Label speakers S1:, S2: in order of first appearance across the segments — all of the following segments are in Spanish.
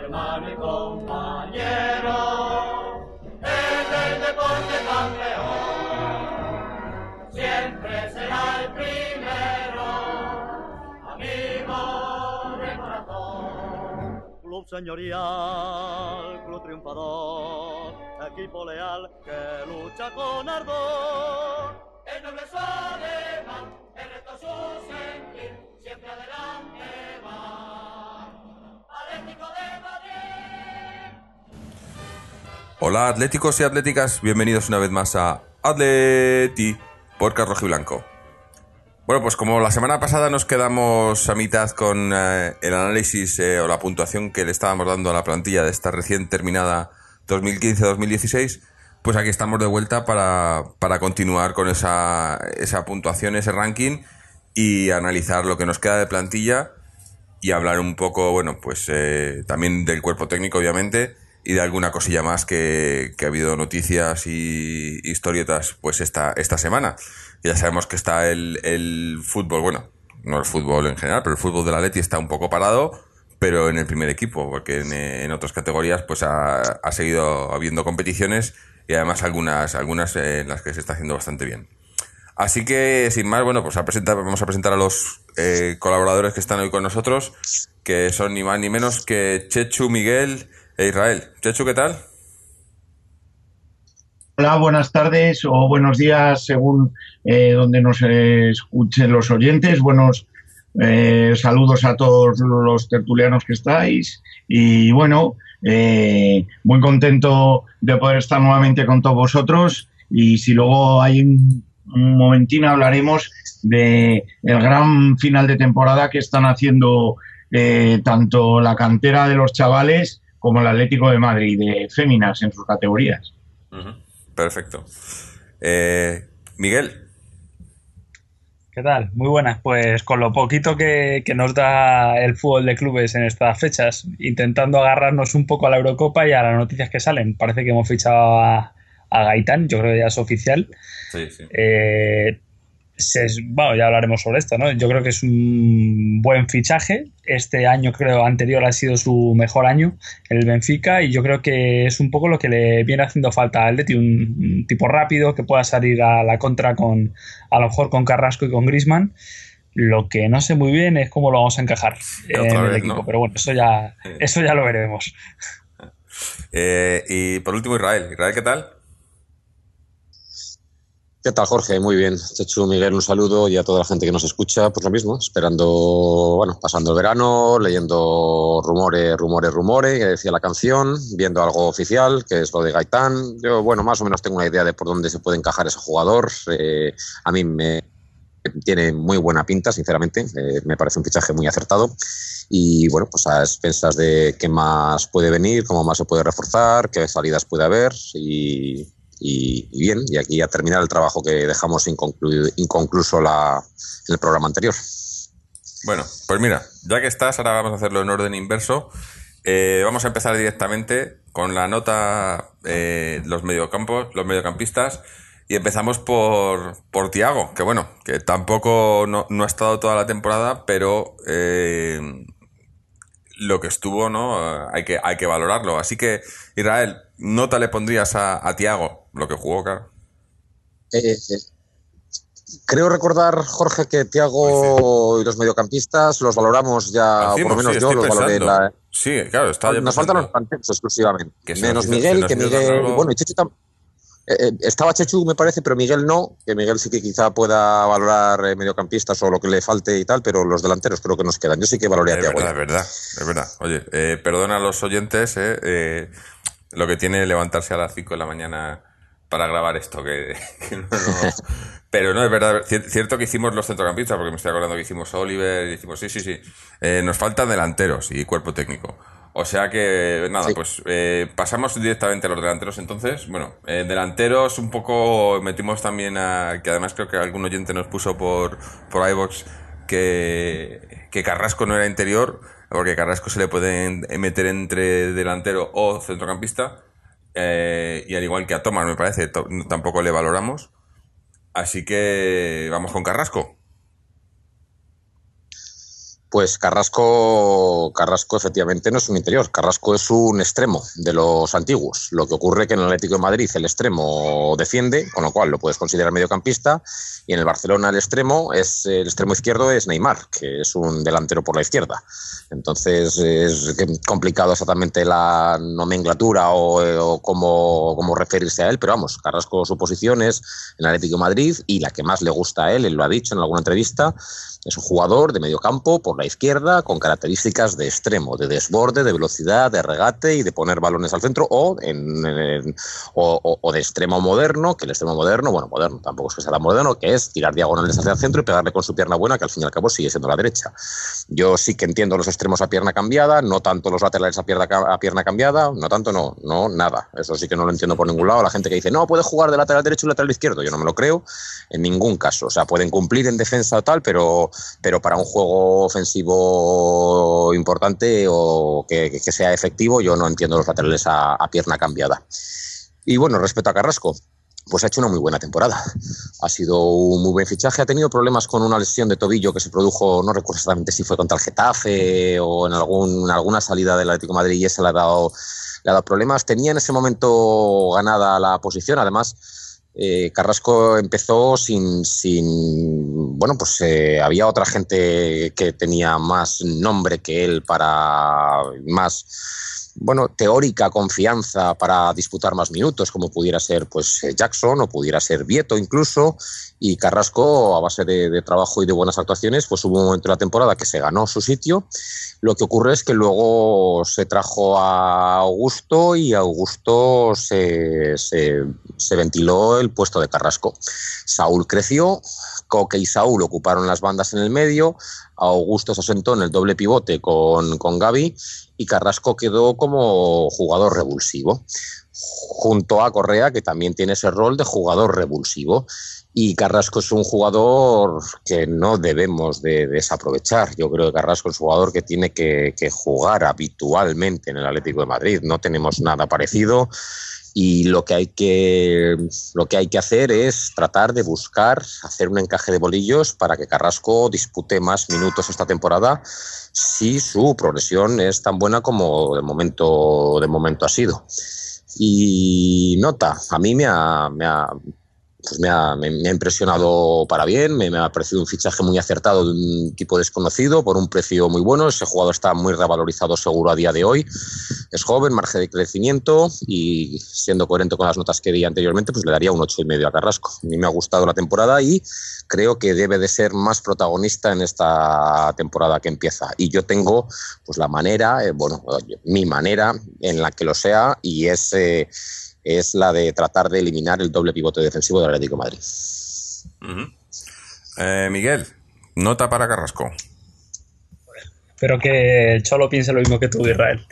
S1: hermano y compañero, es el deporte campeón, siempre será el primero, amigo de corazón. Club señorial, club triunfador, equipo leal que lucha con ardor. El noble es alemán, el resto su sentir, siempre adelante va. Atlético de Madrid.
S2: Hola atléticos y atléticas, bienvenidos una vez más a Atleti Podcast Rojiblanco. Bueno, pues como la semana pasada nos quedamos a mitad con el análisis o la puntuación que le estábamos dando a la plantilla de esta recién terminada 2015-2016, pues aquí estamos de vuelta para continuar con esa puntuación, ese ranking y analizar lo que nos queda de plantilla y hablar un poco, bueno, pues también del cuerpo técnico, obviamente, y de alguna cosilla más que ha habido noticias y historietas pues esta semana. Ya sabemos que está el fútbol, bueno, no el fútbol en general, pero el fútbol del Atleti está un poco parado, pero en el primer equipo, porque en otras categorías pues ha seguido habiendo competiciones y además algunas en las que se está haciendo bastante bien. Así que, sin más, bueno, pues vamos a presentar a los colaboradores que están hoy con nosotros, que son ni más ni menos que Chechu, Miguel e Israel. Chechu, ¿qué tal?
S3: Hola, buenas tardes o buenos días, según donde nos escuchen los oyentes. Buenos saludos a todos los tertulianos que estáis. Y bueno, muy contento de poder estar nuevamente con todos vosotros. Y si luego hay un momentín hablaremos de el gran final de temporada que están haciendo tanto la cantera de los chavales como el Atlético de Madrid de féminas en sus categorías.
S2: Uh-huh. Perfecto. Miguel.
S4: ¿Qué tal? Muy buenas. Pues con lo poquito que nos da el fútbol de clubes en estas fechas, intentando agarrarnos un poco a la Eurocopa y a las noticias que salen. Parece que hemos fichado a Gaitán, yo creo que ya es oficial.
S2: Sí, sí.
S4: Bueno, ya hablaremos sobre esto, ¿no? Yo creo que es un buen fichaje. Este año, creo, anterior ha sido su mejor año en el Benfica y yo creo que es un poco lo que le viene haciendo falta al Atleti, un tipo rápido que pueda salir a la contra a lo mejor con Carrasco y con Griezmann. Lo que no sé muy bien es cómo lo vamos a encajar en el equipo, ¿no? Pero bueno, eso ya lo veremos.
S2: Y por último, Israel. Israel, ¿qué tal?
S5: ¿Qué tal, Jorge? Muy bien. Chechu, Miguel, un saludo y a toda la gente que nos escucha, pues lo mismo, esperando, bueno, pasando el verano, leyendo rumores, que decía la canción, viendo algo oficial, que es lo de Gaitán. Yo, bueno, más o menos tengo una idea de por dónde se puede encajar ese jugador. A mí me tiene muy buena pinta, sinceramente. Me parece un fichaje muy acertado. Y bueno, pues a expensas de qué más puede venir, cómo más se puede reforzar, qué salidas puede haber y bien, y aquí a terminar el trabajo que dejamos inconcluso en el programa anterior.
S2: Bueno, pues mira, ya que estás, ahora vamos a hacerlo en orden inverso. Vamos a empezar directamente con la nota los mediocampistas, y empezamos por Thiago, que bueno, que tampoco no ha estado toda la temporada, pero lo que estuvo, ¿no? Hay que valorarlo. Así que, Israel, ¿nota le pondrías a Thiago? Lo que jugó, claro.
S5: Creo recordar, Jorge, que Thiago y los mediocampistas los valoramos ya,
S2: Decimos,
S5: por lo menos
S2: sí,
S5: yo los valoré.
S2: Sí, claro, está ya
S5: nos faltan los planteos exclusivamente. Menos Miguel, que Miguel... Bueno, y Chechu estaba Chechu, me parece, pero Miguel no, que Miguel sí que quizá pueda valorar mediocampistas o lo que le falte y tal, pero los delanteros creo que nos quedan. Yo sí que valoré a Thiago.
S2: Es verdad. Oye, perdona a los oyentes lo que tiene levantarse a las 5 de la mañana para grabar esto, que no. Pero no, es verdad, cierto que hicimos los centrocampistas, porque me estoy acordando que hicimos Oliver, y hicimos sí. Nos faltan delanteros y cuerpo técnico. O sea que, nada, sí. Pues pasamos directamente a los delanteros entonces. Bueno, delanteros un poco metimos también que además creo que algún oyente nos puso por iVoox que Carrasco no era interior, porque Carrasco se le puede meter entre delantero o centrocampista, y al igual que a Thomas, me parece, tampoco le valoramos. Así que vamos con Carrasco.
S5: Pues Carrasco efectivamente no es un interior, Carrasco es un extremo de los antiguos. Lo que ocurre que en el Atlético de Madrid el extremo defiende, con lo cual lo puedes considerar mediocampista, y en el Barcelona el extremo izquierdo es Neymar, que es un delantero por la izquierda. Entonces es complicado exactamente la nomenclatura o cómo referirse a él, pero vamos, Carrasco su posición es en el Atlético de Madrid y la que más le gusta a él lo ha dicho en alguna entrevista. Es un jugador de mediocampo por la izquierda con características de extremo, de desborde, de velocidad, de regate y de poner balones al centro o de extremo moderno, que el extremo moderno, bueno, moderno tampoco es que sea tan moderno, que es tirar diagonales hacia el centro y pegarle con su pierna buena, que al fin y al cabo sigue siendo la derecha. Yo sí que entiendo los extremos a pierna cambiada, no tanto los laterales a pierna cambiada, no, nada. Eso sí que no lo entiendo por ningún lado. La gente que dice, no, puede jugar de lateral derecho y lateral izquierdo, yo no me lo creo en ningún caso. O sea, pueden cumplir en defensa o tal, pero para un juego ofensivo importante o que sea efectivo, yo no entiendo los laterales a pierna cambiada. Y bueno, respecto a Carrasco, pues ha hecho una muy buena temporada. Ha sido un muy buen fichaje. Ha tenido problemas con una lesión de tobillo que se produjo, no recuerdo exactamente si fue contra el Getafe o en alguna salida del Atlético de Madrid, y ese le ha dado problemas. Tenía en ese momento ganada la posición, además. Carrasco empezó había otra gente que tenía más nombre que él para más teórica confianza para disputar más minutos, como pudiera ser Jackson o pudiera ser Vieto incluso, y Carrasco, a base de trabajo y de buenas actuaciones, pues hubo un momento en la temporada que se ganó su sitio. Lo que ocurre es que luego se trajo a Augusto y Augusto se ventiló el puesto de Carrasco. Saúl creció, Coque y Saúl ocuparon las bandas en el medio, Augusto se asentó en el doble pivote con Gavi y Carrasco quedó como jugador revulsivo, junto a Correa, que también tiene ese rol de jugador revulsivo. Y Carrasco es un jugador que no debemos de desaprovechar. Yo creo que Carrasco es un jugador que tiene que jugar habitualmente en el Atlético de Madrid. No tenemos nada parecido y lo que hay que hacer es tratar de buscar hacer un encaje de bolillos para que Carrasco dispute más minutos esta temporada, si su progresión es tan buena como de momento ha sido. Y nota, a mí me ha impresionado para bien, me ha parecido un fichaje muy acertado de un tipo desconocido por un precio muy bueno. Ese jugador está muy revalorizado seguro a día de hoy, es joven, margen de crecimiento, y siendo coherente con las notas que di anteriormente, pues le daría un 8,5 a Carrasco. A mí me ha gustado la temporada y creo que debe de ser más protagonista en esta temporada que empieza, y yo tengo pues la manera, mi manera en la que lo sea, y es la de tratar de eliminar el doble pivote defensivo del Atlético de Madrid.
S2: Uh-huh. Miguel, nota para Carrasco.
S4: Espero que el Cholo piense lo mismo que tú, Israel.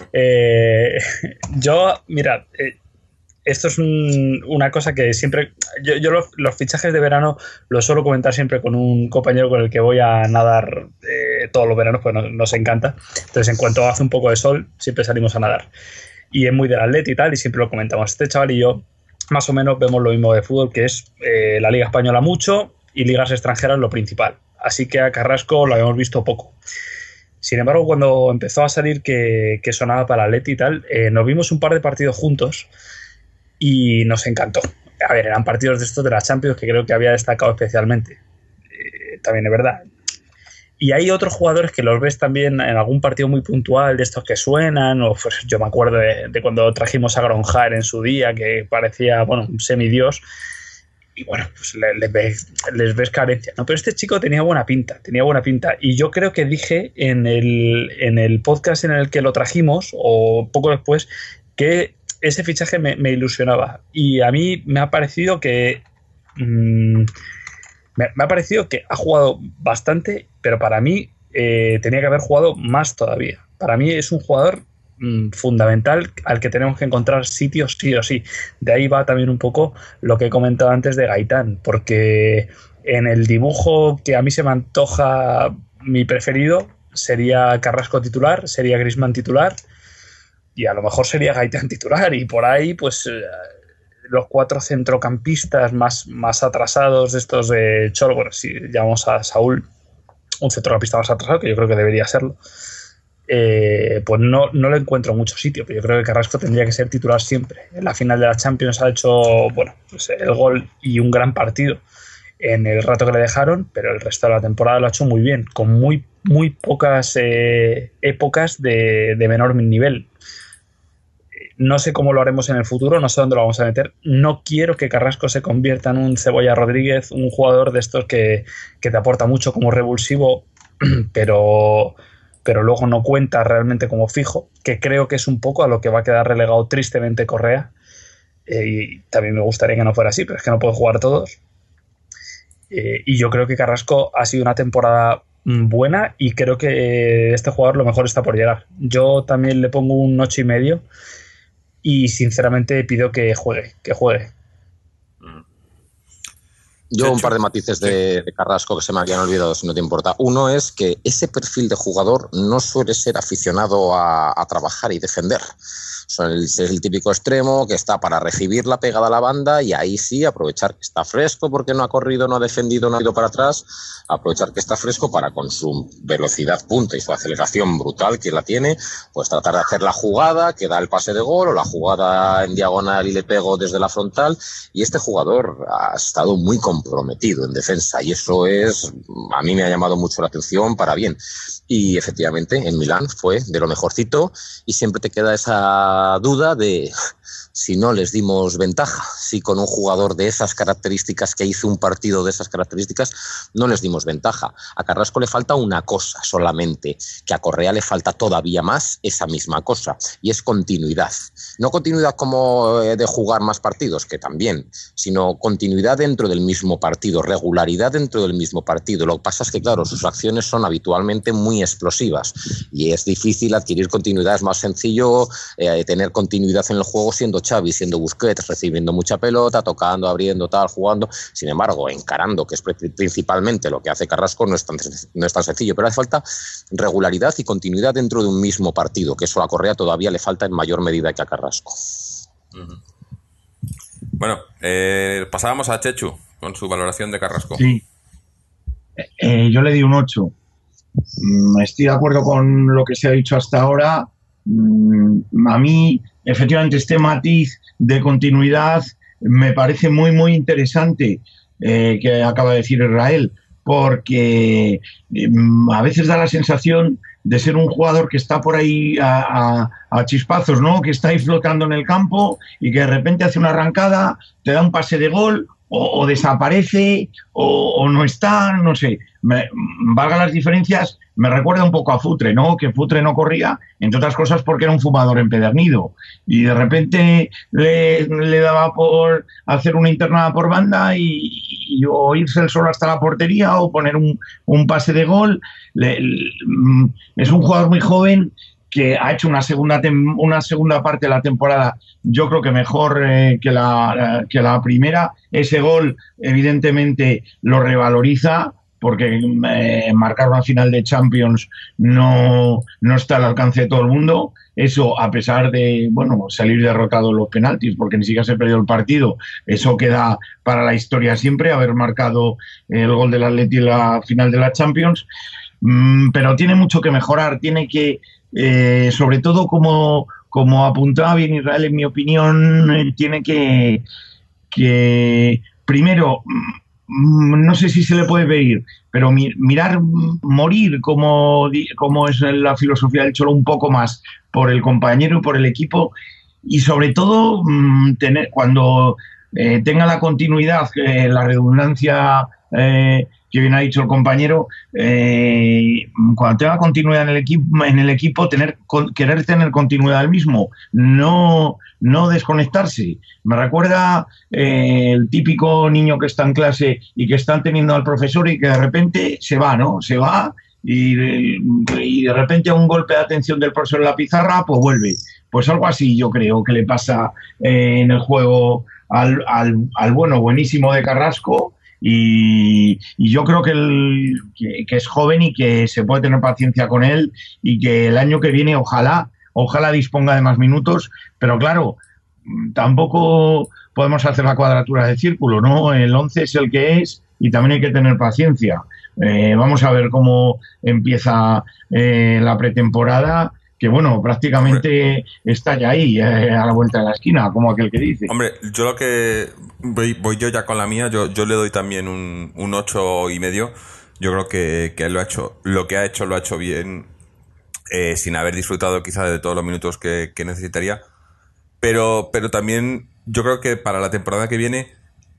S4: Esto es una cosa que siempre... Yo los fichajes de verano los suelo comentar siempre con un compañero con el que voy a nadar todos los veranos, pues nos encanta. Entonces, en cuanto hace un poco de sol, siempre salimos a nadar. Y es muy del Atleti y tal, y siempre lo comentamos. Este chaval y yo más o menos vemos lo mismo de fútbol, que es la Liga Española mucho y ligas extranjeras lo principal. Así que a Carrasco lo habíamos visto poco. Sin embargo, cuando empezó a salir que sonaba para el Atleti y tal, nos vimos un par de partidos juntos y nos encantó. A ver, eran partidos de estos de la Champions que creo que había destacado especialmente. También es verdad. Y hay otros jugadores que los ves también en algún partido muy puntual de estos que suenan, o pues, yo me acuerdo de cuando trajimos a Gronjar en su día, que parecía, un semidios, y pues les ves carencia, ¿no? Pero este chico tenía buena pinta, y yo creo que dije en el podcast en el que lo trajimos, o poco después, que ese fichaje me ilusionaba, y a mí me ha parecido que... Me ha parecido que ha jugado bastante, pero para mí tenía que haber jugado más todavía. Para mí es un jugador fundamental al que tenemos que encontrar sitios sí o sí. De ahí va también un poco lo que he comentado antes de Gaitán, porque en el dibujo que a mí se me antoja mi preferido sería Carrasco titular, sería Griezmann titular y a lo mejor sería Gaitán titular, y por ahí pues... los 4 centrocampistas más atrasados de estos de Cholo, si llamamos a Saúl un centrocampista más atrasado, que yo creo que debería serlo, pues no le encuentro mucho sitio. Pero yo creo que Carrasco tendría que ser titular siempre. En la final de la Champions ha hecho, bueno, pues el gol y un gran partido en el rato que le dejaron, pero el resto de la temporada lo ha hecho muy bien, con muy pocas épocas de menor nivel. No sé cómo lo haremos en el futuro, no sé dónde lo vamos a meter. No quiero que Carrasco se convierta en un Cebolla Rodríguez, un jugador de estos que te aporta mucho como revulsivo, pero luego no cuenta realmente como fijo, que creo que es un poco a lo que va a quedar relegado tristemente Correa. Y también me gustaría que no fuera así, pero es que no puede jugar todos. Y yo creo que Carrasco ha sido una temporada buena y creo que este jugador lo mejor está por llegar. Yo también le pongo un 8,5 y sinceramente pido que juegue.
S5: Yo un par de matices de Carrasco que se me habían olvidado, si no te importa. Uno es que ese perfil de jugador no suele ser aficionado a trabajar y defender. Es el típico extremo que está para recibir la pegada a la banda y ahí sí aprovechar que está fresco porque no ha corrido, no ha defendido, no ha ido para atrás, aprovechar que está fresco para, con su velocidad punta y su aceleración brutal que la tiene, pues tratar de hacer la jugada que da el pase de gol o la jugada en diagonal y le pego desde la frontal. Y este jugador ha estado muy comprometido en defensa y eso a mí me ha llamado mucho la atención para bien. Y efectivamente en Milán fue de lo mejorcito y siempre te queda esa duda de si no les dimos ventaja, si con un jugador de esas características que hizo un partido de esas características no les dimos ventaja. A Carrasco le falta una cosa solamente, que a Correa le falta todavía más esa misma cosa, y es continuidad. No continuidad como de jugar más partidos, que también, sino continuidad dentro del mismo partido, regularidad dentro del mismo partido. Lo que pasa es que, claro, sus acciones son habitualmente muy explosivas y es difícil adquirir continuidad. Es más sencillo tener continuidad en el juego siendo Xavi, siendo Busquets, recibiendo mucha pelota, tocando, abriendo, tal, jugando. Sin embargo, encarando, que es principalmente lo que hace Carrasco, no es tan sencillo, pero hace falta regularidad y continuidad dentro de un mismo partido, que eso a Correa todavía le falta en mayor medida que a Carrasco.
S2: Bueno, pasábamos a Chechu con su valoración de Carrasco.
S3: Sí, yo le di un 8. Estoy de acuerdo con lo que se ha dicho hasta ahora. A mí, efectivamente, este matiz de continuidad me parece muy interesante que acaba de decir Israel, porque a veces da la sensación de ser un jugador que está por ahí a chispazos, ¿no? Que está ahí flotando en el campo y que de repente hace una arrancada, te da un pase de gol o desaparece o no está, no sé. Valga las diferencias, me recuerda un poco a Futre, ¿no? Que Futre no corría, entre otras cosas porque era un fumador empedernido y de repente le daba por hacer una internada por banda y o irse él solo hasta la portería o poner un pase de gol. Es un jugador muy joven que ha hecho una segunda parte de la temporada, yo creo que mejor que la primera. Ese gol evidentemente lo revaloriza, porque marcar una final de Champions no está al alcance de todo el mundo. Eso, a pesar de salir derrotado en los penaltis, porque ni siquiera se perdió el partido, eso queda para la historia siempre, haber marcado el gol del Atleti en la final de la Champions. Pero tiene mucho que mejorar, tiene que, sobre todo como apuntaba bien Israel, en mi opinión, tiene que primero, no sé si se le puede pedir, pero mirar morir, como es la filosofía del Cholo, un poco más por el compañero y por el equipo, y sobre todo cuando tenga la continuidad, la redundancia que bien ha dicho el compañero, cuando tenga continuidad en el equipo querer tener continuidad al mismo, no desconectarse. Me recuerda el típico niño que está en clase y que está teniendo al profesor y que de repente se va y de repente a un golpe de atención del profesor en la pizarra, pues vuelve. Pues algo así yo creo que le pasa en el juego al buenísimo de Carrasco. Y yo creo que es joven y que se puede tener paciencia con él y que el año que viene ojalá disponga de más minutos, pero claro, tampoco podemos hacer la cuadratura del círculo, ¿no? El 11 es el que es y también hay que tener paciencia. Vamos a ver cómo empieza la pretemporada, que bueno, prácticamente está ya ahí, a la vuelta de la esquina, como aquel que dice.
S2: Hombre, yo lo que voy yo ya con la mía, yo le doy también un 8,5. Yo creo que él lo ha hecho bien, sin haber disfrutado quizá de todos los minutos que necesitaría. Pero también yo creo que para la temporada que viene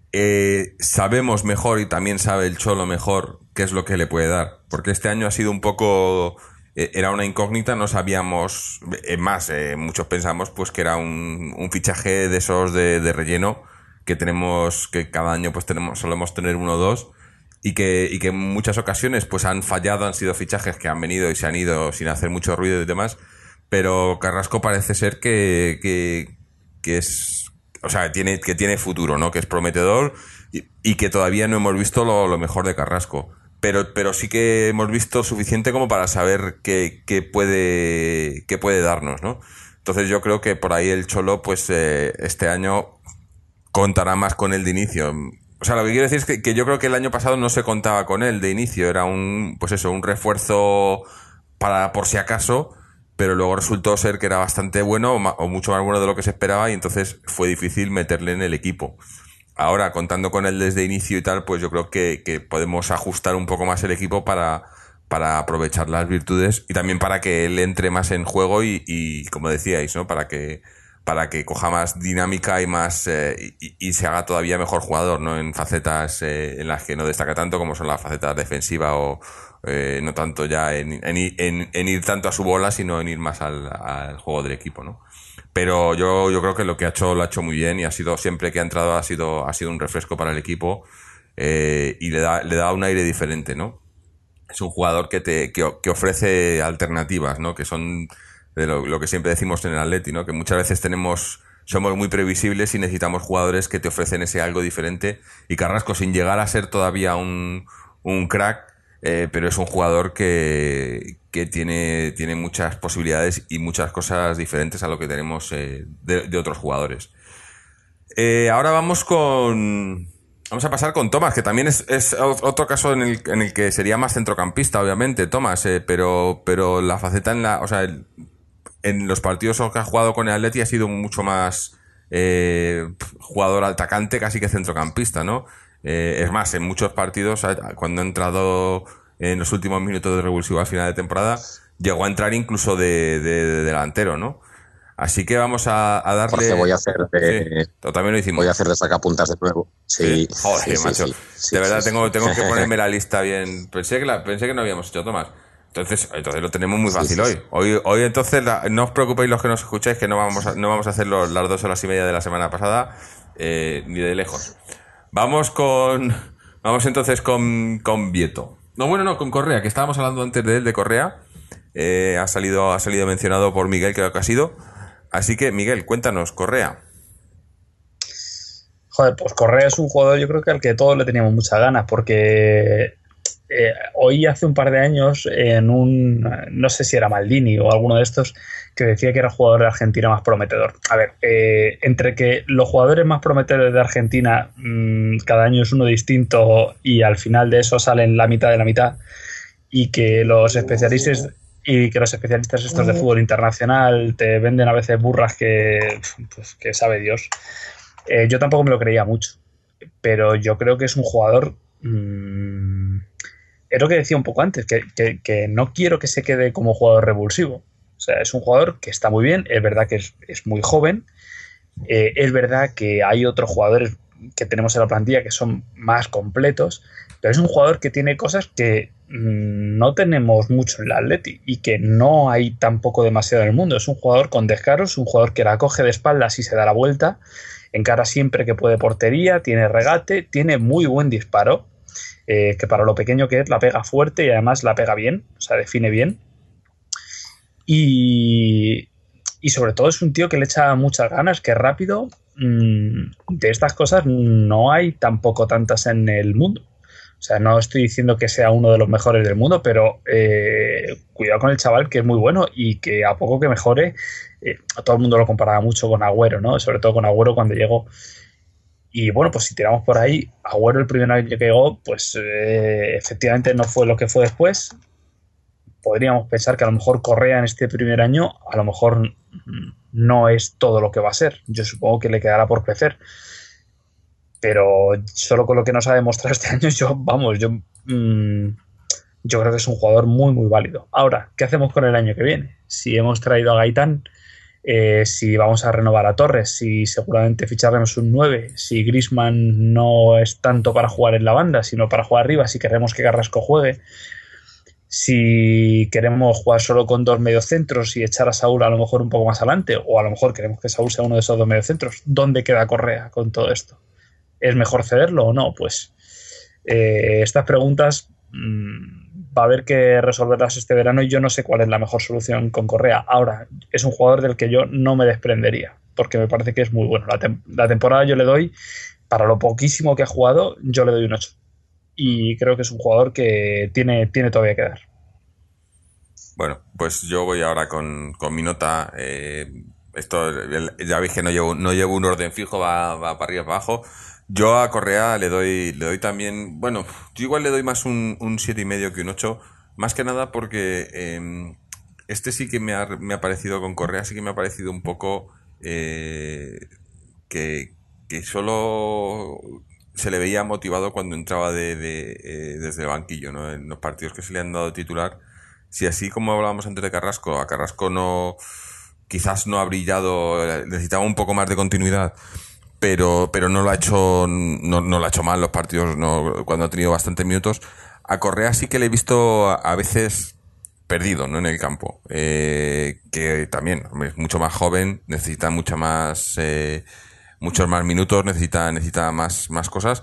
S2: sabemos mejor, y también sabe el Cholo mejor, qué es lo que le puede dar. Porque este año ha sido un poco... era una incógnita, no sabíamos... muchos pensamos pues que era un fichaje de esos de relleno que tenemos, que cada año pues solemos tener uno o dos, y que en muchas ocasiones pues han fallado, han sido fichajes que han venido y se han ido sin hacer mucho ruido y demás. Pero Carrasco parece ser que es, o sea, que tiene futuro, ¿no? Que es prometedor, y que todavía no hemos visto lo mejor de Carrasco. Pero sí que hemos visto suficiente como para saber qué puede darnos, ¿no? Entonces yo creo que por ahí el Cholo, pues este año contará más con él de inicio. O sea, lo que quiero decir es que yo creo que el año pasado no se contaba con él de inicio. Era un refuerzo por si acaso, pero luego resultó ser que era bastante bueno, o mucho más bueno de lo que se esperaba, y entonces fue difícil meterle en el equipo. Ahora, contando con él desde inicio y tal, pues yo creo que podemos ajustar un poco más el equipo para aprovechar las virtudes, y también para que él entre más en juego y como decíais, ¿no? Para que coja más dinámica y más y se haga todavía mejor jugador, ¿no? En facetas en las que no destaca tanto, como son las facetas defensivas, o no tanto ya en ir tanto a su bola, sino en ir más al juego del equipo, ¿no? Pero yo creo que lo que lo ha hecho muy bien, y ha sido, siempre que ha entrado ha sido un refresco para el equipo, y le da un aire diferente, ¿no? Es un jugador que ofrece alternativas, ¿no? Que son de lo que siempre decimos en el Atleti, ¿no? Que muchas veces somos muy previsibles y necesitamos jugadores que te ofrecen ese algo diferente. Y Carrasco, sin llegar a ser todavía un crack, pero es un jugador que tiene muchas posibilidades y muchas cosas diferentes a lo que tenemos de otros jugadores. Ahora vamos a pasar con Tomás, que también es otro caso en el que sería más centrocampista, obviamente, Tomás, pero la faceta en los partidos que ha jugado con el Atleti ha sido mucho más jugador atacante, casi que centrocampista, ¿no? Es más, en muchos partidos, cuando ha entrado en los últimos minutos de revulsivo al final de temporada, llegó a entrar incluso de delantero, ¿no? Así que vamos a darle...
S5: Jorge, voy a hacer
S2: también lo hicimos.
S5: Voy a hacer de sacapuntas de nuevo. Sí.
S2: Joder,
S5: sí,
S2: macho.
S5: Sí,
S2: de verdad,
S5: sí.
S2: tengo que ponerme la lista bien. Pensé que no habíamos hecho, Tomás. Entonces lo tenemos muy fácil hoy. Hoy entonces, no os preocupéis los que nos escucháis, que no vamos a hacer las 2 horas y media de la semana pasada, ni de lejos. Vamos entonces con Vieto. No, con Correa, que estábamos hablando antes de él, de Correa. Ha salido mencionado por Miguel, creo que ha sido. Así que, Miguel, cuéntanos, Correa.
S4: Joder, pues Correa es un jugador, yo creo que al que todos le teníamos muchas ganas, porque oí hace un par de años no sé si era Maldini o alguno de estos, que decía que era el jugador de Argentina más prometedor. A ver, entre que los jugadores más prometedores de Argentina cada año es uno distinto, y al final de eso salen la mitad de la mitad, y que los especialistas estos de fútbol internacional te venden a veces burras que sabe Dios. Yo tampoco me lo creía mucho, pero yo creo que es un jugador... es lo que decía un poco antes, que no quiero que se quede como jugador revulsivo. O sea, es un jugador que está muy bien, es verdad que es muy joven, es verdad que hay otros jugadores que tenemos en la plantilla que son más completos, pero es un jugador que tiene cosas que no tenemos mucho en el Atleti y que no hay tampoco demasiado en el mundo. Es un jugador con descaro, es un jugador que la coge de espaldas y se da la vuelta, encara siempre que puede portería, tiene regate, tiene muy buen disparo, que para lo pequeño que es la pega fuerte y además la pega bien, o sea, define bien. Y sobre todo es un tío que le echa muchas ganas, que es rápido. De estas cosas no hay tampoco tantas en el mundo. O sea, no estoy diciendo que sea uno de los mejores del mundo, pero cuidado con el chaval, que es muy bueno, y que a poco que mejore, todo el mundo lo comparaba mucho con Agüero, ¿no? Sobre todo con Agüero cuando llegó. Y bueno, pues si tiramos por ahí, Agüero el primer año que llegó, pues efectivamente no fue lo que fue después. Podríamos pensar que a lo mejor Correa en este primer año a lo mejor no es todo lo que va a ser. Yo supongo que le quedará por crecer. Pero solo con lo que nos ha demostrado este año, yo creo que es un jugador muy, muy válido. Ahora, ¿qué hacemos con el año que viene? Si hemos traído a Gaitán, si vamos a renovar a Torres, si seguramente ficharemos un 9, si Griezmann no es tanto para jugar en la banda, sino para jugar arriba, si queremos que Carrasco juegue, si queremos jugar solo con 2 mediocentros y echar a Saúl a lo mejor un poco más adelante, o a lo mejor queremos que Saúl sea uno de esos 2 mediocentros, ¿dónde queda Correa con todo esto? ¿Es mejor cederlo o no? Pues estas preguntas va a haber que resolverlas este verano y yo no sé cuál es la mejor solución con Correa. Ahora, es un jugador del que yo no me desprendería, porque me parece que es muy bueno. La temporada yo le doy, para lo poquísimo que ha jugado, yo le doy un 8. Y creo que es un jugador que tiene todavía que dar.
S2: Bueno, pues yo voy ahora con mi nota. Esto ya veis que no llevo un orden fijo, va para arriba, para abajo. Yo a Correa le doy también, bueno, yo igual le doy más un 7,5 que un 8, más que nada porque este sí que me ha parecido con Correa, sí que me ha parecido un poco que solo se le veía motivado cuando entraba desde el banquillo, ¿no? En los partidos que se le han dado titular, si así como hablábamos antes de Carrasco, a Carrasco quizás no ha brillado, necesitaba un poco más de continuidad. Pero no lo ha hecho mal los partidos, no, cuando ha tenido bastantes minutos. A Correa sí que le he visto a veces perdido, ¿no? En el campo, que también, hombre, es mucho más joven, necesita muchos más minutos, necesita más cosas,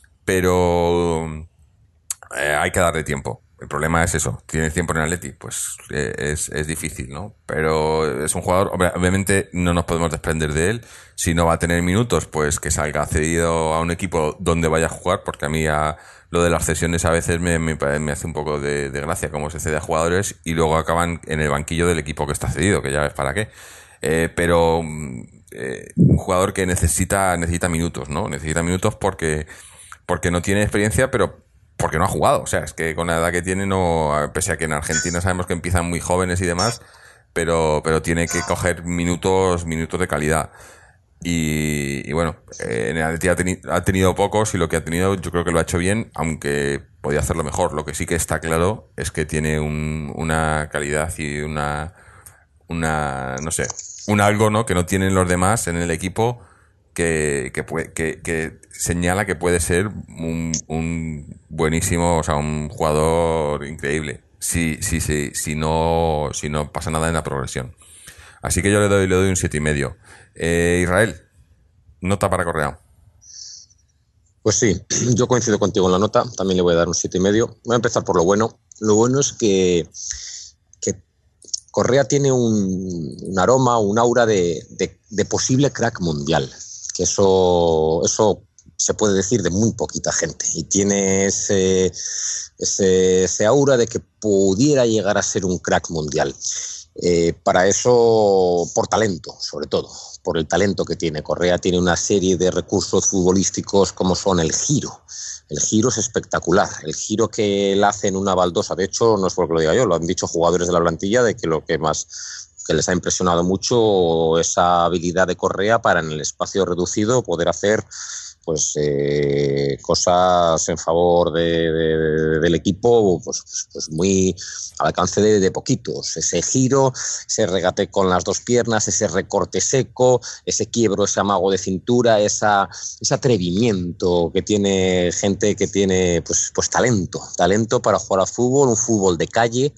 S2: pero hay que darle tiempo. El problema es eso, tienes tiempo en el Atleti, pues es difícil, ¿no? Pero es un jugador, obviamente no nos podemos desprender de él. Si no va a tener minutos, pues que salga cedido a un equipo donde vaya a jugar, porque a mí lo de las cesiones a veces me hace un poco de gracia, cómo se cede a jugadores y luego acaban en el banquillo del equipo que está cedido, que ya ves para qué. Pero un jugador que necesita minutos, ¿no? Necesita minutos porque no tiene experiencia, pero porque no ha jugado. O sea, es que con la edad que tiene, no, pese a que en Argentina sabemos que empiezan muy jóvenes y demás, pero tiene que coger minutos de calidad. Y bueno, en el Atleti ha tenido pocos y lo que ha tenido yo creo que lo ha hecho bien, aunque podía hacerlo mejor. Lo que sí que está claro es que tiene una calidad y no sé, un algo, ¿no? Que no tienen los demás en el equipo, que señala que puede ser un buenísimo, o sea, un jugador increíble si no pasa nada en la progresión. Así que yo le doy un 7,5. Israel, nota para Correa.
S5: Pues sí, yo coincido contigo en la nota, también le voy a dar un 7,5. Voy a empezar por lo bueno. Lo bueno es que Correa tiene un aroma, un aura de posible crack mundial. Que eso se puede decir de muy poquita gente. Y tiene ese aura de que pudiera llegar a ser un crack mundial. Para eso, por talento, sobre todo, por el talento que tiene. Correa tiene una serie de recursos futbolísticos como son el giro. El giro es espectacular. El giro que él hace en una baldosa, de hecho, no es porque lo diga yo, lo han dicho jugadores de la plantilla, de que lo que les ha impresionado mucho esa habilidad de Correa para en el espacio reducido poder hacer pues cosas en favor del equipo pues muy al alcance de poquitos. Ese giro, ese regate con las dos piernas, ese recorte seco, ese quiebro, ese amago de cintura, ese atrevimiento que tiene gente que tiene pues talento para jugar al fútbol, un fútbol de calle.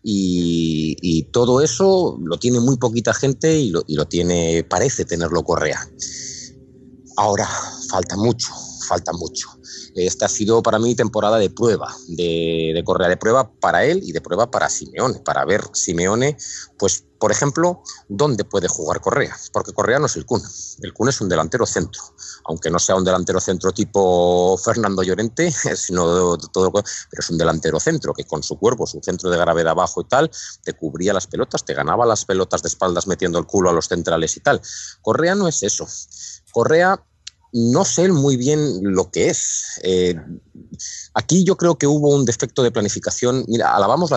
S5: Y todo eso lo tiene muy poquita gente y lo tiene, parece tenerlo Correa. Ahora, falta mucho. Esta ha sido para mí temporada de prueba de Correa, de prueba para él y de prueba para Simeone, para ver Simeone, pues por ejemplo, dónde puede jugar Correa, porque Correa no es el Kun es un delantero centro, aunque no sea un delantero centro tipo Fernando Llorente, sino pero es un delantero centro que con su cuerpo, su centro de gravedad bajo y tal, te cubría las pelotas, te ganaba las pelotas de espaldas metiendo el culo a los centrales y tal. Correa no es eso. Correa no sé muy bien lo que es. Aquí yo creo que hubo un defecto de planificación. Mira, alabamos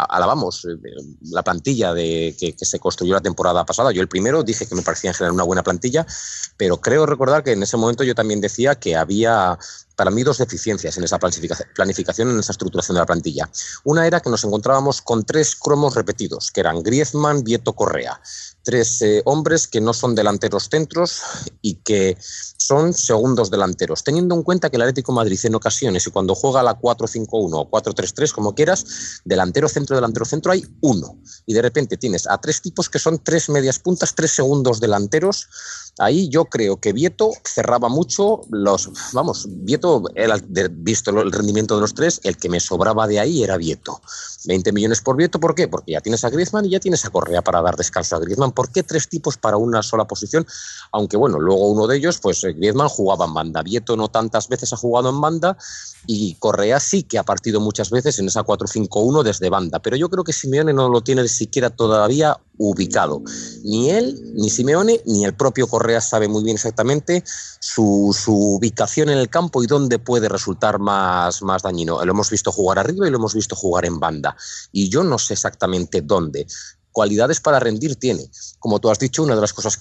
S5: la plantilla que se construyó la temporada pasada. Yo el primero dije que me parecía en general una buena plantilla, pero creo recordar que en ese momento yo también decía que había, para mí, dos deficiencias en esa planificación, en esa estructuración de la plantilla. Una era que nos encontrábamos con 3 cromos repetidos, que eran Griezmann, Vieto, Correa. 3 hombres que no son delanteros centros y que son segundos delanteros, teniendo en cuenta que el Atlético de Madrid en ocasiones, y cuando juega la 4-5-1 o 4-3-3, como quieras, delantero centro hay uno, y de repente tienes a 3 tipos que son 3 medias puntas, 3 segundos delanteros. Ahí yo creo que Vieto cerraba mucho Vieto, visto el rendimiento de los 3, el que me sobraba de ahí era Vieto. 20 millones por Vieto, ¿por qué? Porque ya tienes a Griezmann y ya tienes a Correa para dar descanso a Griezmann. ¿Por qué 3 tipos para una sola posición? Aunque bueno, luego uno de ellos, pues Griezmann jugaba en banda, Vieto no tantas veces ha jugado en banda, y Correa sí que ha partido muchas veces en esa 4-5-1 desde banda, pero yo creo que Simeone no lo tiene siquiera todavía ubicado. Ni él, ni Simeone, ni el propio Correa sabe muy bien exactamente su ubicación en el campo y dónde puede resultar más dañino. Lo hemos visto jugar arriba y lo hemos visto jugar en banda, y yo no sé exactamente dónde. Cualidades para rendir tiene. Como tú has dicho, una de las cosas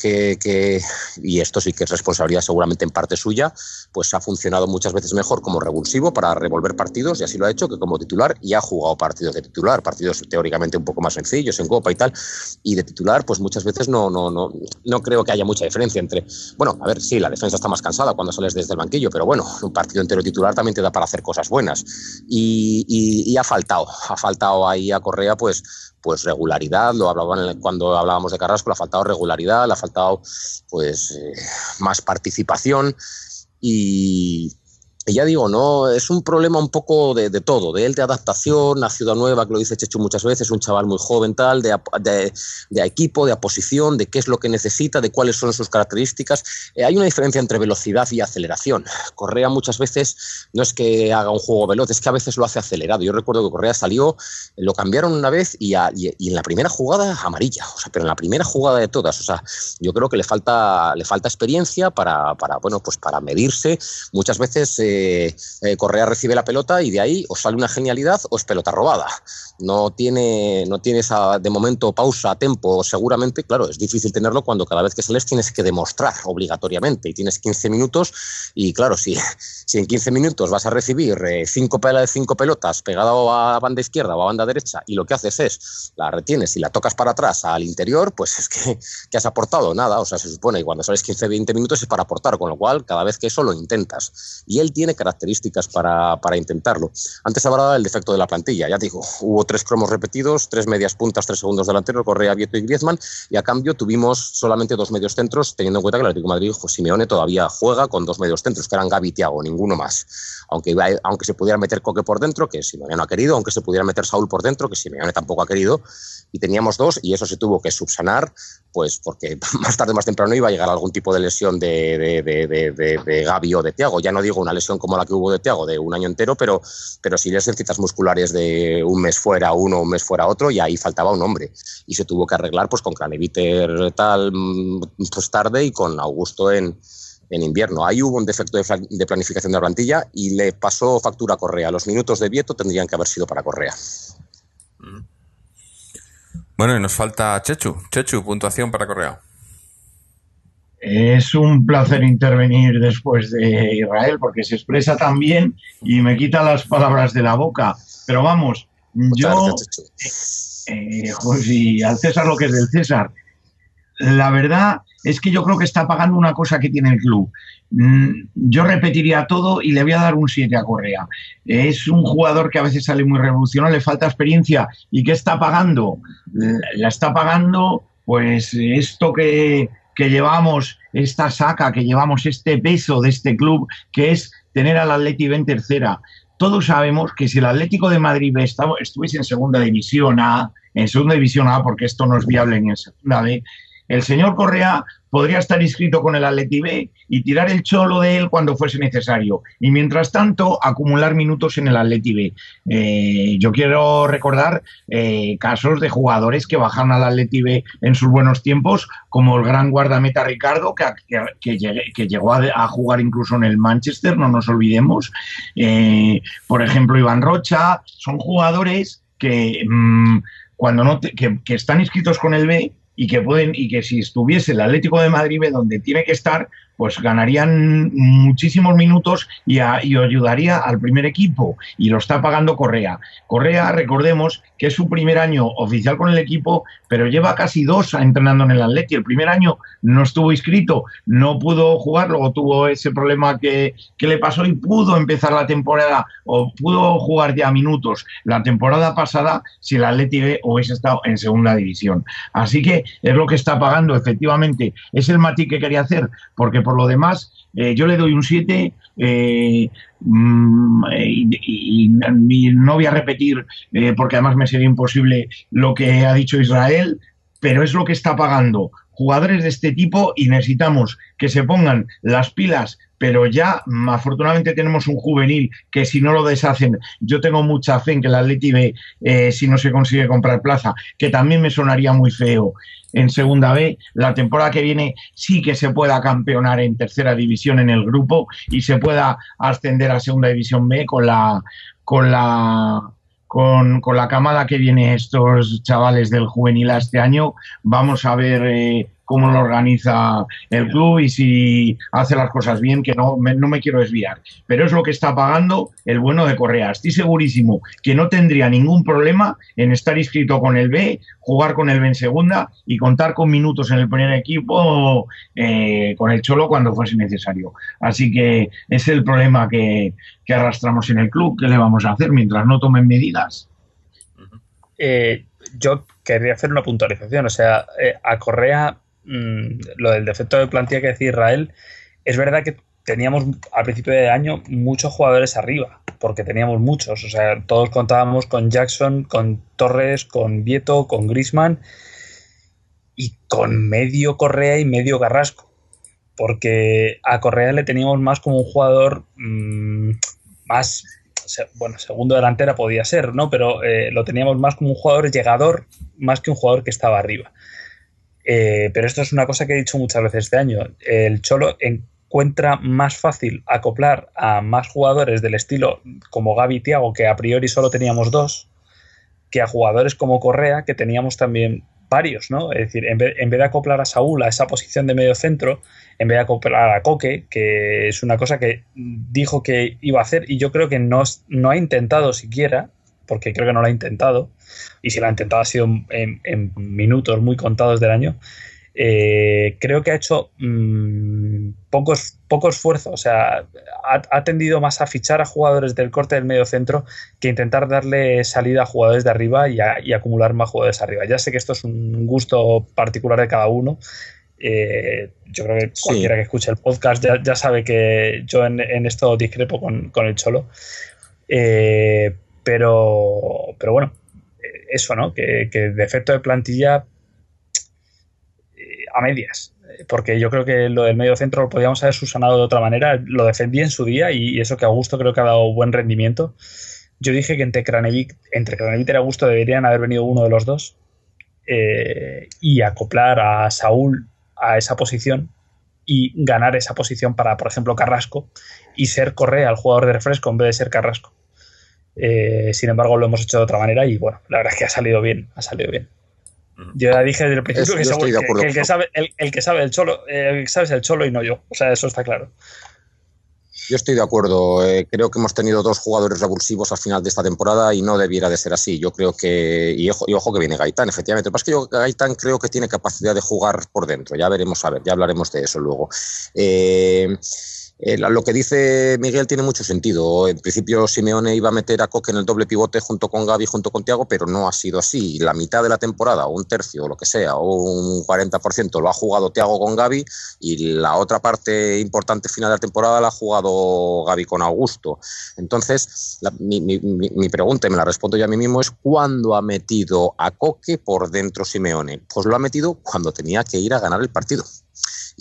S5: y esto sí que es responsabilidad seguramente en parte suya, pues ha funcionado muchas veces mejor como revulsivo para revolver partidos, y así lo ha hecho, que como titular, y ha jugado partidos de titular, partidos teóricamente un poco más sencillos en Copa y tal, y de titular pues muchas veces no creo que haya mucha diferencia entre, bueno, a ver, sí, la defensa está más cansada cuando sales desde el banquillo, pero bueno, un partido entero titular también te da para hacer cosas buenas, y ha faltado ahí a Correa pues regularidad. Lo hablaban cuando hablábamos de Carrasco, le ha faltado regularidad, le ha faltado pues más participación, y ya digo, no es un problema un poco de todo, de él, de adaptación a Ciudad Nueva, que lo dice Chechu muchas veces, un chaval muy joven, tal, de equipo, de aposición, de qué es lo que necesita, de cuáles son sus características. Hay una diferencia entre velocidad y aceleración. Correa muchas veces no es que haga un juego veloz, es que a veces lo hace acelerado. Yo recuerdo que Correa salió, lo cambiaron una vez y en la primera jugada amarilla, o sea, pero en la primera jugada de todas, o sea, yo creo que le falta experiencia para medirse. Muchas veces Correa recibe la pelota y de ahí o sale una genialidad o es pelota robada. No tiene esa, de momento, pausa, tempo. Seguramente, claro, es difícil tenerlo cuando cada vez que sales tienes que demostrar obligatoriamente y tienes 15 minutos, y claro, si en 15 minutos vas a recibir 5 pelotas pegado a banda izquierda o a banda derecha, y lo que haces es la retienes y la tocas para atrás al interior, pues es que has aportado nada. O sea, se supone que cuando sales 15-20 minutos es para aportar, con lo cual cada vez que eso lo intentas, y él tiene características para intentarlo. Antes hablaba del defecto de la plantilla, ya digo, hubo 3 cromos repetidos, 3 medias puntas, 3 segundos delanteros, Correa, Vieto y Griezmann, y a cambio tuvimos solamente 2 medios centros, teniendo en cuenta que el Atlético de Madrid, pues Simeone todavía juega con 2 medios centros, que eran Gavi y Thiago, ninguno más. Aunque se pudiera meter Coque por dentro, que Simeone no ha querido, aunque se pudiera meter Saúl por dentro, que Simeone tampoco ha querido, y teníamos 2, y eso se tuvo que subsanar, pues porque más tarde o más temprano iba a llegar algún tipo de lesión de Gavi o de Thiago. Ya no digo una lesión como la que hubo de Thiago de un año entero, pero sí lesioncitas musculares de un mes fuera uno, un mes fuera otro, y ahí faltaba un hombre, y se tuvo que arreglar pues con Craneviter tal pues tarde, y con Augusto en invierno. Ahí hubo un defecto de planificación de la plantilla, y le pasó factura a Correa. Los minutos de Vieto tendrían que haber sido para Correa.
S2: Bueno, y nos falta Chechu, puntuación para Correa.
S3: Es un placer intervenir después de Israel, porque se expresa tan bien y me quita las palabras de la boca. Pero vamos, pues sí, al César lo que es del César. La verdad es que yo creo que está pagando una cosa que tiene el club. Yo repetiría todo y le voy a dar un 7 a Correa. Es un jugador que a veces sale muy revolucionario, le falta experiencia. ¿Y qué está pagando? La está pagando pues esto que llevamos, esta saca que llevamos, este peso de este club, que es tener al Atleti en tercera. Todos sabemos que si el Atlético de Madrid estuviese en segunda división A, porque esto no es viable ni en segunda B, el señor Correa podría estar inscrito con el Atleti B y tirar el cholo de él cuando fuese necesario. Y mientras tanto, acumular minutos en el Atleti B. Yo quiero recordar casos de jugadores que bajaron al Atleti B en sus buenos tiempos, como el gran guardameta Ricardo, que llegó a jugar incluso en el Manchester, no nos olvidemos. Por ejemplo, Iván Rocha. Son jugadores que que están inscritos con el B y que si estuviese el Atlético de Madrid B donde tiene que estar, pues ganarían muchísimos minutos y ayudaría al primer equipo, y lo está pagando Correa. Correa, recordemos que es su primer año oficial con el equipo, pero lleva casi 2 entrenando en el Atleti. El primer año no estuvo inscrito, no pudo jugar, luego tuvo ese problema que le pasó y pudo empezar la temporada, o pudo jugar ya minutos la temporada pasada si el Atleti B hubiese estado en segunda división. Así que es lo que está pagando, efectivamente. Es el matiz que quería hacer, porque por lo demás, yo le doy un 7 y no voy a repetir, porque además me sería imposible lo que ha dicho Israel, pero es lo que está pagando. Jugadores de este tipo, y necesitamos que se pongan las pilas, pero ya afortunadamente tenemos un juvenil que si no lo deshacen, yo tengo mucha fe en que el Atleti B, si no se consigue comprar plaza, que también me sonaría muy feo en segunda B, la temporada que viene sí que se pueda campeonar en tercera división en el grupo y se pueda ascender a segunda división B con la camada que viene estos chavales del juvenil a este año. Vamos a ver cómo lo organiza el club y si hace las cosas bien, que no me quiero desviar. Pero es lo que está pagando el bueno de Correa. Estoy segurísimo que no tendría ningún problema en estar inscrito con el B, jugar con el B en segunda y contar con minutos en el primer equipo con el Cholo cuando fuese necesario. Así que es el problema que arrastramos en el club. ¿Qué le vamos a hacer mientras no tomen medidas?
S4: Yo querría hacer una puntualización. O sea, a Correa, lo del defecto de plantilla que decía Israel, es verdad que teníamos al principio de año muchos jugadores arriba, porque teníamos muchos. O sea, todos contábamos con Jackson, con Torres, con Vieto, con Griezmann y con medio Correa y medio Carrasco, porque a Correa le teníamos más como un jugador más, bueno, segundo delantera podía ser, ¿no? Pero lo teníamos más como un jugador llegador, más que un jugador que estaba arriba. Pero esto es una cosa que he dicho muchas veces este año. El Cholo encuentra más fácil acoplar a más jugadores del estilo como Gavi y Thiago, que a priori solo teníamos 2, que a jugadores como Correa, que teníamos también varios, ¿no? Es decir, en vez de acoplar a Saúl a esa posición de medio centro, en vez de acoplar a Coque, que es una cosa que dijo que iba a hacer y yo creo que no ha intentado siquiera, porque creo que no lo ha intentado, y si lo ha intentado ha sido en minutos muy contados del año. Creo que ha hecho poco esfuerzo. O sea, ha tendido más a fichar a jugadores del corte del medio centro que intentar darle salida a jugadores de arriba y acumular más jugadores arriba. Ya sé que esto es un gusto particular de cada uno. Yo creo que cualquiera que escuche el podcast ya sabe que yo en esto discrepo con el Cholo. Pero bueno, eso, ¿no? Que defecto de plantilla a medias, porque yo creo que lo del medio centro lo podíamos haber subsanado de otra manera. Lo defendí en su día y eso que Augusto creo que ha dado buen rendimiento. Yo dije que entre Kranevich y Augusto deberían haber venido uno de los dos y acoplar a Saúl a esa posición y ganar esa posición para, por ejemplo, Carrasco, y ser Correa el jugador de refresco en vez de ser Carrasco. Sin embargo, lo hemos hecho de otra manera y bueno, la verdad es que ha salido bien. Yo ya dije desde el principio que el que sabe el Cholo, el que sabe es el Cholo y no yo. O sea, eso está claro.
S5: Yo estoy de acuerdo. Creo que hemos tenido 2 jugadores revulsivos al final de esta temporada y no debiera de ser así. Yo creo que... Y ojo que viene Gaitán, efectivamente. Lo que pasa es que yo Gaitán creo que tiene capacidad de jugar por dentro. Ya veremos, ya hablaremos de eso luego. Lo que dice Miguel tiene mucho sentido. En principio Simeone iba a meter a Coque en el doble pivote junto con Gavi, junto con Thiago, pero no ha sido así. La mitad de la temporada, o un tercio, o lo que sea, o un 40% lo ha jugado Thiago con Gavi y la otra parte importante final de la temporada la ha jugado Gavi con Augusto. Entonces, mi pregunta, y me la respondo yo a mí mismo, es ¿cuándo ha metido a Coque por dentro Simeone? Pues lo ha metido cuando tenía que ir a ganar el partido.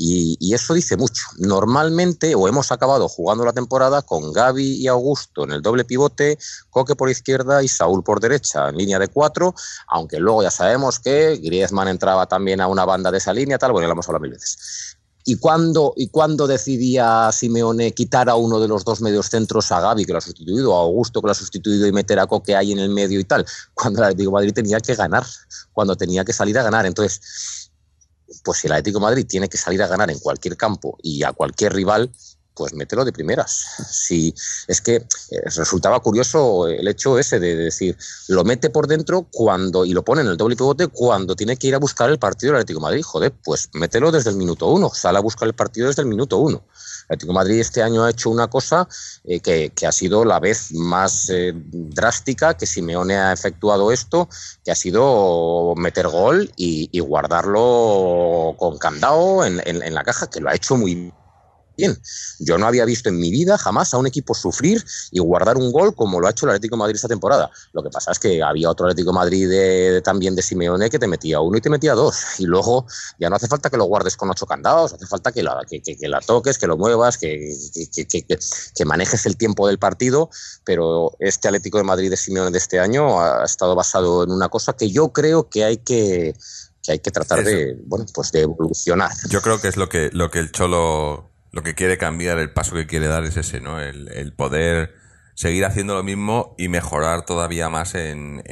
S5: Y eso dice mucho. Normalmente, o hemos acabado jugando la temporada con Gavi y Augusto en el doble pivote, Coque por izquierda y Saúl por derecha, en línea de 4, aunque luego ya sabemos que Griezmann entraba también a una banda de esa línea, tal, bueno, ya lo hemos hablado 1000 veces. ¿Y cuándo decidía Simeone quitar a uno de los dos mediocentros, a Gavi, que lo ha sustituido, a Augusto, que lo ha sustituido, y meter a Coque ahí en el medio y tal? Cuando el Atlético de Madrid tenía que ganar, cuando tenía que salir a ganar. Entonces, pues si el Atlético de Madrid tiene que salir a ganar en cualquier campo y a cualquier rival, pues mételo de primeras. Si, es que resultaba curioso el hecho ese de decir, lo mete por dentro y lo pone en el doble pivote cuando tiene que ir a buscar el partido del Atlético de Madrid. Joder, pues mételo desde el minuto 1, sale a buscar el partido desde el minuto 1. El Atlético de Madrid este año ha hecho una cosa que ha sido la vez más drástica que Simeone ha efectuado esto, que ha sido meter gol y guardarlo con candado en la caja, que lo ha hecho muy bien. Yo no había visto en mi vida jamás a un equipo sufrir y guardar un gol como lo ha hecho el Atlético de Madrid esta temporada. Lo que pasa es que había otro Atlético de Madrid también de Simeone que te metía uno y te metía dos, y luego ya no hace falta que lo guardes con 8 candados, hace falta que la toques, que lo muevas, que manejes el tiempo del partido. Pero este Atlético de Madrid de Simeone de este año ha estado basado en una cosa que yo creo que hay que tratar de evolucionar.
S2: Yo creo que es lo que el Cholo, lo que quiere cambiar, el paso que quiere dar es ese, ¿no? El poder seguir haciendo lo mismo y mejorar todavía más en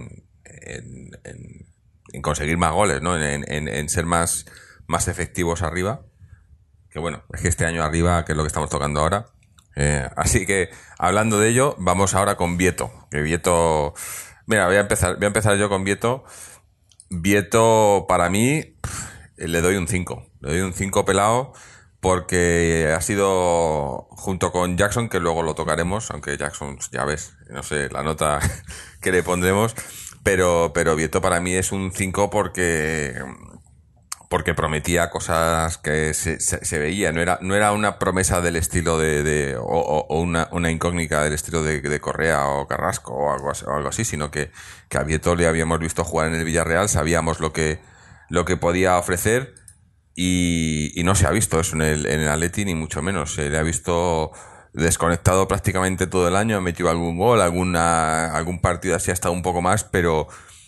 S2: conseguir más goles, ¿no? En ser más efectivos arriba. Que bueno, es que este año arriba, que es lo que estamos tocando ahora. Así que, hablando de ello, vamos ahora con Vieto. Que Vieto... Mira, voy a empezar yo con Vieto. Vieto, para mí, le doy un 5. Le doy un 5 pelado, porque ha sido, junto con Jackson, que luego lo tocaremos, aunque Jackson, ya ves, no sé la nota que le pondremos, pero Vieto para mí es un 5 porque prometía cosas que se veía, no era una promesa del estilo o una incógnita del estilo de Correa o Carrasco o algo así, sino que a Vieto le habíamos visto jugar en el Villarreal, sabíamos lo que podía ofrecer. Y no se ha visto eso en el Atleti, ni mucho menos. Se le ha visto desconectado prácticamente todo el año. Ha metido algún gol, algún partido así ha estado un poco más, pero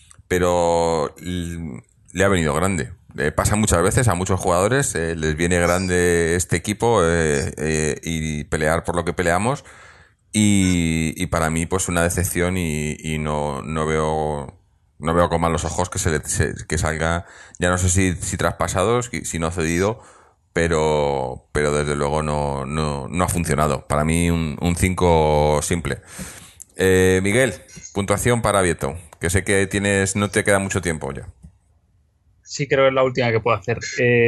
S2: le ha venido grande. Pasa muchas veces a muchos jugadores, les viene grande este equipo y pelear por lo que peleamos. Y para mí, pues una decepción, y no veo con malos ojos que salga, ya no sé si traspasados, si no cedido, pero desde luego no ha funcionado. Para mí un 5 simple. Miguel, puntuación para Vieto, que sé que no te queda mucho tiempo ya.
S4: Sí, creo que es la última que puedo hacer.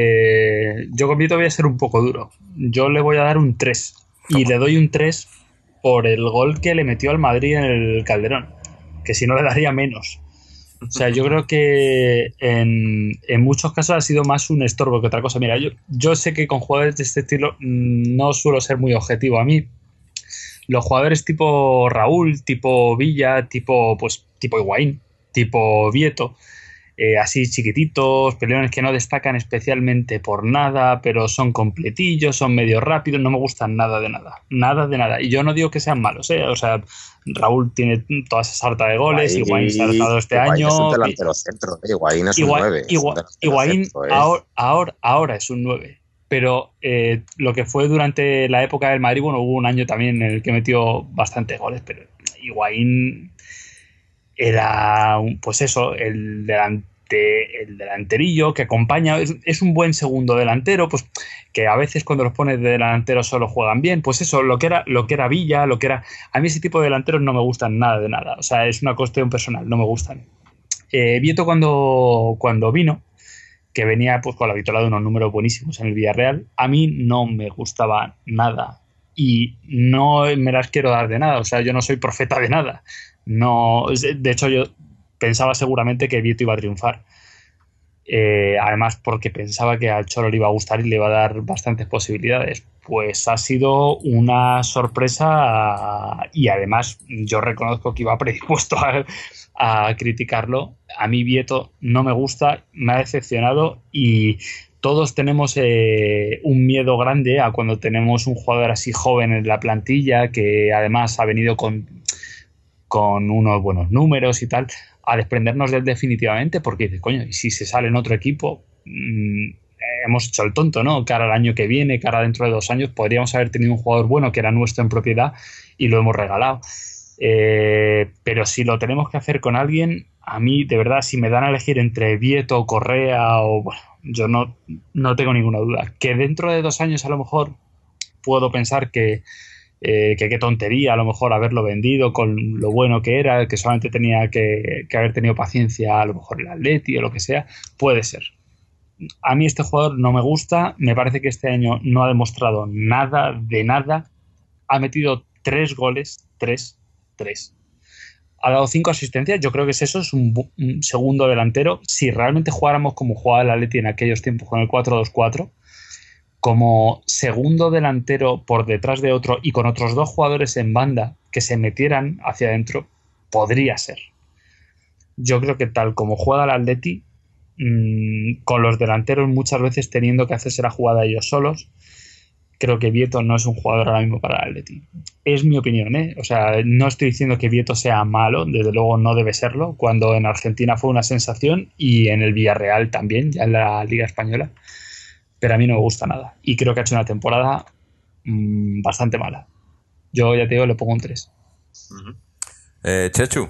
S4: Yo con Vieto voy a ser un poco duro. Yo le voy a dar un 3. Y le doy un 3 por el gol que le metió al Madrid en el Calderón, que si no le daría menos. O sea, yo creo que en muchos casos ha sido más un estorbo que otra cosa. Mira, yo sé que con jugadores de este estilo no suelo ser muy objetivo. A mí, los jugadores tipo Raúl, tipo Villa, tipo Higuaín, tipo Vieto, así chiquititos, peleones que no destacan especialmente por nada, pero son completillos, son medio rápidos, no me gustan nada de nada. Y yo no digo que sean malos, o sea, Raúl tiene toda esa sarta de goles, Higuaín se ha tratado este año.
S5: Es un delantero centro, Higuaín es un 9.
S4: Higuaín ahora es un 9. Pero lo que fue durante la época del Madrid, bueno, hubo un año también en el que metió bastantes goles, pero Higuaín era, pues eso, el delanterillo que acompaña, es un buen segundo delantero, pues que a veces cuando los pones de delantero solo juegan bien, pues eso, lo que era Villa, a mí ese tipo de delanteros no me gustan nada de nada, o sea, es una cuestión personal, no me gustan. Vieto cuando vino, que venía pues con la vitola de unos números buenísimos en el Villarreal, a mí no me gustaba nada y no me las quiero dar de nada, o sea, yo no soy profeta de nada. No, de hecho yo pensaba seguramente que Vieto iba a triunfar, además porque pensaba que al Cholo le iba a gustar y le iba a dar bastantes posibilidades. Pues ha sido una sorpresa y además yo reconozco que iba predispuesto a criticarlo. A mí Vieto no me gusta, me ha decepcionado y todos tenemos un miedo grande a cuando tenemos un jugador así joven en la plantilla, que además ha venido con unos buenos números y tal, a desprendernos de él definitivamente, porque dices, coño, y si se sale en otro equipo, hemos hecho el tonto, ¿no? Cara al año que viene, cara dentro de 2 años, podríamos haber tenido un jugador bueno que era nuestro en propiedad y lo hemos regalado. Pero si lo tenemos que hacer con alguien, a mí, de verdad, si me dan a elegir entre Vieto, Correa o... Bueno, yo no tengo ninguna duda. Que dentro de 2 años a lo mejor puedo pensar que qué tontería a lo mejor haberlo vendido con lo bueno que era, que solamente tenía que haber tenido paciencia a lo mejor el Atleti o lo que sea, puede ser. A mí este jugador no me gusta, me parece que este año no ha demostrado nada de nada, ha metido 3 goles, 3. Ha dado 5 asistencias, yo creo que eso es un segundo delantero. Si realmente jugáramos como jugaba el Atleti en aquellos tiempos con el 4-2-4, como segundo delantero por detrás de otro y con otros 2 jugadores en banda que se metieran hacia adentro, podría ser. Yo creo que tal como juega el Atleti, con los delanteros muchas veces teniendo que hacerse la jugada ellos solos, creo que Vieto no es un jugador ahora mismo para el Atleti. Es mi opinión, ¿eh? O sea, no estoy diciendo que Vieto sea malo, desde luego no debe serlo, cuando en Argentina fue una sensación y en el Villarreal también, ya en la Liga Española, pero a mí no me gusta nada y creo que ha hecho una temporada bastante mala. Yo ya te digo, le pongo un 3.
S2: Chechu.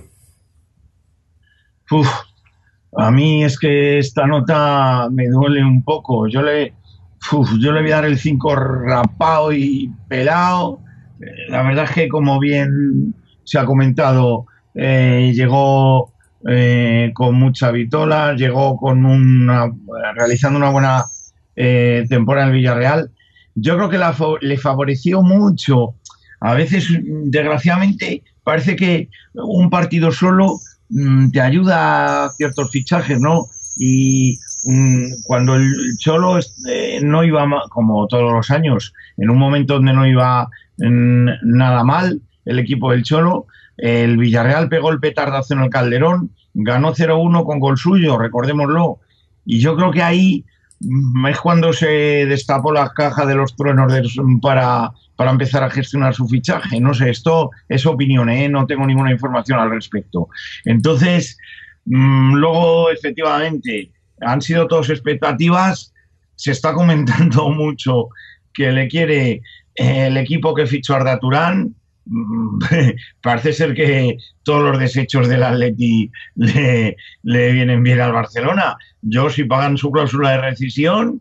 S3: A mí es que esta nota me duele un poco. Yo le voy a dar el 5 rapado y pelado. La verdad es que, como bien se ha comentado, llegó con mucha vitola, llegó realizando una buena temporada en el Villarreal. Yo creo que le favoreció mucho. A veces, desgraciadamente, parece que un partido solo te ayuda a ciertos fichajes, ¿no? Y cuando el Cholo no iba como todos los años, en un momento donde no iba nada mal el equipo del Cholo, el Villarreal pegó el petardazo en el Calderón, ganó 0-1 con gol suyo, recordémoslo, y yo creo que ahí es cuando se destapó la caja de los truenos para empezar a gestionar su fichaje. No sé, esto es opinión, no tengo ninguna información al respecto. Entonces, luego, efectivamente, han sido todas expectativas. Se está comentando mucho que le quiere el equipo que fichó a Arda Turán. Parece ser que todos los desechos del Atleti le vienen bien al Barcelona. Yo, si pagan su cláusula de rescisión,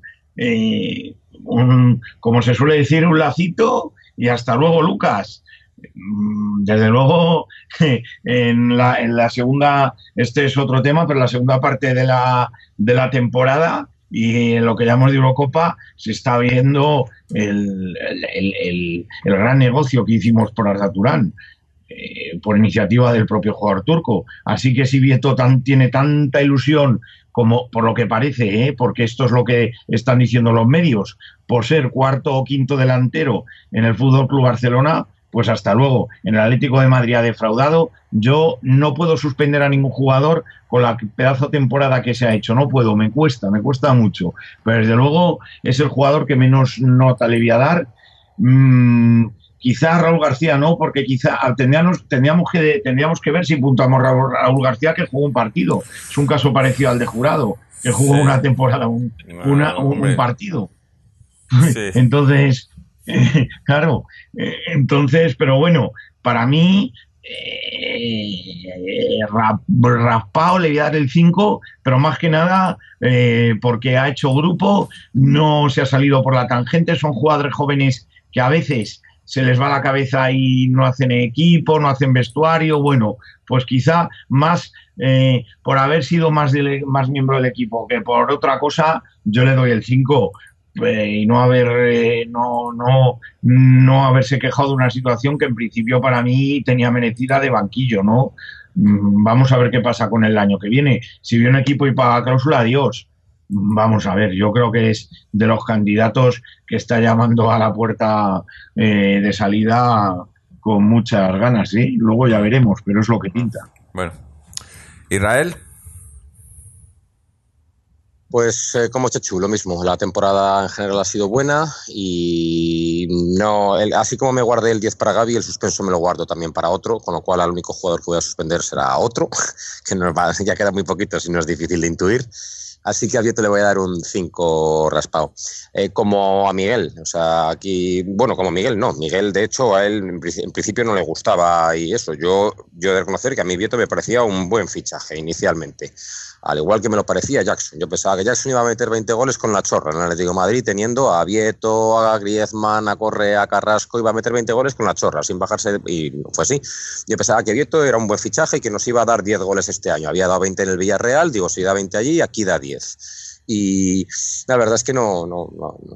S3: como se suele decir, un lacito y hasta luego, Lucas. Desde luego, en la segunda, este es otro tema, pero la segunda parte de la temporada y en lo que llamamos de Eurocopa se está viendo el gran negocio que hicimos por Arda Turán, por iniciativa del propio jugador turco. Así que si Vieto tiene tanta ilusión como por lo que parece, porque esto es lo que están diciendo los medios, por ser cuarto o quinto delantero en el Fútbol Club Barcelona, pues hasta luego. En el Atlético de Madrid ha defraudado. Yo no puedo suspender a ningún jugador con la pedazo de temporada que se ha hecho. No puedo, me cuesta mucho. Pero desde luego es el jugador que menos nota le voy a dar. Quizá Raúl García no, porque quizá tendríamos que ver si puntamos a Raúl García, que jugó un partido. Es un caso parecido al de Jurado, que jugó una temporada, un partido. Sí. Entonces, claro, pero bueno, para mí, raspado le voy a dar el 5, pero más que nada porque ha hecho grupo, no se ha salido por la tangente, son jugadores jóvenes que a veces se les va la cabeza y no hacen equipo, no hacen vestuario. Bueno, pues quizá más por haber sido más miembro del equipo que por otra cosa, yo le doy el 5. Y no haberse quejado de una situación que en principio para mí tenía merecida de banquillo, ¿no? Vamos a ver qué pasa con el año que viene. Si viene un equipo y paga cláusula, adiós. Vamos a ver, yo creo que es de los candidatos que está llamando a la puerta de salida con muchas ganas, ¿sí? Luego ya veremos, pero es lo que pinta.
S2: Bueno, Israel.
S5: Pues como Chechu, lo mismo. La temporada en general ha sido buena y no, así como me guardé el 10 para Gavi, el suspenso me lo guardo también para otro, con lo cual al único jugador que voy a suspender será otro, que ya queda muy poquito, si no es difícil de intuir. Así que a Vieto le voy a dar un 5 raspado. Como a Miguel, o sea, aquí, bueno, como Miguel no. Miguel, de hecho, a él en principio no le gustaba y eso. Yo he de reconocer que a mí Vieto me parecía un buen fichaje inicialmente. Al igual que me lo parecía Jackson. Yo pensaba que Jackson iba a meter 20 goles con la chorra en el Atlético de Madrid, teniendo a Vieto, a Griezmann, a Correa, a Carrasco, iba a meter 20 goles con la chorra, sin bajarse, y no fue así. Yo pensaba que Vieto era un buen fichaje y que nos iba a dar 10 goles este año. Había dado 20 en el Villarreal, digo, si da 20 allí, aquí da 10. Y la verdad es que no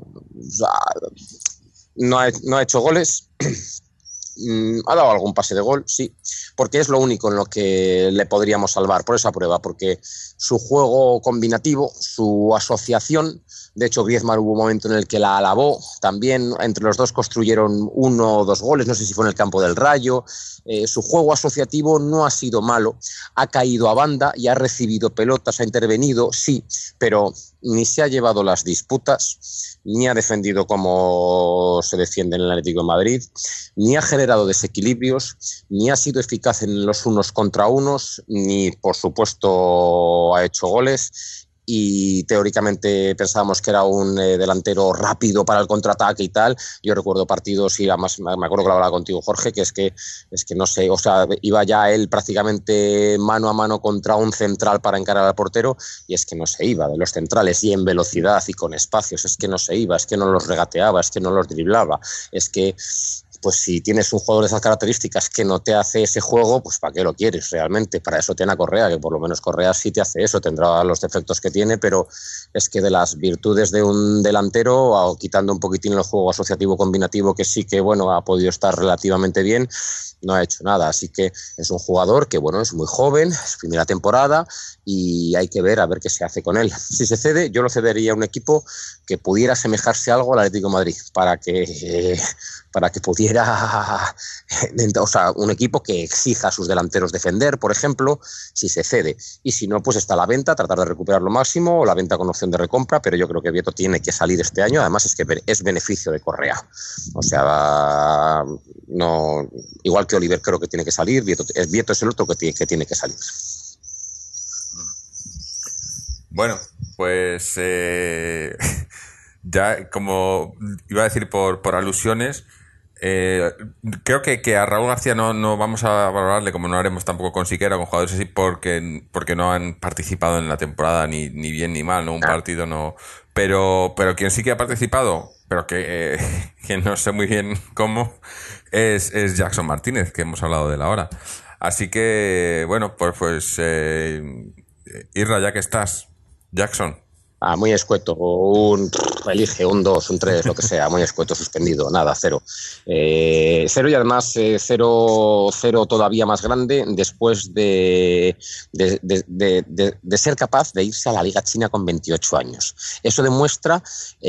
S5: ha hecho goles. Ha dado algún pase de gol, sí, porque es lo único en lo que le podríamos salvar por esa prueba, porque su juego combinativo, su asociación, de hecho Griezmann hubo un momento en el que la alabó, también entre los dos construyeron 1 o 2 goles, no sé si fue en el campo del Rayo. Su juego asociativo no ha sido malo, ha caído a banda y ha recibido pelotas, ha intervenido, sí, pero ni se ha llevado las disputas, ni ha defendido como se defiende en el Atlético de Madrid, ni ha generado desequilibrios, ni ha sido eficaz en los unos contra unos, ni por supuesto ha hecho goles. Y teóricamente pensábamos que era un delantero rápido para el contraataque y tal. Yo recuerdo partidos, y además me acuerdo que lo hablaba contigo, Jorge, que es que no sé, o sea, iba ya él prácticamente mano a mano contra un central para encarar al portero, y es que no se iba de los centrales, y en velocidad y con espacios, es que no se iba, es que no los regateaba, es que no los driblaba, es que pues si tienes un jugador de esas características que no te hace ese juego, pues ¿para qué lo quieres realmente? Para eso tiene a Correa, que por lo menos Correa sí te hace eso, tendrá los defectos que tiene, pero es que de las virtudes de un delantero, quitando un poquitín el juego asociativo combinativo, que sí que bueno ha podido estar relativamente bien, no ha hecho nada. Así que es un jugador que bueno, es muy joven, es primera temporada y hay que ver a ver qué se hace con él. Si se cede, yo lo cedería a un equipo que pudiera asemejarse algo al Atlético de Madrid, para que pudiera, o sea, un equipo que exija a sus delanteros defender, por ejemplo, si se cede. Y si no, pues está la venta, tratar de recuperar lo máximo, o la venta con opción de recompra, pero yo creo que Vieto tiene que salir este año. Además es que es beneficio de Correa. O sea, no, igual que Oliver creo que tiene que salir, Vieto es el otro que tiene que salir.
S2: Bueno, pues ya como iba a decir por alusiones, creo que a Raúl García no vamos a valorarle, como no haremos tampoco con Siqueira, con jugadores así, porque no han participado en la temporada ni bien ni mal, ¿no? Un partido no. Pero quien sí que ha participado, pero que no sé muy bien cómo, es Jackson Martínez, que hemos hablado de él ahora. Así que, bueno, pues Irra, ya que estás, Jackson.
S5: Muy escueto, elige un 2, un 3, lo que sea, muy escueto, suspendido, nada, 0. 0 y además 0 todavía más grande después de ser capaz de irse a la Liga China con 28 años. Eso demuestra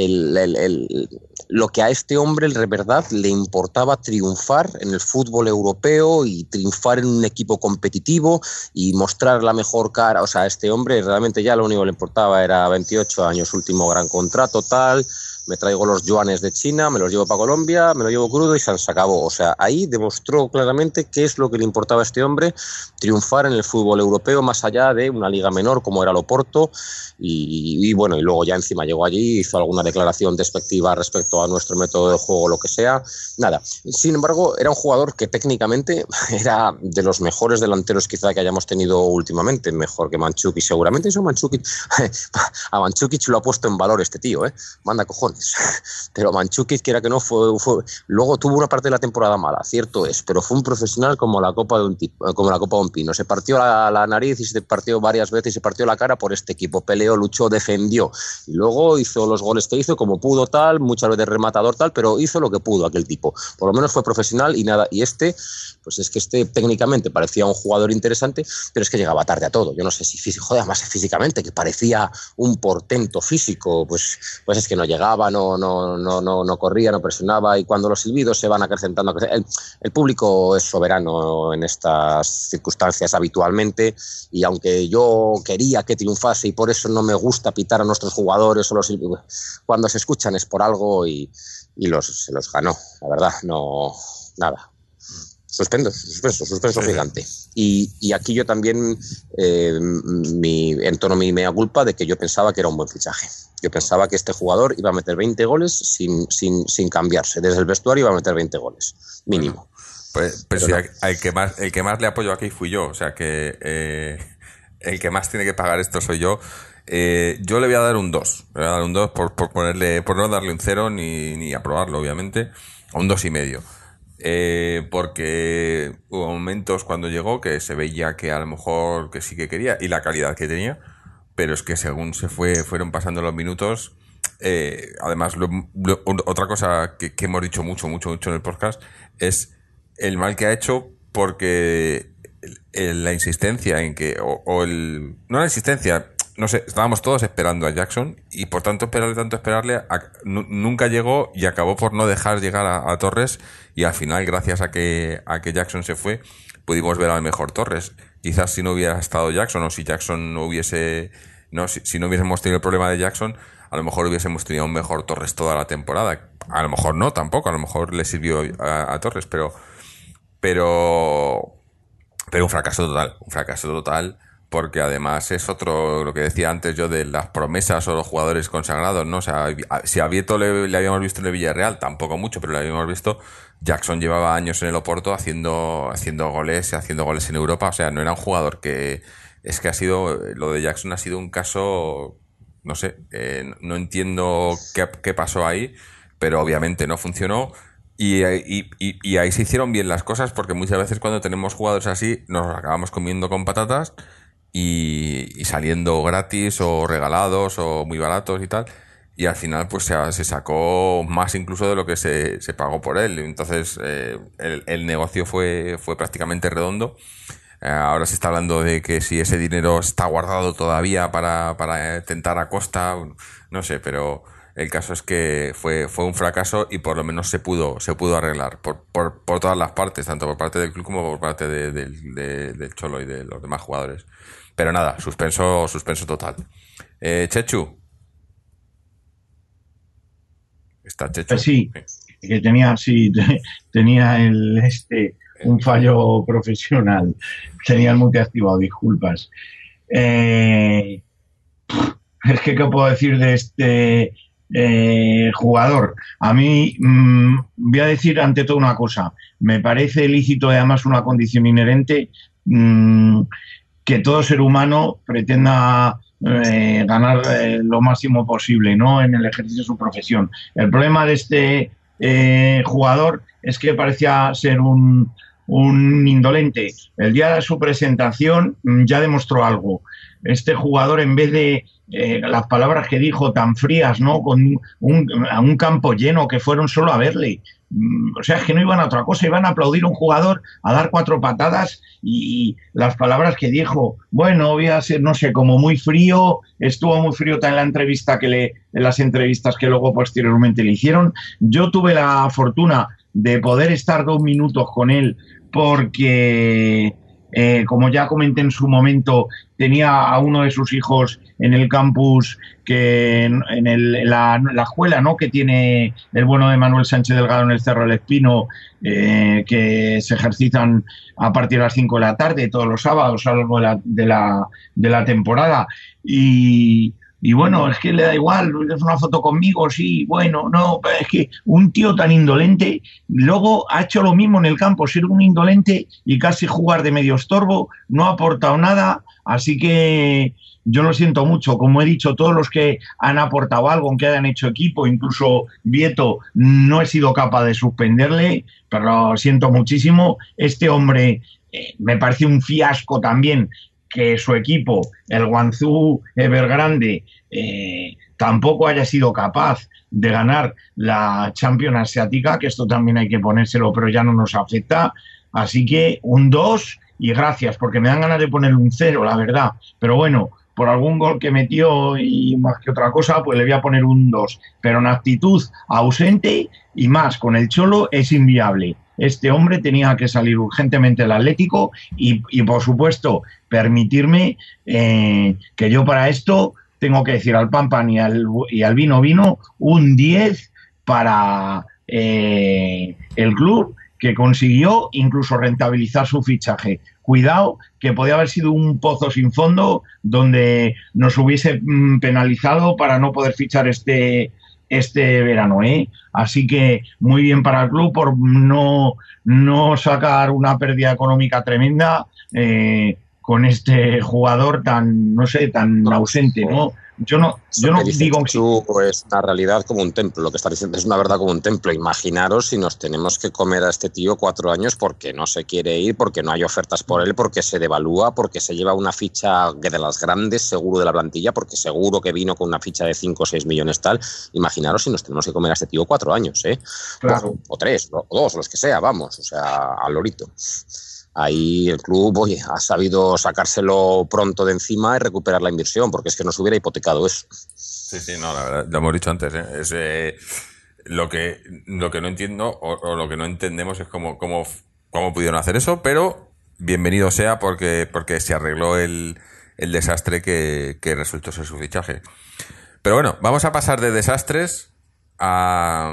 S5: lo que a este hombre de verdad le importaba, triunfar en el fútbol europeo y triunfar en un equipo competitivo y mostrar la mejor cara. O sea, a este hombre realmente ya lo único que le importaba era 28 años, último gran contrato, tal, me traigo los yuanes de China, me los llevo para Colombia, me lo llevo crudo y se acabó. O sea, ahí demostró claramente qué es lo que le importaba a este hombre, triunfar en el fútbol europeo más allá de una liga menor como era el Oporto, y bueno, y luego ya encima llegó allí, hizo alguna declaración despectiva respecto a nuestro método de juego, lo que sea, nada. Sin embargo, era un jugador que técnicamente era de los mejores delanteros quizá que hayamos tenido últimamente, mejor que Mandžukić seguramente. Eso a Mandžukić lo ha puesto en valor este tío, manda cojones. Pero Mandžukić, quiera que no, luego tuvo una parte de la temporada mala, cierto es, pero fue un profesional como la copa de un pino. Se partió la nariz y se partió varias veces y se partió la cara por este equipo. Peleó, luchó, defendió y luego hizo los goles que hizo como pudo, tal, muchas veces rematador, tal, pero hizo lo que pudo aquel tipo. Por lo menos fue profesional y nada. Y pues es que técnicamente parecía un jugador interesante, pero es que llegaba tarde a todo. Yo no sé si además físicamente, que parecía un portento físico, pues es que no llegaba. presionaba, no corría, no presionaba, y cuando los silbidos se van acrecentando, el público es soberano en estas circunstancias habitualmente, y aunque yo quería que triunfase y por eso no me gusta pitar a nuestros jugadores o los silbidos, cuando se escuchan es por algo y se los ganó, la verdad, no, nada. Suspenso gigante. Y aquí yo también entono mi mea culpa de que yo pensaba que era un buen fichaje. Yo pensaba que este jugador iba a meter 20 goles sin cambiarse. Desde el vestuario iba a meter 20 goles, mínimo.
S2: Pues sí, el que más le apoyo aquí fui yo. O sea que el que más tiene que pagar esto soy yo. Yo le voy a dar un 2. Le voy a dar un 2 por no darle un 0 ni aprobarlo, obviamente. A un 2,5. Porque hubo momentos cuando llegó que se veía que a lo mejor que sí que quería y la calidad que tenía, pero es que según fueron pasando los minutos, además otra cosa que hemos dicho mucho en el podcast es el mal que ha hecho, porque la insistencia en que no la insistencia, no sé, estábamos todos esperando a Jackson y por tanto esperarle nunca llegó, y acabó por no dejar llegar a Torres, y al final, gracias a que Jackson se fue, pudimos ver al mejor Torres. Quizás si no hubiera estado Jackson, o si Jackson no hubiese, si no hubiésemos tenido el problema de Jackson, a lo mejor hubiésemos tenido un mejor Torres toda la temporada. A lo mejor no, tampoco, a lo mejor le sirvió a Torres, pero un fracaso total, porque además es lo que decía antes yo de las promesas o los jugadores consagrados, ¿no? O sea, si a Vieto le habíamos visto en el Villarreal, tampoco mucho, pero le habíamos visto. Jackson llevaba años en el Oporto haciendo goles en Europa. O sea, no era un jugador que... Es que lo de Jackson ha sido un caso, no sé, no entiendo qué pasó ahí, pero obviamente no funcionó. Y ahí se hicieron bien las cosas, porque muchas veces cuando tenemos jugadores así nos los acabamos comiendo con patatas y saliendo gratis o regalados o muy baratos y tal, y al final pues se sacó más incluso de lo que se pagó por él. Entonces el negocio fue prácticamente redondo. Ahora se está hablando de que si ese dinero está guardado todavía para tentar a Costa, no sé, pero el caso es que fue un fracaso, y por lo menos se pudo arreglar por todas las partes, tanto por parte del club como por parte del Cholo y de los demás jugadores. Pero nada, suspenso total. Chechu. ¿Está Chechu?
S3: Sí, que tenía un fallo profesional. Tenía el mute activado, disculpas. Es que, ¿qué puedo decir de este jugador? A mí, voy a decir ante todo una cosa. Me parece lícito, y además una condición inherente, que todo ser humano pretenda ganar lo máximo posible, ¿no?, en el ejercicio de su profesión. El problema de este jugador es que parecía ser un indolente. El día de su presentación ya demostró algo. Este jugador, en vez de las palabras que dijo tan frías, ¿no?, con un campo lleno, que fueron solo a verle, o sea, es que no iban a otra cosa, iban a aplaudir a un jugador, a dar 4 patadas, y las palabras que dijo, bueno, voy a ser, no sé, como muy frío. Estuvo muy frío también en las entrevistas que luego posteriormente le hicieron. Yo tuve la fortuna de poder estar 2 minutos con él, porque como ya comenté en su momento, tenía a uno de sus hijos en el campus, que en la escuela, ¿no?, que tiene el bueno de Manuel Sánchez Delgado en el Cerro del Espino, que se ejercitan a partir de las 5 de la tarde todos los sábados a lo largo de la temporada. Y bueno, es que le da igual, es una foto conmigo, sí, bueno, no, es que un tío tan indolente, luego ha hecho lo mismo en el campo, ser un indolente y casi jugar de medio estorbo, no ha aportado nada, así que yo lo siento mucho. Como he dicho, todos los que han aportado algo, aunque hayan hecho equipo, incluso Vieto, no he sido capaz de suspenderle, pero lo siento muchísimo. Este hombre me parece un fiasco también, que su equipo, el Guangzhou Evergrande, tampoco haya sido capaz de ganar la Champions Asiática, que esto también hay que ponérselo, pero ya no nos afecta. Así que un 2 y gracias, porque me dan ganas de ponerle un 0, la verdad. Pero bueno, por algún gol que metió y más que otra cosa, pues le voy a poner un 2. Pero en actitud ausente y más con el Cholo es inviable. Este hombre tenía que salir urgentemente del Atlético y por supuesto, permitirme que yo para esto tengo que decir al pan pan y al vino vino un 10 para el club, que consiguió incluso rentabilizar su fichaje. Cuidado, que podía haber sido un pozo sin fondo donde nos hubiese penalizado para no poder fichar este verano, ¿eh? Así que muy bien para el club por no sacar una pérdida económica tremenda con este jugador tan, no sé, tan ausente, ¿no? Yo no digo
S5: que es una realidad como un templo. Lo que está diciendo es una verdad como un templo. Imaginaros si nos tenemos que comer a este tío 4 años porque no se quiere ir, porque no hay ofertas por él, porque se devalúa, porque se lleva una ficha de las grandes seguro de la plantilla, porque seguro que vino con una ficha de 5 o 6 millones tal. Imaginaros si nos tenemos que comer a este tío 4 años, ¿eh?
S3: Claro.
S5: O 3, o 2, los que sea, vamos, o sea, al lorito. Ahí el club, oye, ha sabido sacárselo pronto de encima y recuperar la inversión, porque es que nos hubiera hipotecado eso.
S2: Sí, no, la verdad, lo hemos dicho antes, ¿eh? Lo que no entiendo o lo que no entendemos es cómo pudieron hacer eso, pero bienvenido sea porque se arregló el desastre que resultó ser su fichaje. Pero bueno, vamos a pasar de desastres a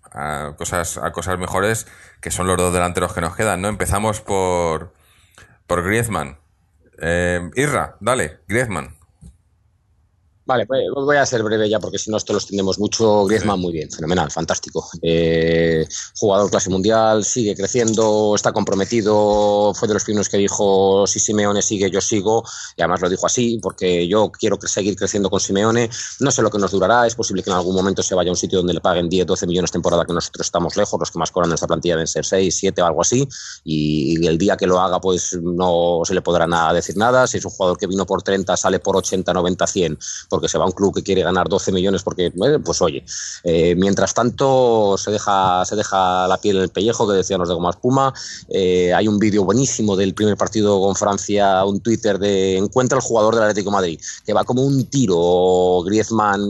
S2: cosas mejores, que son los 2 delanteros que nos quedan, ¿no? Empezamos por Griezmann. Irra, dale, Griezmann.
S5: Vale, pues voy a ser breve ya porque si no esto lo extendemos mucho. Griezmann muy bien, fenomenal, fantástico. Jugador clase mundial, sigue creciendo, está comprometido, fue de los primeros que dijo si Simeone sigue yo sigo, y además lo dijo así porque yo quiero seguir creciendo con Simeone. No sé lo que nos durará, es posible que en algún momento se vaya a un sitio donde le paguen 10, 12 millones temporada, que nosotros estamos lejos, los que más cobran en esta plantilla deben ser 6, 7 o algo así, y el día que lo haga pues no se le podrá decir nada. Si es un jugador que vino por 30, sale por 80, 90, 100, porque se va a un club que quiere ganar 12 millones porque, pues oye, mientras tanto se deja la piel en el pellejo, que decían los de Goma Espuma. Hay un vídeo buenísimo del primer partido con Francia, un Twitter de encuentra el jugador del Atlético de Madrid, que va como un tiro Griezmann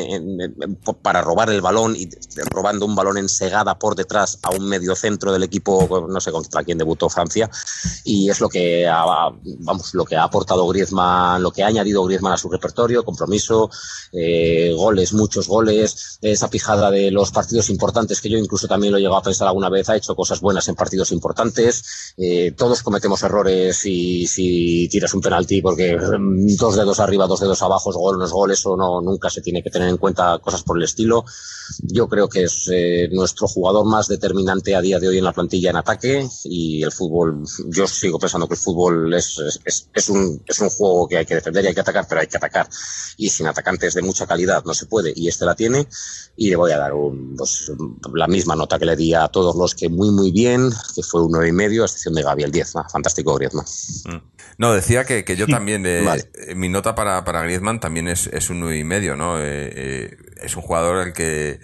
S5: para robar el balón y robando un balón en segada por detrás a un mediocentro del equipo, no sé contra quién debutó Francia, y es lo que ha aportado Griezmann, lo que ha añadido Griezmann a su repertorio, compromiso, goles, muchos goles, esa pijada de los partidos importantes, que yo incluso también lo he llegado a pensar alguna vez, ha hecho cosas buenas en partidos importantes. Todos cometemos errores y si tiras un penalti porque 2 dedos arriba, 2 dedos abajo es gol, no es gol, eso no, nunca se tiene que tener en cuenta cosas por el estilo. Yo creo que es nuestro jugador más determinante a día de hoy en la plantilla en ataque, y el fútbol, yo sigo pensando que el fútbol es un juego que hay que defender y hay que atacar, pero hay que atacar, y sin atacantes de mucha calidad no se puede, y este la tiene, y le voy a dar la misma nota que le di a todos los que muy bien, que fue un 9,5, a excepción de Gavi, el 10. Fantástico Griezmann.
S2: No, decía que yo también,
S5: vale.
S2: Mi nota para Griezmann también es un 9,5, ¿no? Es un jugador al que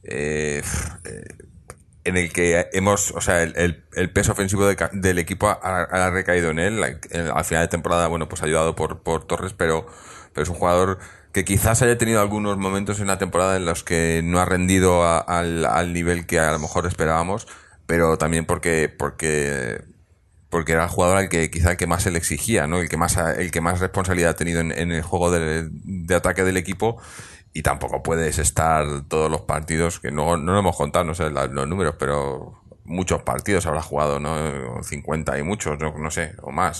S2: en el que o sea, el peso ofensivo del equipo ha recaído en él. Al final de temporada, bueno, pues ayudado por Torres, pero es un jugador que quizás haya tenido algunos momentos en la temporada en los que no ha rendido al nivel que a lo mejor esperábamos, pero también porque era el jugador al que quizá el que más se le exigía, ¿no? El que más responsabilidad ha tenido en el juego de ataque del equipo. Y tampoco puedes estar todos los partidos, que no lo hemos contado, no sé los números, pero muchos partidos habrá jugado, ¿no? 50 y muchos, no sé, o más.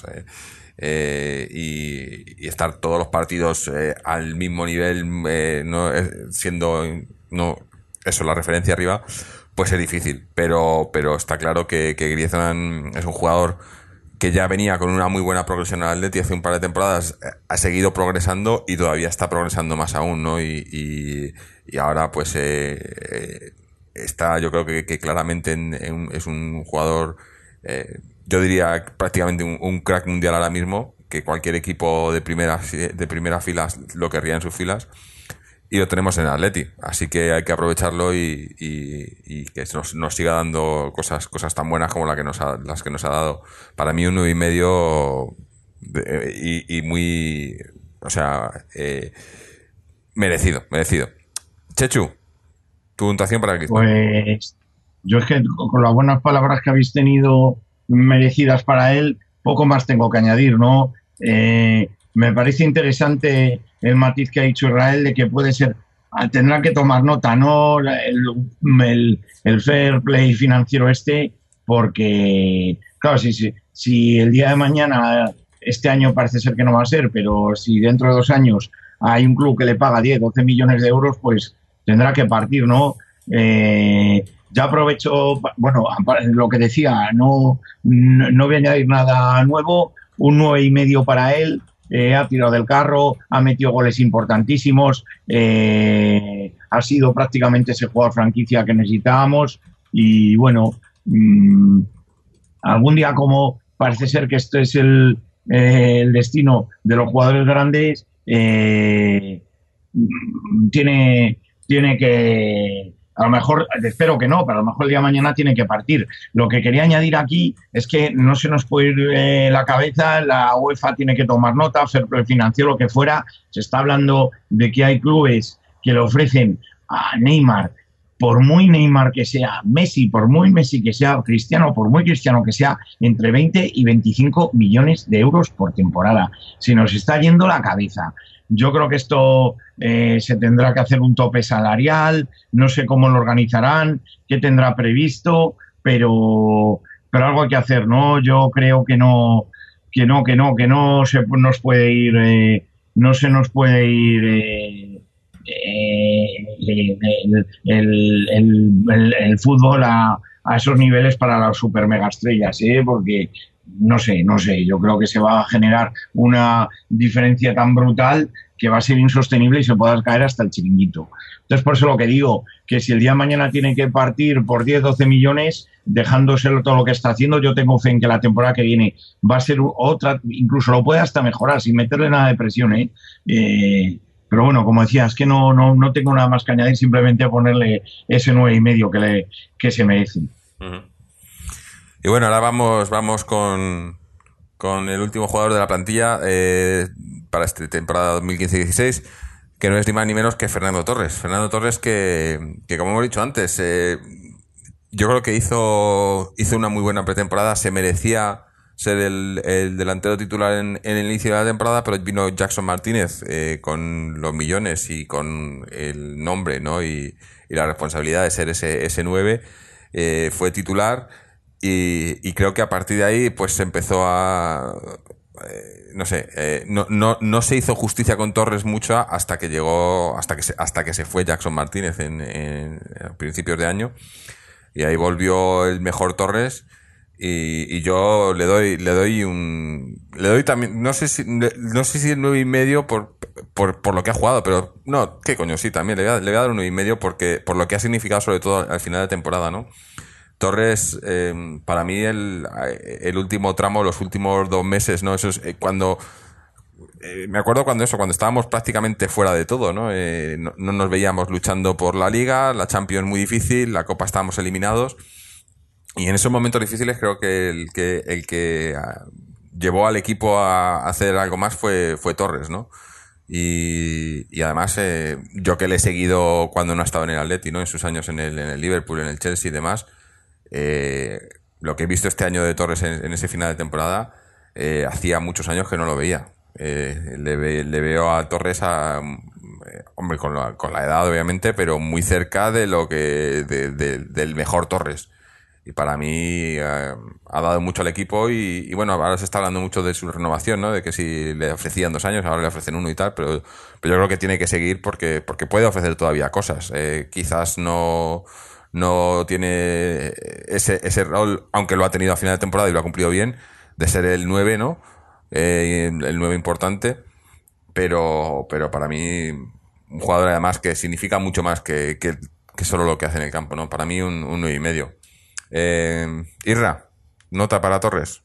S2: Y estar todos los partidos al mismo nivel, siendo eso, la referencia arriba, pues es difícil. Pero está claro que Griezmann es un jugador que ya venía con una muy buena progresión al Atleti hace un par de temporadas, ha seguido progresando y todavía está progresando más aún, ¿no? Y ahora pues está, yo creo que claramente es un jugador, yo diría prácticamente un crack mundial ahora mismo, que cualquier equipo de primera fila lo querría en sus filas. Y lo tenemos en el Atleti, así que hay que aprovecharlo y que nos siga dando cosas tan buenas como las que nos ha dado. Para mí un 9,5 y muy, O sea, merecido. Chechu, tu puntuación para el Griezmann.
S3: Pues yo es que con las buenas palabras que habéis tenido merecidas para él, poco más tengo que añadir, ¿no? Me parece interesante el matiz que ha dicho Israel de que puede ser, tendrá que tomar nota, ¿no? El fair play financiero porque, claro, si el día de mañana, este año parece ser que no va a ser, pero si dentro de 2 años hay un club que le paga 10, 12 millones de euros, pues tendrá que partir, ¿no? Ya aprovecho, bueno, lo que decía, no voy a añadir nada nuevo, un 9,5 para él, ha tirado del carro, ha metido goles importantísimos, ha sido prácticamente ese jugador franquicia que necesitábamos y bueno, algún día, como parece ser que esto es el destino de los jugadores grandes, tiene que, a lo mejor, espero que no, pero a lo mejor el día de mañana tiene que partir. Lo que quería añadir aquí es que no se nos puede ir la cabeza, la UEFA tiene que tomar nota, fair play financiero, lo que fuera. Se está hablando de que hay clubes que le ofrecen a Neymar, por muy Neymar que sea, Messi, por muy Messi que sea, Cristiano, por muy Cristiano que sea, entre 20 y 25 millones de euros por temporada. Se nos está yendo la cabeza. Yo creo que esto se tendrá que hacer un tope salarial, no sé cómo lo organizarán, qué tendrá previsto, pero algo hay que hacer, ¿no? Yo creo que no se nos puede ir, no se nos puede ir el fútbol a esos niveles para las super mega estrellas, porque no sé, yo creo que se va a generar una diferencia tan brutal que va a ser insostenible y se pueda caer hasta el chiringuito. Entonces, por eso lo que digo, que si el día de mañana tiene que partir por 10, 12 millones, dejándoselo todo lo que está haciendo, yo tengo fe en que la temporada que viene va a ser otra, incluso lo puede hasta mejorar, sin meterle nada de presión, pero bueno, como decía, es que no tengo nada más que añadir, simplemente ponerle ese 9,5 que se merece.
S2: Uh-huh. Y bueno, ahora vamos con el último jugador de la plantilla para esta temporada 2015-16, que no es ni más ni menos que Fernando Torres. Fernando Torres que como hemos dicho antes, yo creo que hizo una muy buena pretemporada, se merecía ser el delantero titular en el inicio de la temporada, pero vino Jackson Martínez con los millones y con el nombre, ¿no? y la responsabilidad de ser ese 9, fue titular. Y creo que a partir de ahí pues se empezó a no se hizo justicia con Torres mucho hasta que se fue Jackson Martínez en principios de año, y ahí volvió el mejor Torres, y yo le doy también, no sé si el 9,5 por lo que ha jugado, pero no, qué coño, sí, también le voy a dar un 9,5 por lo que ha significado, sobre todo al final de temporada, ¿no? Torres, para mí el último tramo, los últimos 2 meses, ¿no? Eso es cuando me acuerdo cuando estábamos prácticamente fuera de todo, ¿no? No nos veíamos luchando por la Liga, la Champions muy difícil, la Copa estábamos eliminados, y en esos momentos difíciles creo que el que llevó al equipo a hacer algo más fue Torres, ¿no? Y además yo que le he seguido cuando no ha estado en el Atleti, ¿no? En sus años en el Liverpool, en el Chelsea y demás, lo que he visto este año de Torres en ese final de temporada, hacía muchos años que no lo veía. Le veo a Torres hombre, con la edad obviamente, pero muy cerca de del mejor Torres. Y para mí ha dado mucho al equipo, y bueno, ahora se está hablando mucho de su renovación, ¿no? De que si le ofrecían 2 años, ahora le ofrecen 1 y tal, pero yo creo que tiene que seguir porque puede ofrecer todavía cosas. Quizás no tiene ese rol, aunque lo ha tenido a final de temporada y lo ha cumplido bien, de ser el 9, ¿no? El 9 importante, pero para mí un jugador además que significa mucho más que solo lo que hace en el campo, ¿no? Para mí un 9,5. Irra, nota para Torres.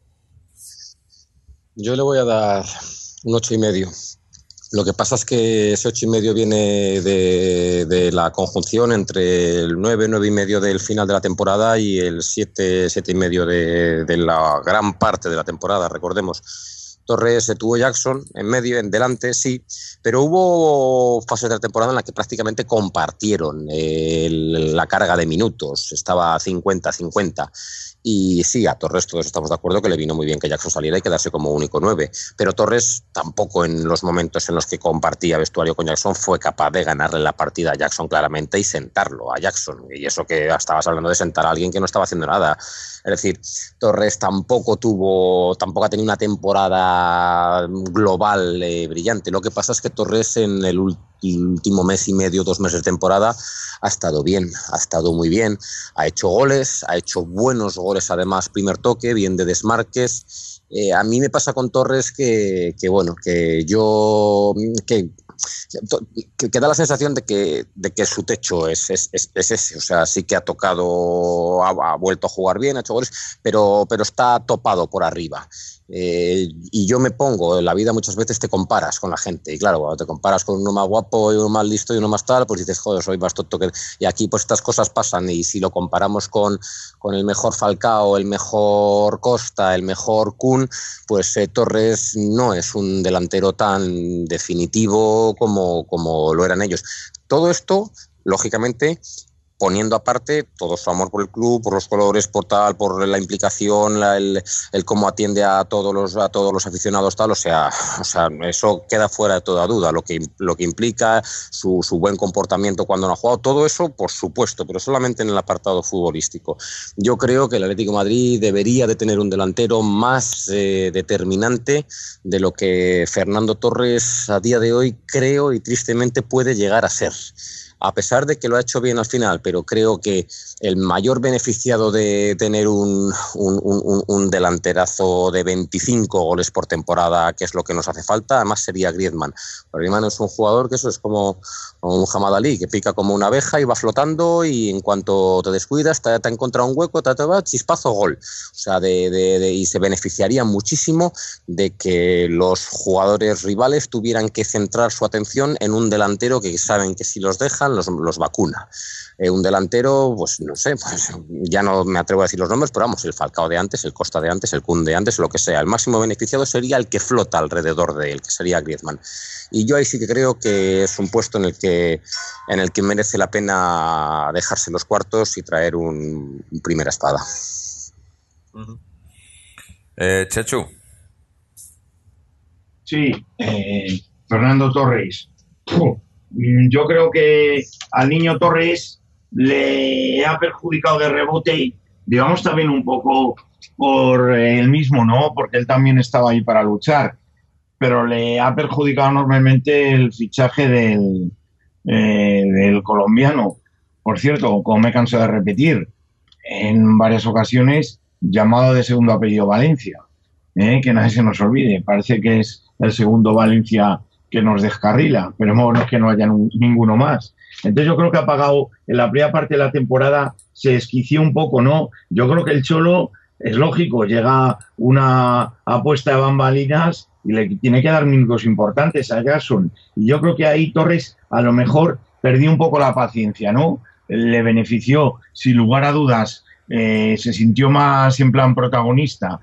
S5: Yo le voy a dar un 8,5. Lo que pasa es que ese 8,5 viene de la conjunción entre el 9,5 del final de la temporada y el 7,5 de la gran parte de la temporada. Recordemos, Torres se tuvo Jackson en medio, en delante, sí, pero hubo fases de la temporada en la que prácticamente compartieron la carga de minutos, estaba 50-50. Y sí, a Torres todos estamos de acuerdo que le vino muy bien que Jackson saliera y quedarse como único 9, pero Torres tampoco en los momentos en los que compartía vestuario con Jackson fue capaz de ganarle la partida a Jackson claramente y sentarlo a Jackson, y eso que estabas hablando de sentar a alguien que no estaba haciendo nada. Es decir, Torres tampoco ha tenido una temporada global brillante. Lo que pasa es que Torres en el último mes y medio, 2 meses de temporada, ha estado bien, ha estado muy bien, ha hecho goles, ha hecho buenos goles además, primer toque, bien de desmarques. A mí me pasa con Torres que da la sensación de que su techo es ese, o sea, sí que ha tocado, ha vuelto a jugar bien, ha hecho goles, pero está topado por arriba. Y yo me pongo, en la vida muchas veces te comparas con la gente, y claro, cuando te comparas con uno más guapo y uno más listo y uno más tal, pues dices, joder, soy más tonto que... Y aquí pues estas cosas pasan, y si lo comparamos con el mejor Falcao, el mejor Costa, el mejor Kun, pues Torres no es un delantero tan definitivo como lo eran ellos. Todo esto, lógicamente, poniendo aparte todo su amor por el club, por los colores, por la implicación, el cómo atiende a todos los aficionados, tal, o sea, eso queda fuera de toda duda. Lo que implica su buen comportamiento cuando no ha jugado, todo eso, por supuesto, pero solamente en el apartado futbolístico. Yo creo que el Atlético de Madrid debería de tener un delantero más determinante de lo que Fernando Torres a día de hoy creo y tristemente puede llegar a ser. A pesar de que lo ha hecho bien al final, pero creo que el mayor beneficiado de tener un delanterazo de 25 goles por temporada, que es lo que nos hace falta, además sería Griezmann. Griezmann es un jugador que eso es como un Muhammad Ali, que pica como una abeja y va flotando, y en cuanto te descuidas, te ha encontrado un hueco, te va, chispazo, gol. O sea, y se beneficiaría muchísimo de que los jugadores rivales tuvieran que centrar su atención en un delantero que saben que si los dejan, los vacuna. Un delantero, pues no sé, pues ya no me atrevo a decir los nombres, pero vamos, el Falcao de antes, el Costa de antes, el Kun de antes, lo que sea. El máximo beneficiado sería el que flota alrededor de él, que sería Griezmann. Y yo ahí sí que creo que es un puesto en el que merece la pena dejarse los cuartos y traer un primera espada.
S2: Chechu.
S3: Sí, Fernando Torres. Yo creo que al niño Torres le ha perjudicado de rebote, digamos también un poco por él mismo, ¿no? Porque él también estaba ahí para luchar, pero le ha perjudicado enormemente el fichaje del colombiano. Por cierto, como me canso de repetir, en varias ocasiones, llamado de segundo apellido Valencia, que nadie se nos olvide. Parece que es el segundo Valencia que nos descarrila, pero no es que no haya ninguno más. Entonces yo creo que ha pagado, en la primera parte de la temporada se esquició un poco, ¿no? Yo creo que el Cholo, es lógico, llega una apuesta de bambalinas y le tiene que dar minutos importantes a Jackson. Y yo creo que ahí Torres a lo mejor perdió un poco la paciencia, ¿no? Le benefició, sin lugar a dudas, se sintió más en plan protagonista,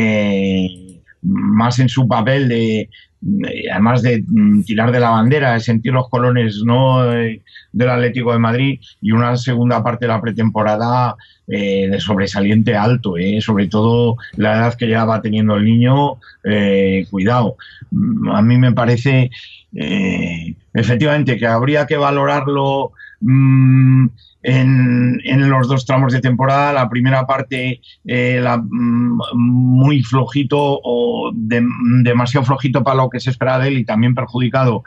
S3: más en su papel además de tirar de la bandera, de sentir los colores, ¿no?, del Atlético de Madrid, y una segunda parte de la pretemporada de sobresaliente alto, sobre todo la edad que ya va teniendo el niño, cuidado. A mí me parece efectivamente que habría que valorarlo en los dos tramos de temporada. La primera parte muy flojito o demasiado flojito para lo que se espera de él, y también perjudicado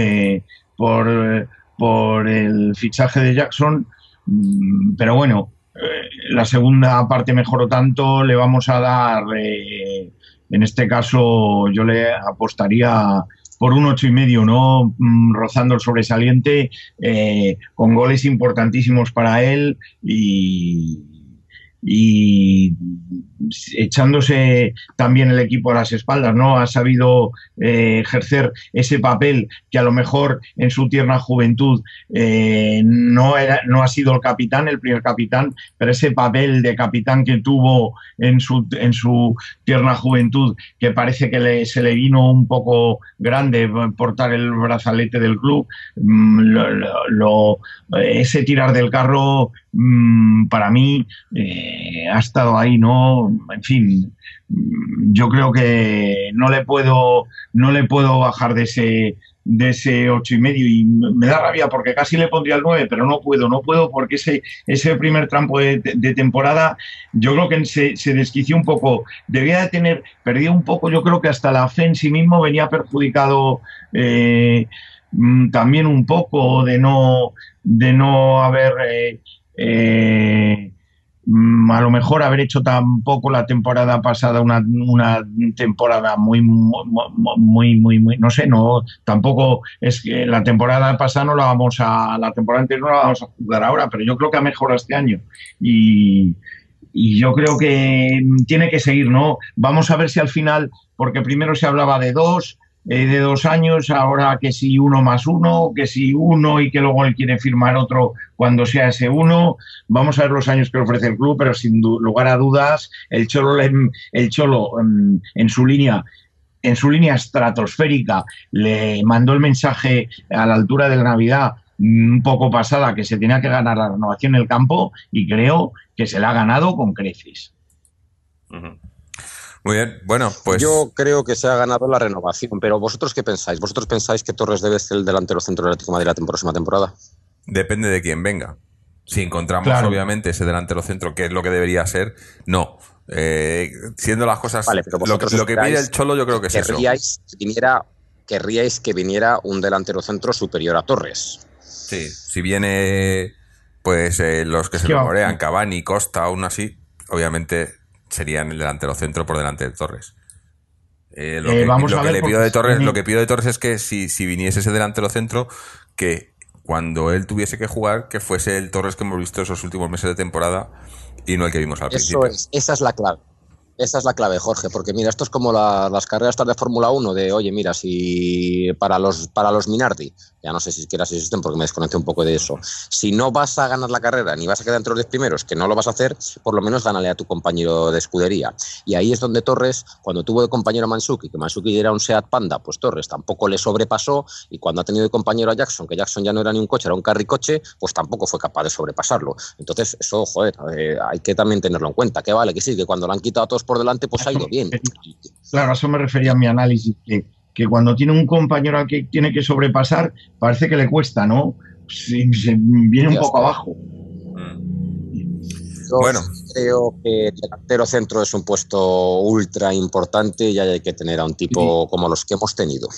S3: por el fichaje de Jackson, pero bueno, la segunda parte mejoró tanto. Le vamos a dar, en este caso yo le apostaría por un 8,5, ¿no? Rozando el sobresaliente, con goles importantísimos para él, y y echándose también el equipo a las espaldas, ¿no? Ha sabido ejercer ese papel que a lo mejor en su tierna juventud no ha sido el capitán, el primer capitán, pero ese papel de capitán que tuvo en su tierna juventud, que parece que se le vino un poco grande portar el brazalete del club, ese tirar del carro para mí ha estado ahí, ¿no? En fin, yo creo que no le puedo bajar de ese 8,5 y me da rabia porque casi le pondría el 9, pero no puedo porque ese primer tramo de temporada yo creo que se desquició un poco, perdió un poco, yo creo que hasta la fe en sí mismo venía perjudicado también un poco de no haber a lo mejor haber hecho tampoco la temporada pasada una temporada muy, no sé, no, tampoco es que la temporada pasada la temporada anterior no la vamos a jugar ahora, pero yo creo que ha mejorado este año y yo creo que tiene que seguir, ¿no? Vamos a ver si al final, porque primero se hablaba de 2 años, ahora que si 1 más 1, que si 1 y que luego él quiere firmar otro cuando sea ese 1. Vamos a ver los años que ofrece el club, pero sin lugar a dudas el Cholo en su línea estratosférica le mandó el mensaje a la altura de la Navidad un poco pasada que se tenía que ganar la renovación en el campo y creo que se la ha ganado con creces.
S2: Uh-huh. Muy bien, bueno, pues...
S5: Yo creo que se ha ganado la renovación, pero ¿vosotros qué pensáis? ¿Vosotros pensáis que Torres debe ser el delantero centro del Atlético de Madrid la próxima temporada?
S2: Depende de quién venga. Si encontramos,
S3: claro,
S2: obviamente, ese delantero centro, que es lo que debería ser, no. Siendo las cosas...
S5: Vale, pero
S2: lo que pide el Cholo yo creo que es eso.
S5: Querríais que viniera un delantero centro superior a Torres.
S2: Sí, si viene pues los que se rumorean, Cavani, Costa, aún así, obviamente... serían el delantero centro por delante de Torres. Lo que pido de Torres es que si viniese ese delantero centro, que cuando él tuviese que jugar, que fuese el Torres que hemos visto esos últimos meses de temporada y no el que vimos al principio.
S5: Esa es la clave. Esa es la clave, Jorge, porque mira, esto es como las carreras de Fórmula 1 de, oye, mira, si para los Minardi, ya no sé si siquiera si existen porque me desconecté un poco de eso, si no vas a ganar la carrera ni vas a quedar entre los 10 primeros, que no lo vas a hacer, por lo menos gánale a tu compañero de escudería. Y ahí es donde Torres, cuando tuvo de compañero a Mansuki, que Mansuki era un Seat Panda, pues Torres tampoco le sobrepasó, y cuando ha tenido de compañero a Jackson, que Jackson ya no era ni un coche, era un carricoche, pues tampoco fue capaz de sobrepasarlo. Entonces, eso, joder, hay que también tenerlo en cuenta, que vale, que sí, que cuando lo han quitado a todos por delante, pues ha ido bien.
S3: Claro, a eso me refería a mi análisis, que cuando tiene un compañero al que tiene que sobrepasar, parece que le cuesta, ¿no? Se viene un poco abajo.
S5: Bueno, creo que el delantero centro es un puesto ultra importante y hay que tener a un tipo como los que hemos tenido.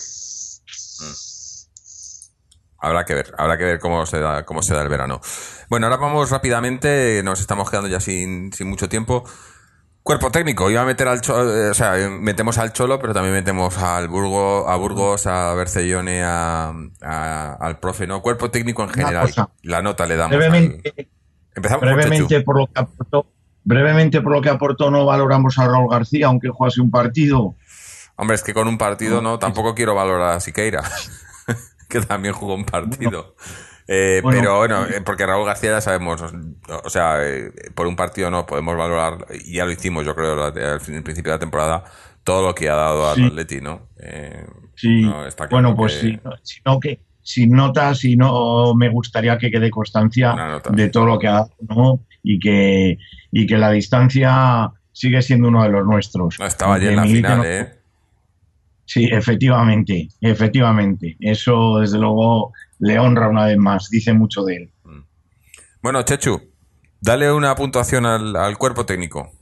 S2: Habrá que ver cómo se da el verano. Bueno, ahora vamos rápidamente, nos estamos quedando ya sin mucho tiempo. Cuerpo técnico, iba a meter al Cholo, metemos al Cholo, pero también metemos a Burgos, a Bercellone, al profe, ¿no? Cuerpo técnico en general, la nota le damos.
S3: Brevemente por lo que aportó, no valoramos a Raúl García, aunque jugase un partido.
S2: Hombre, es que con un partido tampoco quiero valorar a Siqueira, que también jugó un partido. Pero bueno, porque Raúl García ya sabemos, por un partido no podemos valorar, y ya lo hicimos, yo creo, al principio de la temporada, todo lo que ha dado al Atleti, ¿no?
S3: Sí, no, está claro, bueno, pues sin notas, y no me gustaría que quede constancia de todo lo que ha dado, ¿no? Y que la distancia sigue siendo uno de los nuestros.
S2: No, estaba allí en la final,
S3: Sí, efectivamente. Eso, desde luego, le honra una vez más. Dice mucho de él.
S2: Bueno, Chechu, dale una puntuación al cuerpo técnico.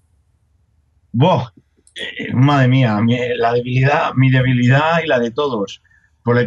S3: Madre mía, mi debilidad y la de todos. Pues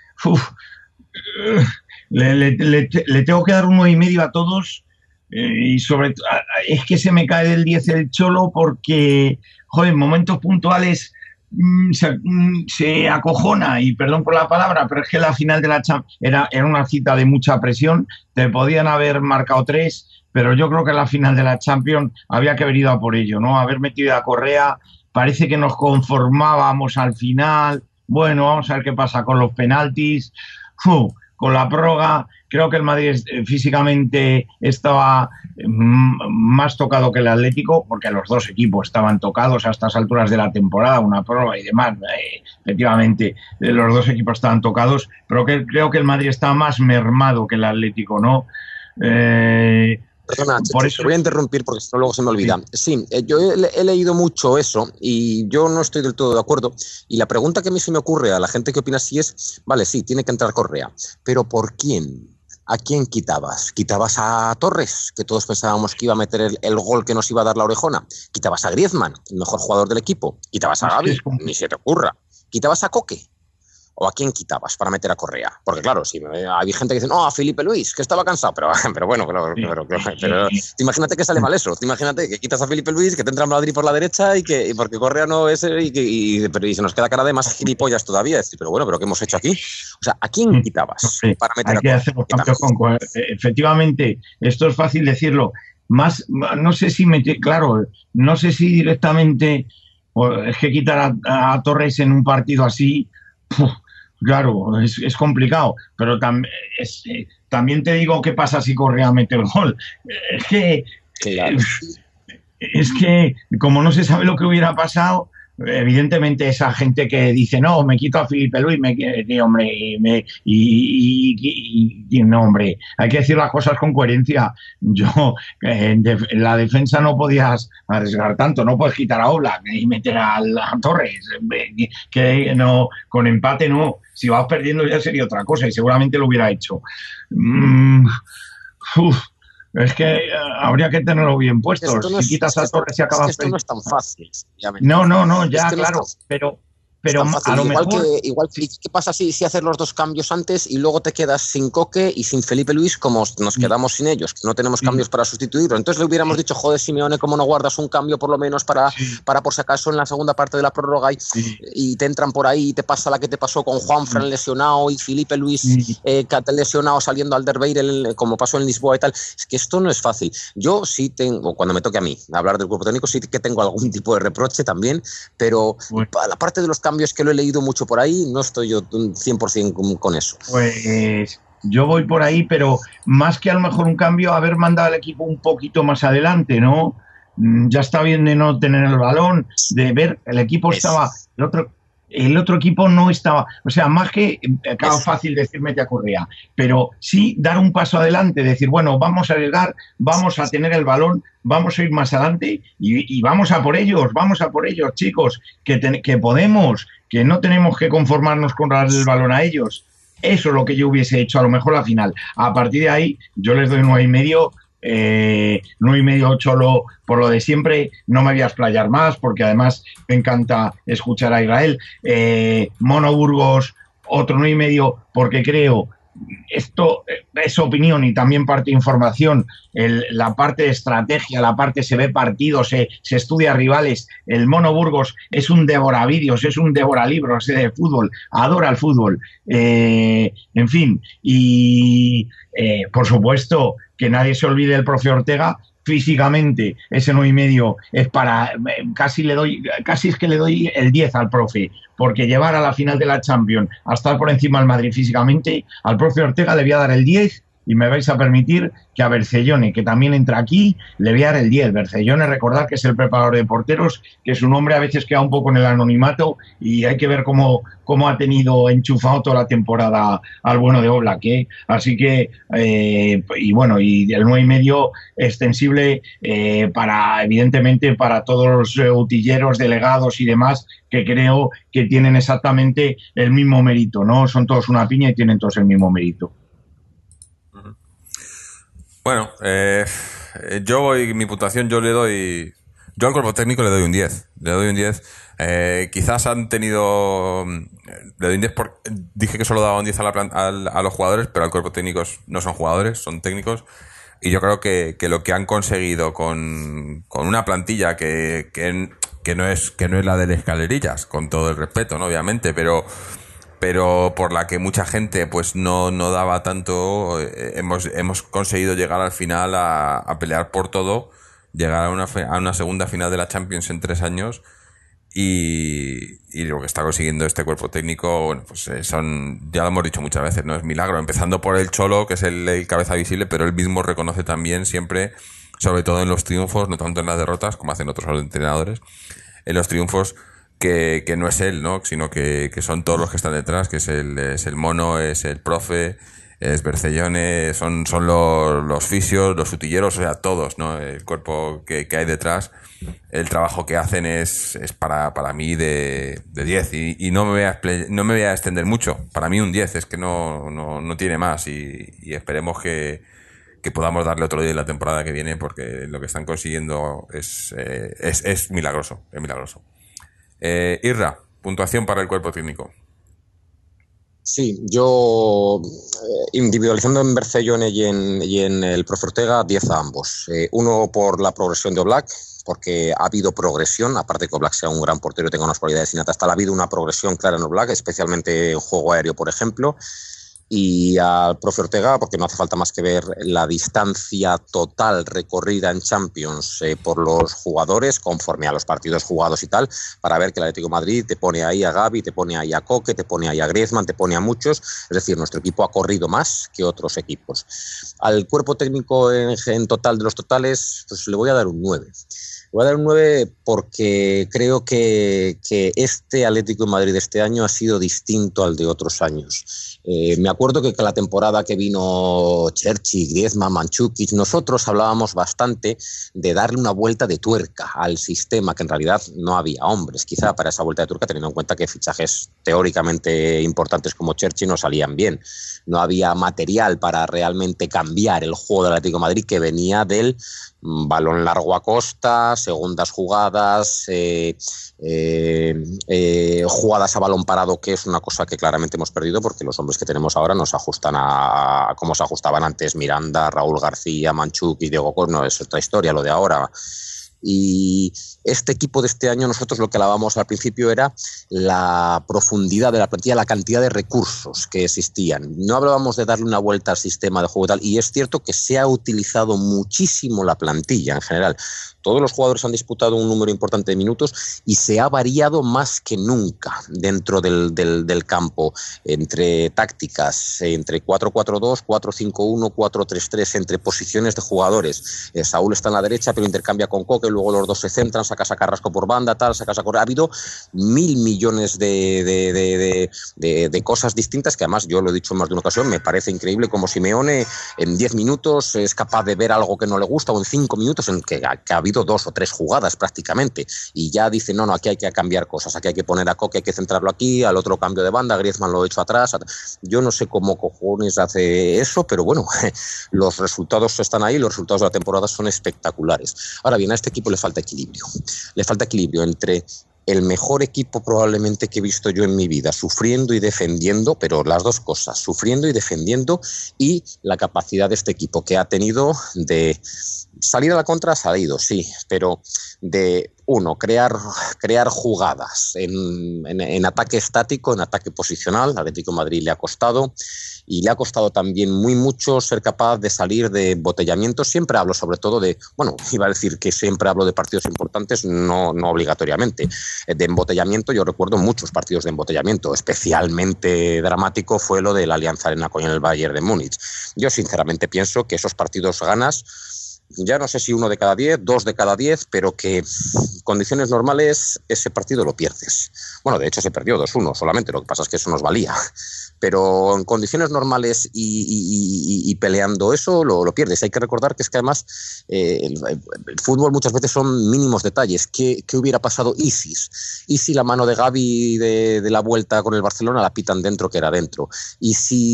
S3: le tengo que dar 1,5 a todos. Y sobre todo, es que se me cae del 10 el Cholo porque, joder, en momentos puntuales se acojona, y perdón por la palabra, pero es que la final de la Champions era una cita de mucha presión, te podían haber marcado 3, pero yo creo que la final de la Champions había que haber ido a por ello, ¿no? Haber metido a Correa, parece que nos conformábamos al final, bueno, vamos a ver qué pasa con los penaltis, con la prórroga. Creo que el Madrid físicamente estaba más tocado que el Atlético, porque los dos equipos estaban tocados a estas alturas de la temporada, una prórroga y demás. Efectivamente, los dos equipos estaban tocados, pero creo que el Madrid estaba más mermado que el Atlético, ¿no?
S5: Perdona,
S3: por
S5: te
S3: eso
S5: voy a interrumpir porque si no luego se me olvida. Sí, yo he leído mucho eso y yo no estoy del todo de acuerdo. Y la pregunta que a mí se me ocurre a la gente que opina así es, vale, sí, tiene que entrar Correa, pero ¿por quién? ¿A quién quitabas? ¿Quitabas a Torres, que todos pensábamos que iba a meter el gol que nos iba a dar la orejona? ¿Quitabas a Griezmann, el mejor jugador del equipo? ¿Quitabas a Gavi? Ni se te ocurra. ¿Quitabas a Coque? ¿O a quién quitabas para meter a Correa? Porque claro, si hay gente que dice, no, a Felipe Luis, que estaba cansado, pero bueno, pero imagínate que sale mal eso, imagínate que quitas a Felipe Luis, que te entra en Madrid por la derecha y porque Correa no es, y se nos queda cara de más gilipollas todavía, pero bueno, ¿pero qué hemos hecho aquí? O sea, ¿a quién quitabas para meter a Correa?
S3: Hay que hacer los cambios con efectivamente, esto es fácil decirlo, más, no sé si claro, no sé si directamente, es que quitar a Torres en un partido así, claro, es complicado, pero también te digo qué pasa si Correa mete el gol. Es que,
S5: claro.
S3: Es que como no se sabe lo que hubiera pasado, evidentemente esa gente que dice, no, me quito a Felipe Luis, no, hombre, hay que decir las cosas con coherencia. Yo, en la defensa no podías arriesgar tanto, no puedes quitar a Oblak y meter a Torres, que no, con empate no, si vas perdiendo ya sería otra cosa y seguramente lo hubiera hecho. Es que habría que tenerlo bien puesto. Si quitas a Torres y acabas...
S5: esto no es tan fácil.
S3: No, ya, claro, pero a lo
S5: igual
S3: mejor...
S5: ¿Qué pasa si haces los dos cambios antes y luego te quedas sin Coque y sin Felipe Luis, como nos quedamos sin ellos, que no tenemos cambios para sustituirlo? Entonces le hubiéramos dicho, joder, Simeone, ¿cómo no guardas un cambio por lo menos para por si acaso en la segunda parte de la prórroga y te entran por ahí y te pasa la que te pasó con Juanfran lesionado y Felipe Luis lesionado saliendo al Derbeir, como pasó en Lisboa y tal? Es que esto no es fácil. Yo sí tengo, cuando me toque a mí hablar del cuerpo técnico, sí que tengo algún tipo de reproche también, pero la parte de los cambios que lo he leído mucho por ahí, no estoy yo 100% con eso.
S3: Pues yo voy por ahí, pero más que a lo mejor un cambio, haber mandado al equipo un poquito más adelante, ¿no? Ya está bien de no tener el balón, de ver, el equipo estaba, el otro equipo no estaba, o sea, más que, claro, fácil decir mete a Correa, pero sí dar un paso adelante, decir, bueno, vamos a llegar, vamos a tener el balón, vamos a ir más adelante y vamos a por ellos, chicos, que podemos, que no tenemos que conformarnos con darle el balón a ellos. Eso es lo que yo hubiese hecho a lo mejor la final. A partir de ahí, yo les doy 9,5, 9,5, 8 por lo de siempre. No me voy a explayar más porque además me encanta escuchar a Israel. Mono Burgos, otro 9,5 porque creo, esto es opinión y también parte de información, la parte de estrategia, la parte se ve partidos, se estudia rivales. El Mono Burgos es un devoravídeos, es un devoralibros de fútbol, adora el fútbol, en fin, y por supuesto que nadie se olvide del profe Ortega. Físicamente ese 9,5 es para, casi es que le doy el 10 al profe, porque llevar a la final de la Champions a estar por encima del Madrid físicamente, al profe Ortega le voy a dar el 10. Y me vais a permitir que a Bercellone, que también entra aquí, le voy a dar el 10. Bercellone, recordad que es el preparador de porteros, que su nombre a veces queda un poco en el anonimato y hay que ver cómo ha tenido enchufado toda la temporada al bueno de Oblak, ¿eh? Así que, y bueno, y el 9,5 extensible evidentemente, para todos los utilleros, delegados y demás, que creo que tienen exactamente el mismo mérito, ¿no? Son todos una piña y tienen todos el mismo mérito.
S2: Bueno, mi puntuación yo al cuerpo técnico le doy un 10. Le doy un 10. Quizás han tenido... Le doy un 10 dije que solo daba un 10 a los jugadores, pero al cuerpo técnico no son jugadores, son técnicos. Y yo creo que lo que han conseguido con una plantilla que que no es la del Escalerillas, con todo el respeto, ¿no? Obviamente, pero por la que mucha gente pues no daba tanto, hemos conseguido llegar al final a pelear por todo, llegar a una segunda final de la Champions en 3 años. Y lo que está consiguiendo este cuerpo técnico, bueno, pues ya lo hemos dicho muchas veces, no es milagro, empezando por el Cholo, que es el cabeza visible, pero él mismo reconoce también siempre, sobre todo en los triunfos, no tanto en las derrotas, como hacen otros entrenadores, en los triunfos, que no es él, ¿no? Sino que son todos los que están detrás, que es el Mono, es el profe, es Bercellone, son los fisios, los utilleros, o sea, todos, ¿no? El cuerpo que hay detrás, el trabajo que hacen es para mí de 10 y no me voy a extender mucho. Para mí un 10, es que no tiene más y esperemos que podamos darle otro día en la temporada que viene, porque lo que están consiguiendo es milagroso, es milagroso. Irra, puntuación para el cuerpo técnico.
S5: Sí, yo individualizando en Bercellone y en el profe Ortega, 10 a ambos. Uno por la progresión de Oblak, porque ha habido progresión, aparte de que Oblak sea un gran portero y tenga unas cualidades innatas, ha habido una progresión clara en Oblak, especialmente en juego aéreo, por ejemplo. Y al profe Ortega, porque no hace falta más que ver la distancia total recorrida en Champions por los jugadores, conforme a los partidos jugados y tal, para ver que el Atlético de Madrid te pone ahí a Gavi, te pone ahí a Koke, te pone ahí a Griezmann, te pone a muchos. Es decir, nuestro equipo ha corrido más que otros equipos. Al cuerpo técnico en total de los totales, pues le voy a dar un 9. Voy a dar un 9 porque creo que este Atlético de Madrid de este año ha sido distinto al de otros años. Me acuerdo que la temporada que vino Cherchi, Griezmann, Mandžukić, nosotros hablábamos bastante de darle una vuelta de tuerca al sistema, que en realidad no había hombres quizá para esa vuelta de tuerca, teniendo en cuenta que fichajes teóricamente importantes como Cherchi no salían bien. No había material para realmente cambiar el juego del Atlético de Madrid, que venía del balón largo a Costa, segundas jugadas, jugadas a balón parado, que es una cosa que claramente hemos perdido porque los hombres que tenemos ahora no se ajustan a cómo se ajustaban antes Miranda, Raúl García, Mandžukić, Diego Costa. No, es otra historia lo de ahora. Y este equipo de este año, nosotros lo que hablábamos al principio era la profundidad de la plantilla, la cantidad de recursos que existían. No hablábamos de darle una vuelta al sistema de juego y tal, y es cierto que se ha utilizado muchísimo la plantilla en general. Todos los jugadores han disputado un número importante de minutos y se ha variado más que nunca dentro del campo, entre tácticas, entre 4-4-2, 4-5-1, 4-3-3, entre posiciones de jugadores. Saúl está en la derecha, pero intercambia con Koke, luego los dos se centran, sacas a Carrasco por banda, tal, sacas a Correa. Ha habido 1000 millones de cosas distintas, que además yo lo he dicho en más de una ocasión, me parece increíble como Simeone en 10 minutos es capaz de ver algo que no le gusta, o en 5 minutos en que ha habido 2 o 3 jugadas prácticamente, y ya dice, no, aquí hay que cambiar cosas, aquí hay que poner a Koke, hay que centrarlo aquí, al otro cambio de banda, Griezmann lo he hecho atrás. Yo no sé cómo cojones hace eso, pero bueno, los resultados están ahí, los resultados de la temporada son espectaculares. Ahora bien, a este equipo le falta equilibrio entre el mejor equipo probablemente que he visto yo en mi vida, sufriendo y defendiendo, pero las dos cosas, sufriendo y defendiendo, y la capacidad de este equipo que ha tenido de salir a la contra, ha salido, sí, pero de crear jugadas en ataque estático, en ataque posicional. Atlético de Madrid le ha costado, y le ha costado también muy mucho ser capaz de salir de embotellamientos. Siempre hablo sobre todo iba a decir que siempre hablo de partidos importantes, no obligatoriamente. De embotellamiento, yo recuerdo muchos partidos de embotellamiento, especialmente dramático fue lo de la Alianza Arena con el Bayern de Múnich. Yo sinceramente pienso que esos partidos ganas, ya no sé si 1 de cada 10, 2 de cada 10, pero que en condiciones normales ese partido lo pierdes. Bueno, de hecho se perdió 2-1 solamente, lo que pasa es que eso nos valía. Pero en condiciones normales y peleando eso, lo pierdes. Hay que recordar que es que además el fútbol muchas veces son mínimos detalles. ¿Qué hubiera pasado y si la mano de Gavi de la vuelta con el Barcelona la pitan dentro, que era dentro? Y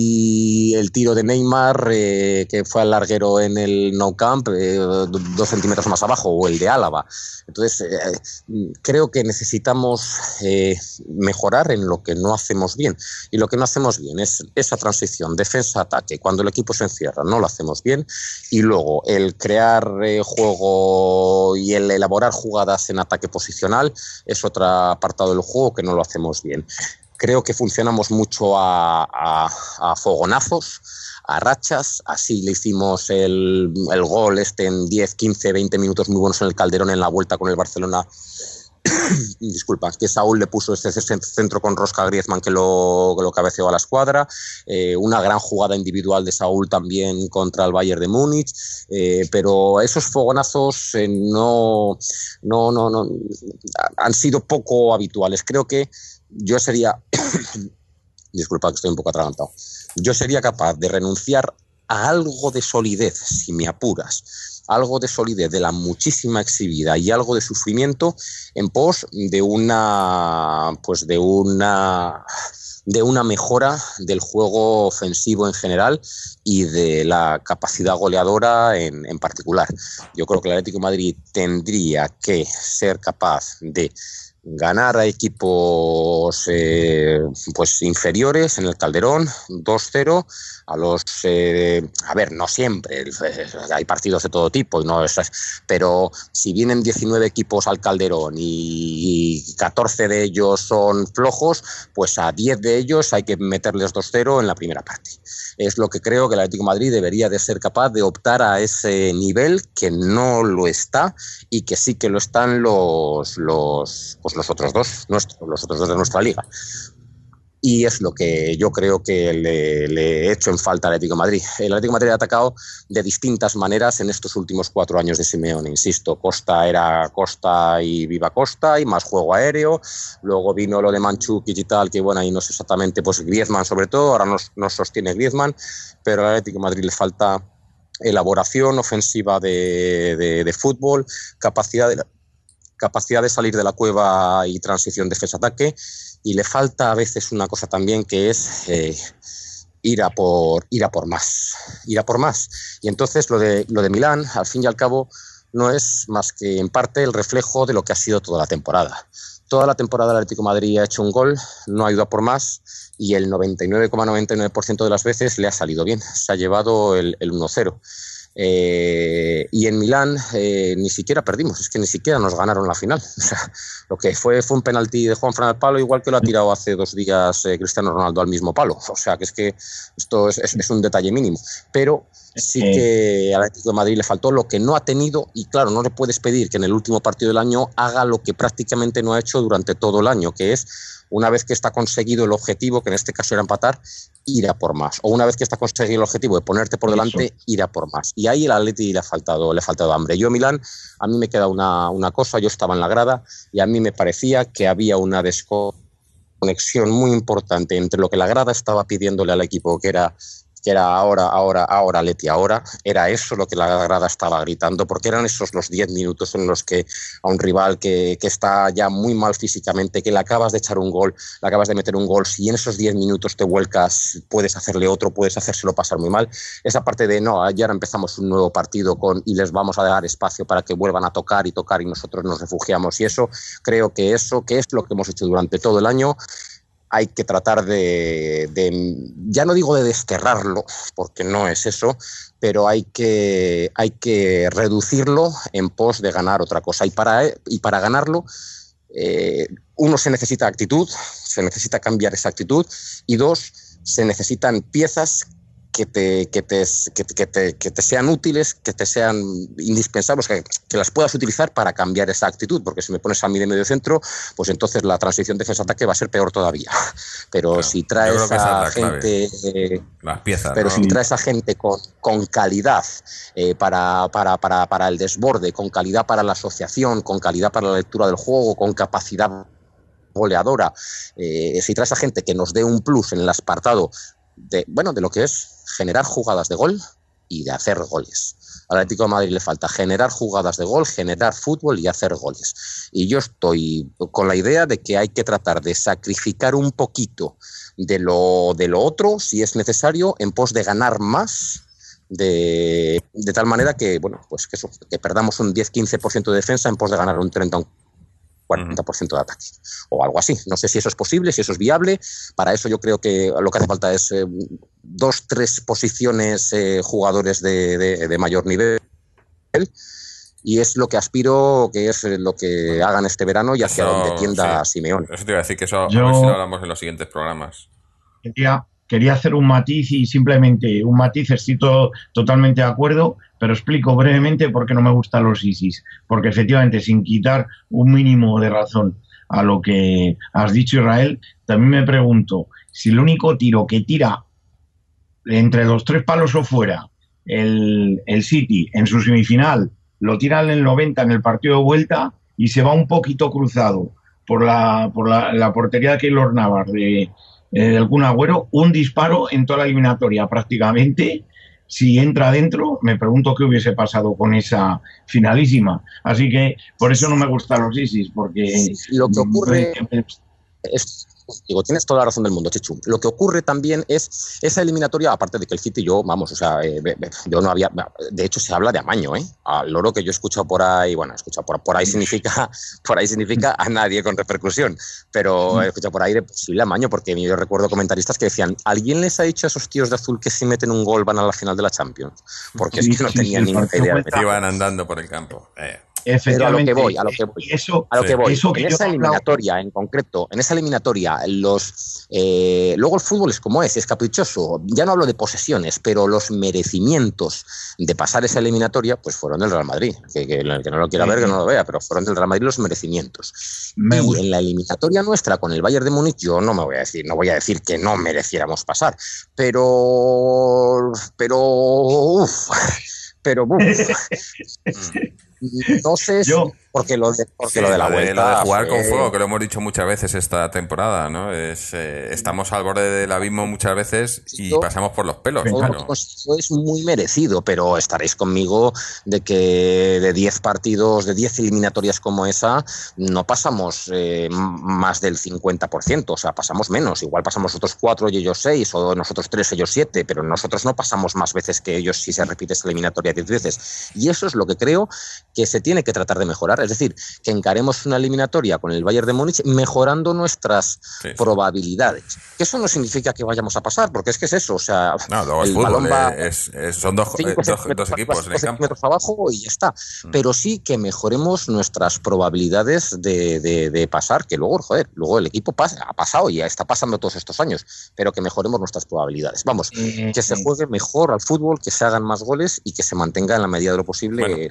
S5: si el tiro de Neymar, que fue al larguero en el Nou Camp, 2 centímetros más abajo, o el de Álava. Entonces, creo que necesitamos mejorar en lo que no hacemos bien. Y lo que no hacemos bien es esa transición defensa-ataque. Cuando el equipo se encierra, no lo hacemos bien. Y luego, el crear juego y el elaborar jugadas en ataque posicional es otro apartado del juego que no lo hacemos bien. Creo que funcionamos mucho a fogonazos, a rachas. Así le hicimos el gol en 10, 15, 20 minutos muy buenos en el Calderón en la vuelta con el Barcelona. Disculpa, que Saúl le puso este centro con rosca a Griezmann que lo cabeceó a la escuadra. Una gran jugada individual de Saúl también contra el Bayern de Múnich. Pero esos fogonazos no han sido poco habituales. Creo que yo sería... Disculpa que estoy un poco atragantado. Yo sería capaz de renunciar a algo de solidez, si me apuras, algo de solidez de la muchísima exhibida y algo de sufrimiento en pos de una mejora del juego ofensivo en general y de la capacidad goleadora en particular. Yo creo que el Atlético de Madrid tendría que ser capaz de ganar a equipos pues inferiores en el Calderón 2-0 a los no siempre, hay partidos de todo tipo y no pero si vienen 19 equipos al Calderón y 14 de ellos son flojos, pues a 10 de ellos hay que meterles 2-0 en la primera parte. Es lo que creo que el Atlético de Madrid debería de ser capaz de optar a ese nivel, que no lo está y que sí que lo están los otros dos de nuestra liga. Y es lo que yo creo que le he hecho en falta al Atlético de Madrid. El Atlético de Madrid ha atacado de distintas maneras en estos últimos 4 años de Simeone. Insisto, Costa era Costa y viva Costa y más juego aéreo. Luego vino lo de Mandžukić y tal, que bueno, ahí no sé exactamente, pues Griezmann sobre todo, ahora nos sostiene Griezmann, pero al Atlético de Madrid le falta elaboración ofensiva de fútbol, capacidad de salir de la cueva y transición defensa-ataque, y le falta a veces una cosa también que es ir a por más. Y entonces lo de Milán, al fin y al cabo, no es más que en parte el reflejo de lo que ha sido toda la temporada. Toda la temporada el Atlético de Madrid ha hecho un gol, no ha ido a por más, y el 99,99% de las veces le ha salido bien. Se ha llevado el 1-0. Y en Milán ni siquiera perdimos, es que ni siquiera nos ganaron la final. O sea, lo que fue un penalti de Juanfran al palo, igual que lo ha tirado hace 2 días Cristiano Ronaldo al mismo palo. O sea, que es que esto es un detalle mínimo. Pero sí que al Atlético de Madrid le faltó lo que no ha tenido, y claro, no le puedes pedir que en el último partido del año haga lo que prácticamente no ha hecho durante todo el año, que es, una vez que está conseguido el objetivo, que en este caso era empatar, ir a por más. O una vez que está conseguido el objetivo de ponerte por delante, ir a por más. Y ahí el Atleti le ha faltado hambre. Yo, Milán, a mí me queda una cosa. Yo estaba en la grada y a mí me parecía que había una desconexión muy importante entre lo que la grada estaba pidiéndole al equipo, que era ahora, Leti, ahora. Era eso lo que la grada estaba gritando, porque eran esos los 10 minutos en los que a un rival que está ya muy mal físicamente, que le acabas de echar un gol, le acabas de meter un gol, si en esos 10 minutos te vuelcas, puedes hacerle otro, puedes hacérselo pasar muy mal. Esa parte de, no, ya ahora empezamos un nuevo partido y les vamos a dar espacio para que vuelvan a tocar y nosotros nos refugiamos. Y eso, creo que eso, que es lo que hemos hecho durante todo el año, hay que tratar de ya no digo de desterrarlo, porque no es eso, pero hay que reducirlo en pos de ganar otra cosa. Y para ganarlo, uno, se necesita actitud, se necesita cambiar esa actitud, y 2, se necesitan piezas que te sean útiles, que te sean indispensables, que las puedas utilizar para cambiar esa actitud, porque si me pones a mí de medio centro, pues entonces la transición defensa-ataque va a ser peor todavía. Pero claro, si traes a gente,
S2: las piezas,
S5: pero
S2: ¿no?
S5: si traes a gente con calidad para el desborde, con calidad para la asociación, con calidad para la lectura del juego, con capacidad goleadora, si traes a gente que nos dé un plus en el apartado de lo que es generar jugadas de gol y de hacer goles. Al Atlético de Madrid le falta generar jugadas de gol, generar fútbol y hacer goles. Y yo estoy con la idea de que hay que tratar de sacrificar un poquito de lo otro, si es necesario, en pos de ganar más, de tal manera que, bueno, pues que perdamos un 10-15% de defensa en pos de ganar un 30 o un 40% de ataque, o algo así. No sé si eso es posible, si eso es viable. Para eso yo creo que lo que hace falta es 2-3 posiciones, jugadores de mayor nivel, y es lo que aspiro, que es lo que hagan este verano y hacia donde tienda Simeone.
S2: Eso te iba a decir, que eso a ver si lo hablamos en los siguientes programas.
S3: Quería hacer un matiz, y simplemente un matiz, estoy totalmente de acuerdo, pero explico brevemente por qué no me gustan los ISIS. Porque efectivamente, sin quitar un mínimo de razón a lo que has dicho, Israel, también me pregunto si el único tiro que tira entre los 3 palos o fuera el City en su semifinal lo tira en el 90 en el partido de vuelta y se va un poquito cruzado por la portería de Keylor Navas del Kun Agüero, un disparo en toda la eliminatoria prácticamente. Si entra adentro, me pregunto qué hubiese pasado con esa finalísima. Así que por eso no me gustan los ISIS, porque
S5: lo que ocurre digo, tienes toda la razón del mundo, Chechu. Lo que ocurre también es esa eliminatoria, aparte de que el City, yo no había, de hecho se habla de amaño, al loro que yo he escuchado por ahí, bueno, por ahí significa a nadie con repercusión, pero he escuchado por ahí de posible amaño, porque yo recuerdo comentaristas que decían, ¿alguien les ha dicho a esos tíos de azul que si meten un gol van a la final de la Champions? Porque es que no tenían ni idea.
S2: Iban andando por el campo.
S5: Pero a lo que voy. En esa eliminatoria, en concreto, luego el fútbol es como es caprichoso. Ya no hablo de posesiones, pero los merecimientos de pasar esa eliminatoria, pues fueron del Real Madrid. Que no lo quiera ver, que no lo vea, pero fueron del Real Madrid los merecimientos. En la eliminatoria nuestra con el Bayern de Múnich, yo no voy a decir que no mereciéramos pasar, pero entonces, porque lo de la vuelta,
S2: lo de jugar con fuego, que lo hemos dicho muchas veces esta temporada, ¿no? Estamos al borde del abismo muchas veces y pasamos por los pelos. Claro.
S5: Eso es muy merecido, pero estaréis conmigo de que de 10 partidos, de 10 eliminatorias como esa, no pasamos más del 50%, o sea, pasamos menos. Igual pasamos nosotros 4 y ellos 6, o nosotros 3, ellos 7, pero nosotros no pasamos más veces que ellos si se repite esa eliminatoria 10 veces. Y eso es lo que creo que se tiene que tratar de mejorar, es decir, que encaremos una eliminatoria con el Bayern de Múnich mejorando nuestras probabilidades. Que eso no significa que vayamos a pasar, porque es que es eso, o sea,
S2: luego el fútbol son dos equipos en el campo.
S5: Metros abajo y ya está. Pero sí que mejoremos nuestras probabilidades de pasar, que luego el equipo ha pasado y ya está pasando todos estos años, pero que mejoremos nuestras probabilidades. Vamos, que se juegue mejor al fútbol, que se hagan más goles y que se mantenga en la medida de lo posible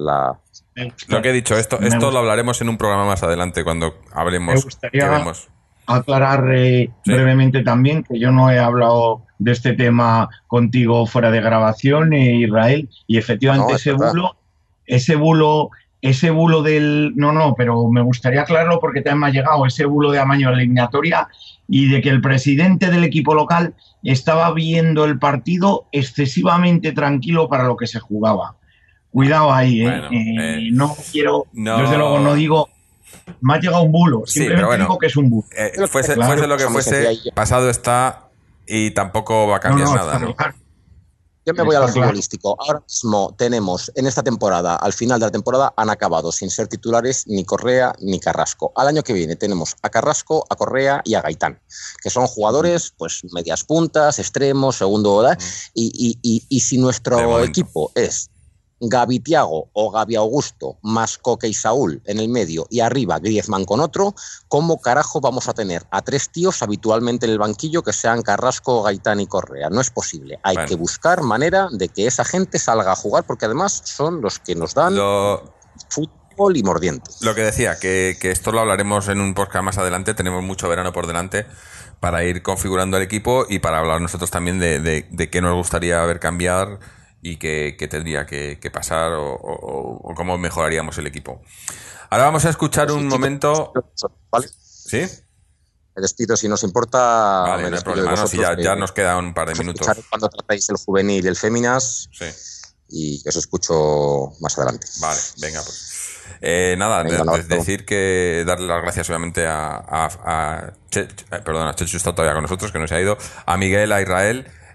S2: lo que he dicho, esto lo hablaremos en un programa más adelante cuando hablemos.
S3: Me gustaría aclarar brevemente también que yo no he hablado de este tema contigo fuera de grabación, Israel, y efectivamente ese bulo del... No, pero me gustaría aclararlo porque también me ha llegado ese bulo de amaño a la eliminatoria y de que el presidente del equipo local estaba viendo el partido excesivamente tranquilo para lo que se jugaba. Cuidado ahí, no quiero, desde luego no digo, me ha llegado un bulo, simplemente digo que es un bulo.
S2: Fuese lo que fuese, pasado está y tampoco va a cambiar nada, ¿no?
S5: Yo me voy a lo futbolístico. Ahora mismo tenemos en esta temporada, al final de la temporada, han acabado sin ser titulares ni Correa ni Carrasco. Al año que viene tenemos a Carrasco, a Correa y a Gaitán, que son jugadores, pues medias puntas, extremos, segundo, y si nuestro equipo es Gavi Thiago o Gavi Augusto más Coque y Saúl en el medio y arriba Griezmann con otro, ¿cómo carajo vamos a tener a 3 tíos habitualmente en el banquillo que sean Carrasco, Gaitán y Correa? No es posible. Hay que buscar manera de que esa gente salga a jugar, porque además son los que nos dan fútbol y mordientes.
S2: Lo que decía, que esto lo hablaremos en un podcast más adelante. Tenemos mucho verano por delante para ir configurando el equipo y para hablar nosotros también de qué nos gustaría ver cambiar y qué tendría que pasar o cómo mejoraríamos el equipo. Ahora vamos a escuchar un momento...
S5: ¿Vale?
S2: ¿Sí?
S5: Me despido si nos importa.
S2: Vale, no hay problema, no, si ya nos queda un par de minutos.
S5: Cuando tratáis el juvenil y el féminas, y os escucho más adelante.
S2: Vale, venga, pues. Decir que darle las gracias obviamente a Chechu está todavía con nosotros, que no se ha ido, a Miguel, a Israel,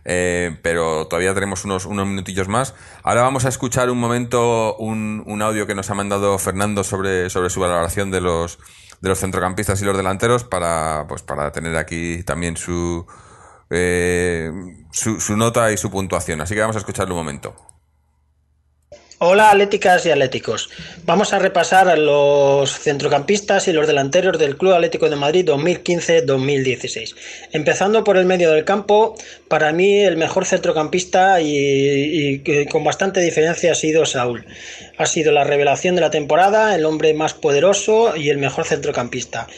S2: pero todavía tenemos unos minutillos más. Ahora vamos a escuchar un momento un audio que nos ha mandado Fernando sobre su valoración de los centrocampistas y los delanteros para tener aquí también su nota y su puntuación. Así que vamos a escucharlo un momento.
S6: Hola atléticas y atléticos. Vamos a repasar a los centrocampistas y los delanteros del Club Atlético de Madrid 2015-2016. Empezando por el medio del campo, para mí el mejor centrocampista y con bastante diferencia ha sido Saúl. Ha sido la revelación de la temporada, el hombre más poderoso y el mejor centrocampista.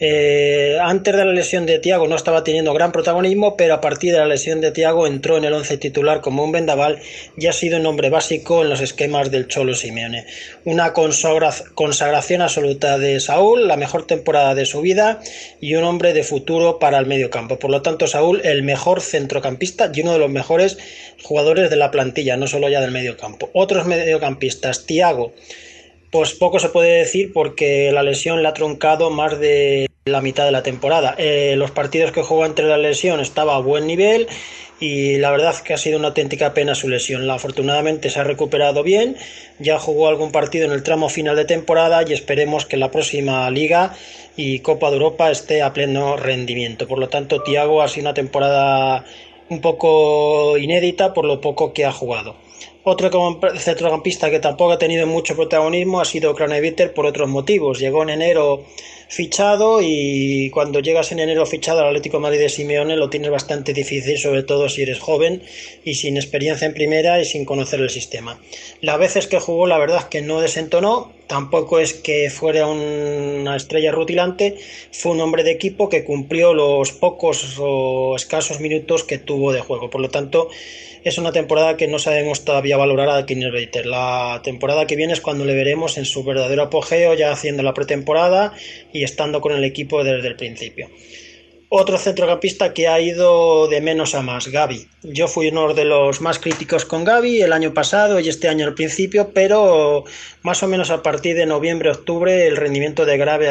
S6: Antes de la lesión de Thiago no estaba teniendo gran protagonismo, pero a partir de la lesión de Thiago entró en el 11 titular como un vendaval y ha sido un hombre básico en los esquemas del Cholo Simeone. Una consagración absoluta de Saúl, la mejor temporada de su vida y un hombre de futuro para el medio campo. Por lo tanto, Saúl, el mejor centrocampista y uno de los mejores jugadores de la plantilla, no solo ya del medio campo. Otros mediocampistas, Thiago, pues poco se puede decir porque la lesión le ha truncado más de la mitad de la temporada. Los partidos que jugó antes de la lesión estaba a buen nivel y la verdad es que ha sido una auténtica pena su lesión. Afortunadamente se ha recuperado bien, ya jugó algún partido en el tramo final de temporada y esperemos que la próxima Liga y Copa de Europa esté a pleno rendimiento. Por lo tanto, Thiago ha sido una temporada un poco inédita por lo poco que ha jugado. Otro centrocampista que tampoco ha tenido mucho protagonismo ha sido Craneviter por otros motivos. Llegó en enero fichado y cuando llegas en enero fichado al Atlético de Madrid de Simeone lo tienes bastante difícil, sobre todo si eres joven y sin experiencia en primera y sin conocer el sistema. Las veces que jugó la verdad es que no desentonó, tampoco es que fuera una estrella rutilante, fue un hombre de equipo que cumplió los pocos o escasos minutos que tuvo de juego. Por lo tanto, es una temporada que no sabemos todavía valorar a Craneviter. La temporada que viene es cuando le veremos en su verdadero apogeo, ya haciendo la pretemporada y estando con el equipo desde el principio. Otro centrocampista que ha ido de menos a más, Gavi. Yo fui uno de los más críticos con Gavi el año pasado y este año al principio, pero más o menos a partir de noviembre-octubre el rendimiento de Gavi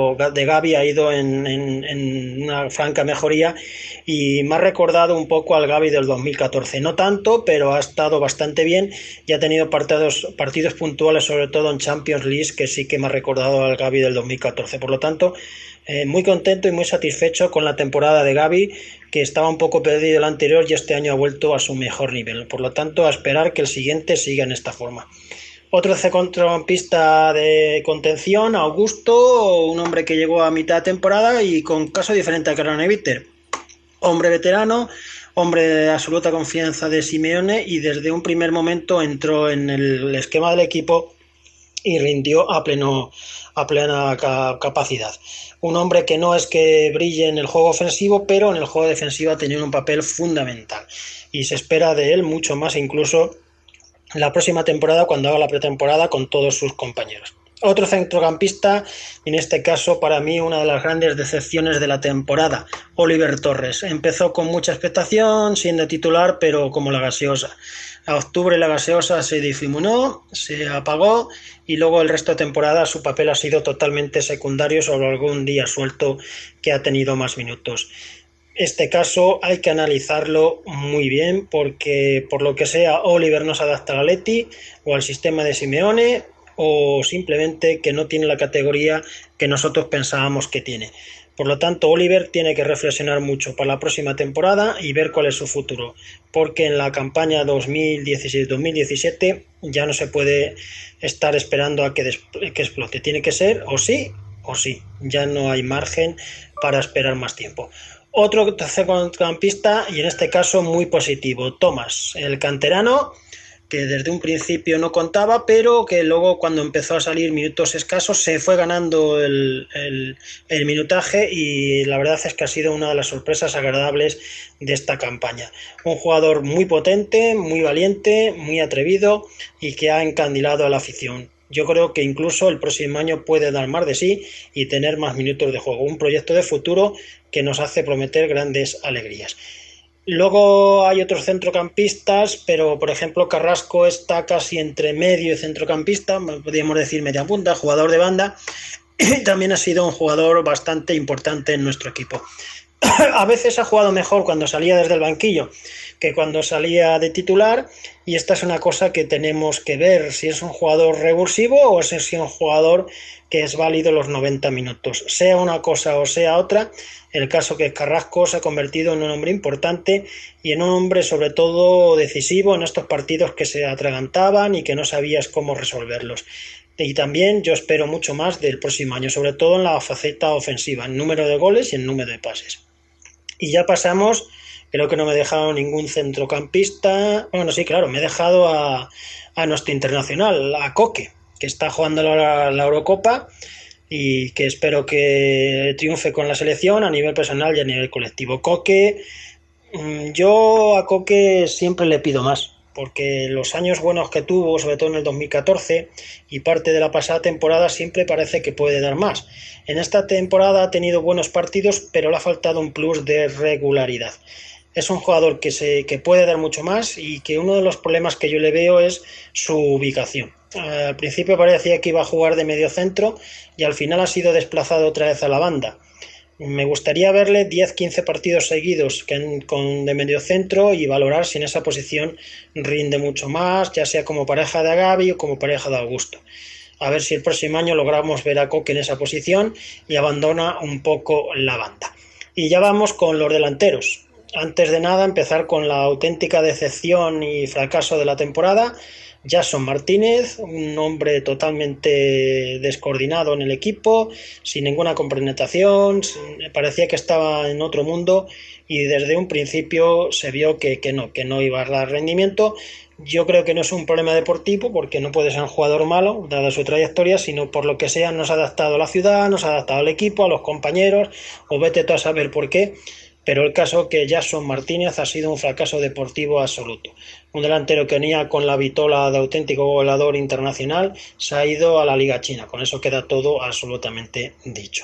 S6: ha ido en una franca mejoría y me ha recordado un poco al Gavi del 2014. No tanto, pero ha estado bastante bien y ha tenido partidos puntuales, sobre todo en Champions League, que sí que me ha recordado al Gavi del 2014. Por lo tanto, muy contento y muy satisfecho con la temporada de Gavi, que estaba un poco perdido el anterior y este año ha vuelto a su mejor nivel. Por lo tanto, a esperar que el siguiente siga en esta forma. Otro centrocampista de contención, Augusto, un hombre que llegó a mitad de temporada y con caso diferente a Craneviter. Hombre veterano, hombre de absoluta confianza de Simeone y desde un primer momento entró en el esquema del equipo y rindió a plena capacidad. Un hombre que no es que brille en el juego ofensivo, pero en el juego defensivo ha tenido un papel fundamental y se espera de él mucho más, incluso la próxima temporada cuando haga la pretemporada con todos sus compañeros. Otro centrocampista, en este caso para mí una de las grandes decepciones de la temporada, Oliver Torres. Empezó con mucha expectación, siendo titular, pero como la gaseosa. A octubre la gaseosa se difuminó, se apagó y luego el resto de temporada su papel ha sido totalmente secundario, sobre algún día suelto que ha tenido más minutos. Este caso hay que analizarlo muy bien porque por lo que sea Oliver no se adapta al Atleti o al sistema de Simeone o simplemente que no tiene la categoría que nosotros pensábamos que tiene. Por lo tanto, Oliver tiene que reflexionar mucho para la próxima temporada y ver cuál es su futuro, porque en la campaña 2016-2017 ya no se puede estar esperando a que explote. Tiene que ser o sí, ya no hay margen para esperar más tiempo. Otro centrocampista, y en este caso muy positivo, Thomas, el canterano, que desde un principio no contaba, pero que luego cuando empezó a salir minutos escasos se fue ganando el minutaje y la verdad es que ha sido una de las sorpresas agradables de esta campaña. Un jugador muy potente, muy valiente, muy atrevido y que ha encandilado a la afición. Yo creo que incluso el próximo año puede dar más de sí y tener más minutos de juego. Un proyecto de futuro que nos hace prometer grandes alegrías. Luego hay otros centrocampistas, pero por ejemplo Carrasco está casi entre medio y centrocampista, podríamos decir media punta, jugador de banda, y también ha sido un jugador bastante importante en nuestro equipo. A veces ha jugado mejor cuando salía desde el banquillo que cuando salía de titular, y esta es una cosa que tenemos que ver, si es un jugador revulsivo o si es un jugador que es válido los 90 minutos. Sea una cosa o sea otra, el caso que Carrasco se ha convertido en un hombre importante y en un hombre sobre todo decisivo en estos partidos que se atragantaban y que no sabías cómo resolverlos. Y también yo espero mucho más del próximo año, sobre todo en la faceta ofensiva, en número de goles y en número de pases. Y ya pasamos, creo que no me he dejado ningún centrocampista. Bueno, sí, claro, me he dejado a nuestro internacional, a Coque, que está jugando la Eurocopa y que espero que triunfe con la selección a nivel personal y a nivel colectivo. Coque, yo a Coque siempre le pido más, porque los años buenos que tuvo, sobre todo en el 2014 y parte de la pasada temporada, siempre parece que puede dar más. En esta temporada ha tenido buenos partidos, pero le ha faltado un plus de regularidad. Es un jugador que puede dar mucho más y que uno de los problemas que yo le veo es su ubicación. Al principio parecía que iba a jugar de medio centro y al final ha sido desplazado otra vez a la banda. Me gustaría verle 10-15 partidos seguidos de medio centro y valorar si en esa posición rinde mucho más, ya sea como pareja de Gavi o como pareja de Augusto. A ver si el próximo año logramos ver a Coque en esa posición y abandona un poco la banda. Y ya vamos con los delanteros. Antes de nada, empezar con la auténtica decepción y fracaso de la temporada. Jason Martínez, un hombre totalmente descoordinado en el equipo, sin ninguna compenetración, parecía que estaba en otro mundo y desde un principio se vio que no iba a dar rendimiento. Yo creo que no es un problema deportivo, porque no puede ser un jugador malo, dada su trayectoria, sino por lo que sea no se ha adaptado a la ciudad, no se ha adaptado al equipo, a los compañeros, o vete tú a saber por qué. Pero el caso que Jason Martínez ha sido un fracaso deportivo absoluto. Un delantero que venía con la vitola de auténtico goleador internacional se ha ido a la Liga China. Con eso queda todo absolutamente dicho.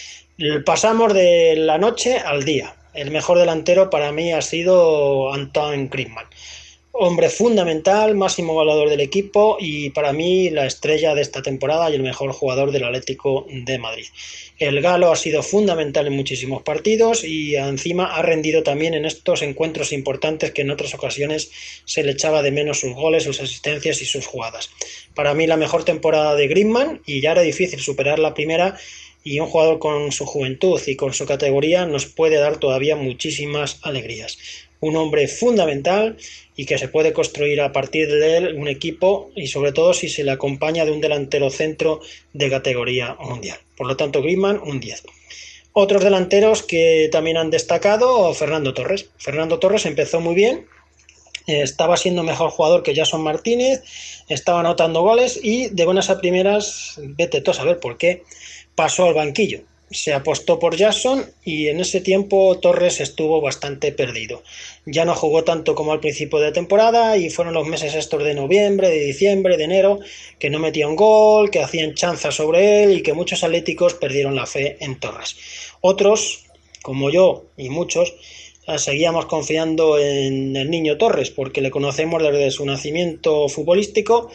S6: Pasamos de la noche al día. El mejor delantero para mí ha sido Antoine Griezmann. Hombre fundamental, máximo goleador del equipo y para mí la estrella de esta temporada y el mejor jugador del Atlético de Madrid. El galo ha sido fundamental en muchísimos partidos y encima ha rendido también en estos encuentros importantes que en otras ocasiones se le echaba de menos sus goles, sus asistencias y sus jugadas. Para mí la mejor temporada de Griezmann, y ya era difícil superar la primera, y un jugador con su juventud y con su categoría nos puede dar todavía muchísimas alegrías. Un hombre fundamental y que se puede construir a partir de él un equipo, y sobre todo si se le acompaña de un delantero centro de categoría mundial. Por lo tanto, Griezmann, un 10. Otros delanteros que también han destacado, Fernando Torres. Fernando Torres empezó muy bien, estaba siendo mejor jugador que Jason Martínez, estaba anotando goles y de buenas a primeras, vete tú a saber por qué, pasó al banquillo. Se apostó por Jason y en ese tiempo Torres estuvo bastante perdido. Ya no jugó tanto como al principio de temporada y fueron los meses estos de noviembre, de diciembre, de enero, que no metía un gol, que hacían chanzas sobre él y que muchos atléticos perdieron la fe en Torres. Otros, como yo y muchos, seguíamos confiando en el niño Torres porque le conocemos desde su nacimiento futbolístico,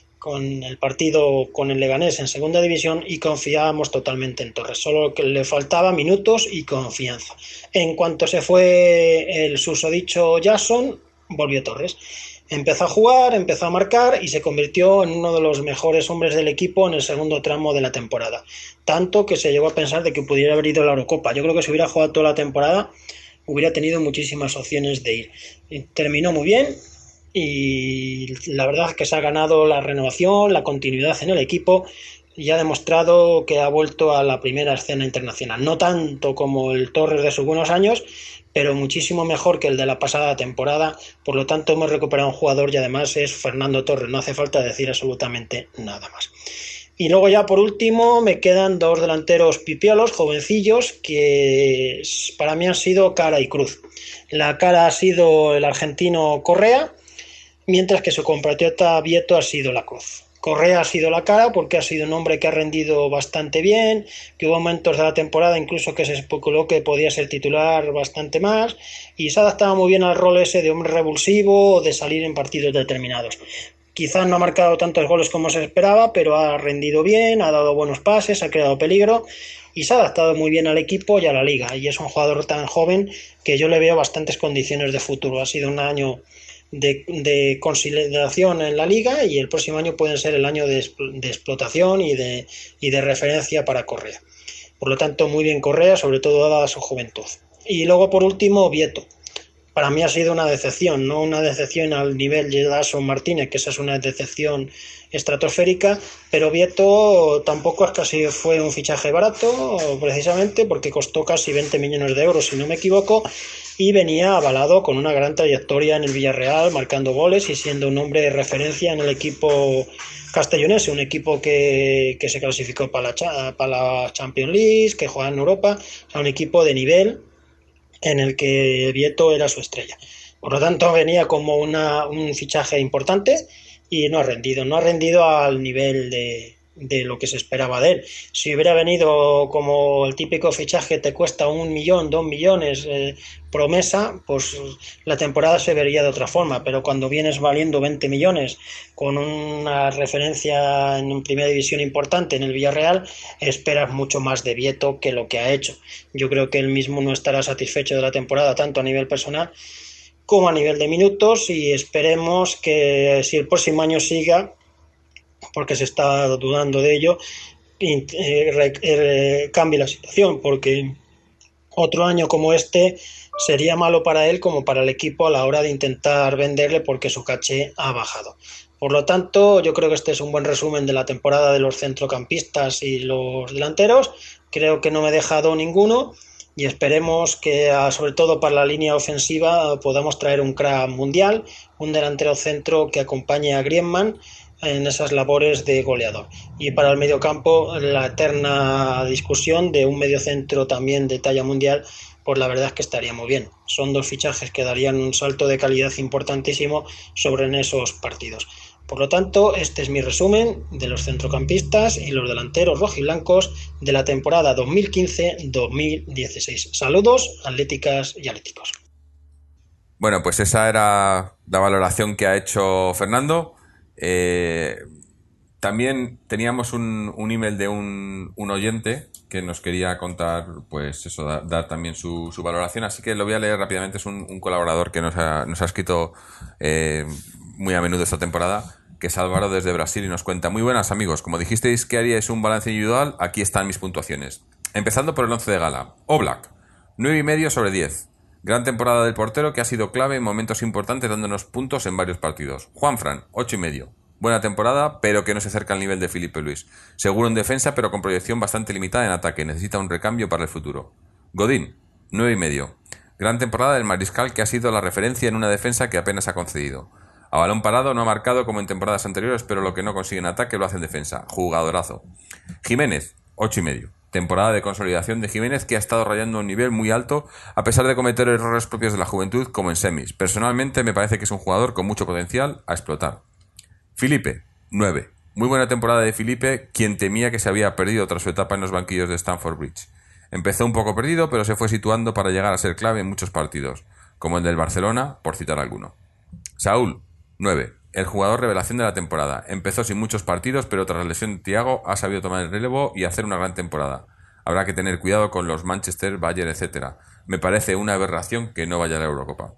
S6: con el partido con el Leganés en segunda división, y confiábamos totalmente en Torres, solo que le faltaba minutos y confianza. En cuanto se fue el susodicho Jason, volvió Torres. Empezó a jugar, empezó a marcar y se convirtió en uno de los mejores hombres del equipo en el segundo tramo de la temporada. Tanto que se llegó a pensar de que pudiera haber ido a la Eurocopa. Yo creo que si hubiera jugado toda la temporada hubiera tenido muchísimas opciones de ir. Terminó muy bien y la verdad es que se ha ganado la renovación, la continuidad en el equipo y ha demostrado que ha vuelto a la primera escena internacional. No tanto como el Torres de sus buenos años, pero muchísimo mejor que el de la pasada temporada. Por lo tanto, hemos recuperado un jugador y además es Fernando Torres. No hace falta decir absolutamente nada más. Y luego ya por último me quedan dos delanteros pipiolos, jovencillos, que para mí han sido cara y cruz. La cara ha sido el argentino Correa, mientras que su compatriota Vieto ha sido la cruz. Correa ha sido la cara porque ha sido un hombre que ha rendido bastante bien, que hubo momentos de la temporada incluso que se especuló que podía ser titular bastante más y se ha adaptado muy bien al rol ese de hombre revulsivo o de salir en partidos determinados. Quizás no ha marcado tantos goles como se esperaba, pero ha rendido bien, ha dado buenos pases, ha creado peligro y se ha adaptado muy bien al equipo y a la liga. Y es un jugador tan joven que yo le veo bastantes condiciones de futuro. Ha sido un año de consolidación en la liga y el próximo año puede ser el año de explotación y de referencia para Correa. Por lo tanto, muy bien Correa, sobre todo dada su juventud. Y luego, por último, Vieto. Para mí ha sido una decepción, no una decepción al nivel de Dason Martínez, que esa es una decepción estratosférica, pero Vieto tampoco es casi fue un fichaje barato, precisamente porque costó casi 20 millones de euros, si no me equivoco, y venía avalado con una gran trayectoria en el Villarreal, marcando goles y siendo un hombre de referencia en el equipo castellonense, un equipo que se clasificó para la Champions League, que juega en Europa, o sea, un equipo de nivel en el que Vieto era su estrella. Por lo tanto, venía como un fichaje importante y no ha rendido al nivel de lo que se esperaba de él. Si hubiera venido como el típico fichaje te cuesta 1 millón, 2 millones, promesa, pues la temporada se vería de otra forma, pero cuando vienes valiendo 20 millones con una referencia en primera división importante en el Villarreal, esperas mucho más de Vieto que lo que ha hecho. Yo creo que él mismo no estará satisfecho de la temporada, tanto a nivel personal como a nivel de minutos, y esperemos que si el próximo año siga, porque se está dudando de ello, cambie la situación, porque otro año como este sería malo para él como para el equipo a la hora de intentar venderle, porque su caché ha bajado. Por lo tanto, yo creo que este es un buen resumen de la temporada de los centrocampistas y los delanteros. Creo que no me he dejado ninguno y esperemos que, sobre todo para la línea ofensiva, podamos traer un crack mundial, un delantero centro que acompañe a Griezmann en esas labores de goleador. Y para el mediocampo, la eterna discusión de un mediocentro también de talla mundial, pues la verdad es que estaría muy bien. Son dos fichajes que darían un salto de calidad importantísimo sobre en esos partidos. Por lo tanto, este es mi resumen de los centrocampistas y los delanteros rojiblancos de la temporada 2015-2016. Saludos, atléticas y atléticos.
S2: Bueno, pues esa era la valoración que ha hecho Fernando. También teníamos un email de un oyente que nos quería contar, pues eso, dar también su valoración, así que lo voy a leer rápidamente. Es un colaborador que nos ha escrito muy a menudo esta temporada, que es Álvaro desde Brasil, y nos cuenta: muy buenas amigos, como dijisteis que haríais un balance individual, aquí están mis puntuaciones. Empezando por el 11 de gala. Oblak, 9,5 sobre 10. Gran temporada del portero que ha sido clave en momentos importantes dándonos puntos en varios partidos. Juanfran, 8,5. Buena temporada, pero que no se acerca al nivel de Filipe Luis. Seguro en defensa, pero con proyección bastante limitada en ataque. Necesita un recambio para el futuro. Godín, 9,5. Gran temporada del Mariscal que ha sido la referencia en una defensa que apenas ha concedido. A balón parado no ha marcado como en temporadas anteriores, pero lo que no consigue en ataque lo hace en defensa. Jugadorazo. Jiménez, 8,5. Temporada de consolidación de Jiménez que ha estado rayando un nivel muy alto a pesar de cometer errores propios de la juventud como en semis. Personalmente me parece que es un jugador con mucho potencial a explotar. Filipe, 9. Muy buena temporada de Filipe, quien temía que se había perdido tras su etapa en los banquillos de Stamford Bridge. Empezó un poco perdido, pero se fue situando para llegar a ser clave en muchos partidos, como el del Barcelona, por citar alguno. Saúl, 9. El jugador revelación de la temporada. Empezó sin muchos partidos, pero tras la lesión de Thiago ha sabido tomar el relevo y hacer una gran temporada. Habrá que tener cuidado con los Manchester, Bayern, etc. Me parece una aberración que no vaya a la Eurocopa.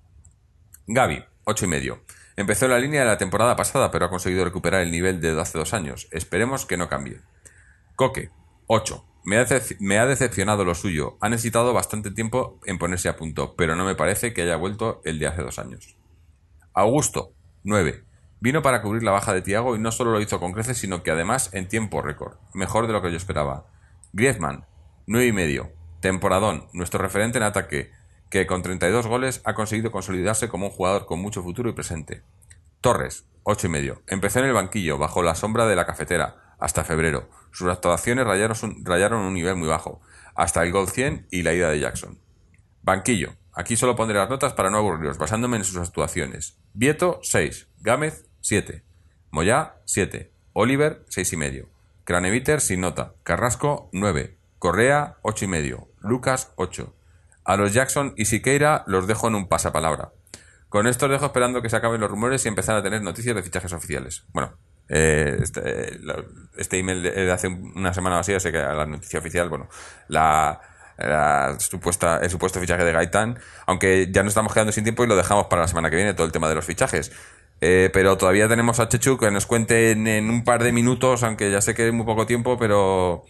S2: Gavi, 8,5. Empezó en la línea de la temporada pasada, pero ha conseguido recuperar el nivel de hace 2 años. Esperemos que no cambie. Coque, 8. Me ha decepcionado lo suyo. Ha necesitado bastante tiempo en ponerse a punto, pero no me parece que haya vuelto el de hace 2 años. Augusto, 9. Vino para cubrir la baja de Thiago y no solo lo hizo con creces, sino que además en tiempo récord. Mejor de lo que yo esperaba. Griezmann, 9,5. Temporadón, nuestro referente en ataque, que con 32 goles ha conseguido consolidarse como un jugador con mucho futuro y presente. Torres, 8,5. Empezó en el banquillo, bajo la sombra de la cafetera, hasta febrero. Sus actuaciones rayaron un nivel muy bajo, hasta el gol 100 y la ida de Jackson. Banquillo. Aquí solo pondré las notas para no aburriros, basándome en sus actuaciones. Vieto, 6. Gámez, 7. Moyá, 7. Oliver, 6,5. Craneviter, sin nota. Carrasco, 9. Correa, 8,5. Lucas, 8. A los Jackson y Siqueira los dejo en un pasapalabra. Con esto os dejo esperando que se acaben los rumores y empezar a tener noticias de fichajes oficiales. Bueno, este email de hace una semana o así, así que la noticia oficial, bueno, el supuesto fichaje de Gaitán, aunque ya nos estamos quedando sin tiempo y lo dejamos para la semana que viene, todo el tema de los fichajes. Pero todavía tenemos a Chechu que nos cuente en un par de minutos, aunque ya sé que es muy poco tiempo, pero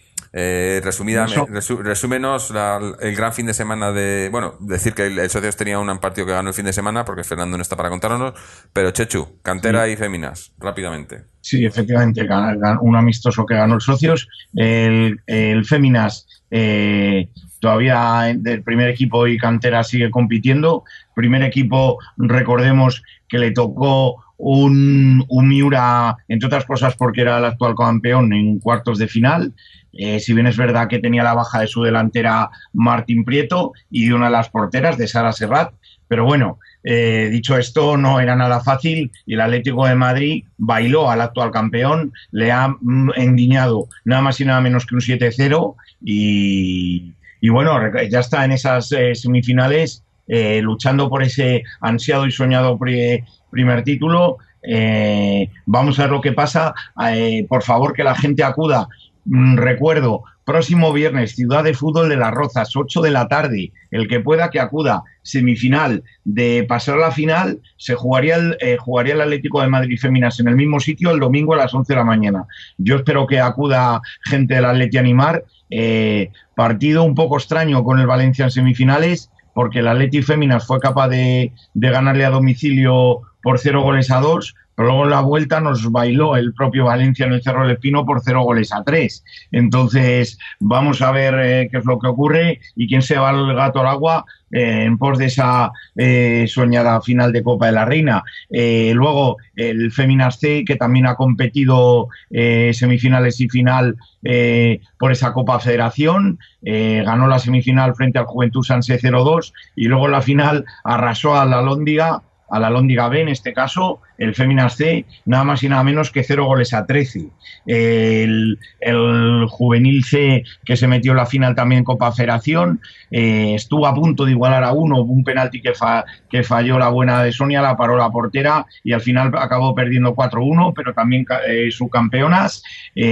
S2: resúmenos el gran fin de semana de... Bueno, decir que el Socios tenía un partido que ganó el fin de semana, porque Fernando no está para contárnoslo, pero Chechu, cantera y féminas, rápidamente.
S3: Sí, efectivamente, un amistoso que ganó el Socios. El féminas todavía del primer equipo y cantera sigue compitiendo. Primer equipo, recordemos que le tocó un Miura, entre otras cosas porque era el actual campeón, en cuartos de final. Si bien es verdad que tenía la baja de su delantera Martín Prieto y de una de las porteras, de Sara Serrat, pero bueno, dicho esto, no era nada fácil y el Atlético de Madrid bailó al actual campeón, le ha endiñado nada más y nada menos que un 7-0 y bueno, ya está en esas semifinales luchando por ese ansiado y soñado primer título. Vamos a ver lo que pasa. Por favor, que la gente acuda. Recuerdo, próximo viernes, Ciudad de Fútbol de Las Rozas, 8 de la tarde. El que pueda que acuda. Semifinal. De pasar a la final, se jugaría el Atlético de Madrid Féminas en el mismo sitio el domingo a las 11 de la mañana. Yo espero que acuda gente del Atleti a animar. Partido un poco extraño con el Valencia en semifinales, porque el Atleti Féminas fue capaz de ganarle a domicilio por 0-2, pero luego en la vuelta nos bailó el propio Valencia en el Cerro del Espino por 0-3. Entonces vamos a ver qué es lo que ocurre y quién se va el gato al agua en pos de esa soñada final de Copa de la Reina. Luego el Féminas C, que también ha competido semifinales y final por esa Copa Federación, ganó la semifinal frente al Juventud Sanse 0-2 y luego en la final arrasó a la Lóndiga B, en este caso, el Féminas C, nada más y nada menos que 0-13. El Juvenil C, que se metió en la final también en Copa Federación, estuvo a punto de igualar a 1, un penalti que falló la buena de Sonia, la paró la portera y al final acabó perdiendo 4-1, pero también subcampeonas.